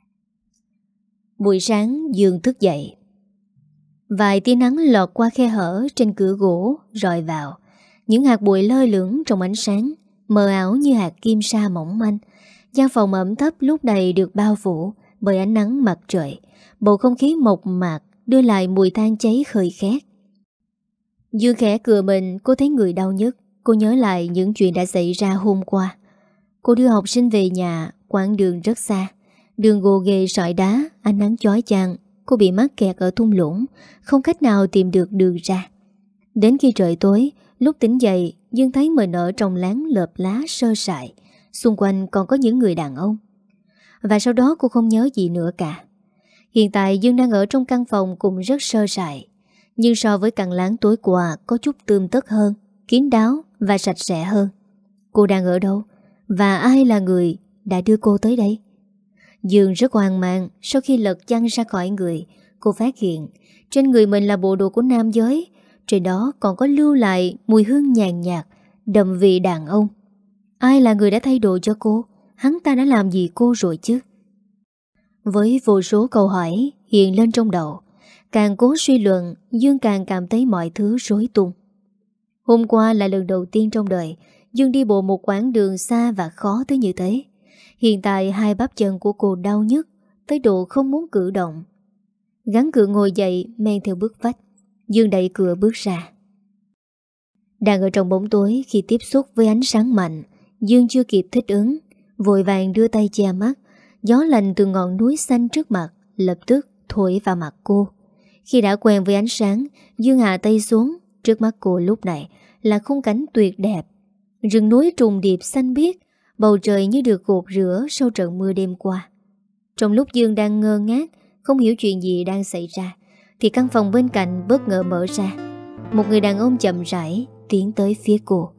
Buổi sáng Dương thức dậy. Vài tia nắng lọt qua khe hở trên cửa gỗ rọi vào. Những hạt bụi lơ lửng trong ánh sáng, mờ ảo như hạt kim sa mỏng manh. Gian phòng ẩm thấp lúc này được bao phủ bởi ánh nắng mặt trời. Bầu không khí mộc mạc đưa lại mùi than cháy khơi khét. Dương khẽ cười mình, cô thấy người đau nhức. Cô nhớ lại những chuyện đã xảy ra hôm qua. Cô đưa học sinh về nhà, quãng đường rất xa. Đường gồ ghề sỏi đá, ánh nắng chói chang. Cô bị mắc kẹt ở thung lũng, không cách nào tìm được đường ra. Đến khi trời tối, lúc tỉnh dậy, Dương thấy mình ở trong láng lợp lá sơ sài. Xung quanh còn có những người đàn ông. Và sau đó cô không nhớ gì nữa cả. Hiện tại Dương đang ở trong căn phòng cũng rất sơ sài, nhưng so với căn láng tối qua có chút tươm tất hơn, kín đáo và sạch sẽ hơn. Cô đang ở đâu? Và ai là người đã đưa cô tới đây? Dương rất hoang mang. Sau khi lật chăn ra khỏi người, cô phát hiện trên người mình là bộ đồ của nam giới. Trên đó còn có lưu lại mùi hương nhàn nhạt, đậm vị đàn ông. Ai là người đã thay đổi cho cô? Hắn ta đã làm gì cô rồi chứ? Với vô số câu hỏi hiện lên trong đầu, càng cố suy luận, Dương càng cảm thấy mọi thứ rối tung. Hôm qua là lần đầu tiên trong đời Dương đi bộ một quãng đường xa và khó tới như thế. Hiện tại hai bắp chân của cô đau nhức tới độ không muốn cử động. Gắng cựa ngồi dậy, men theo bước vách, Dương đẩy cửa bước ra. Đang ở trong bóng tối, khi tiếp xúc với ánh sáng mạnh, Dương chưa kịp thích ứng, vội vàng đưa tay che mắt. Gió lạnh từ ngọn núi xanh trước mặt lập tức thổi vào mặt cô. Khi đã quen với ánh sáng, Dương hạ tay xuống. Trước mắt cô lúc này là khung cảnh tuyệt đẹp. Rừng núi trùng điệp xanh biếc, bầu trời như được gột rửa sau trận mưa đêm qua. Trong lúc Dương đang ngơ ngác, không hiểu chuyện gì đang xảy ra, thì căn phòng bên cạnh bất ngờ mở ra. Một người đàn ông chậm rãi tiến tới phía cô.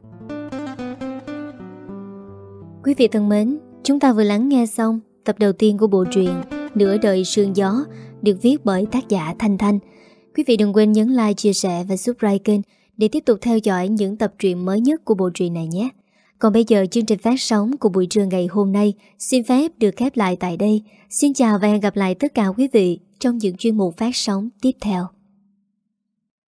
Quý vị thân mến, chúng ta vừa lắng nghe xong tập đầu tiên của bộ truyện Nửa đời sương gió, được viết bởi tác giả Thanh Thanh. Quý vị đừng quên nhấn like, chia sẻ và subscribe kênh để tiếp tục theo dõi những tập truyện mới nhất của bộ truyện này nhé. Còn bây giờ chương trình phát sóng của buổi trưa ngày hôm nay xin phép được khép lại tại đây. Xin chào và hẹn gặp lại tất cả quý vị trong những chuyên mục phát sóng tiếp theo.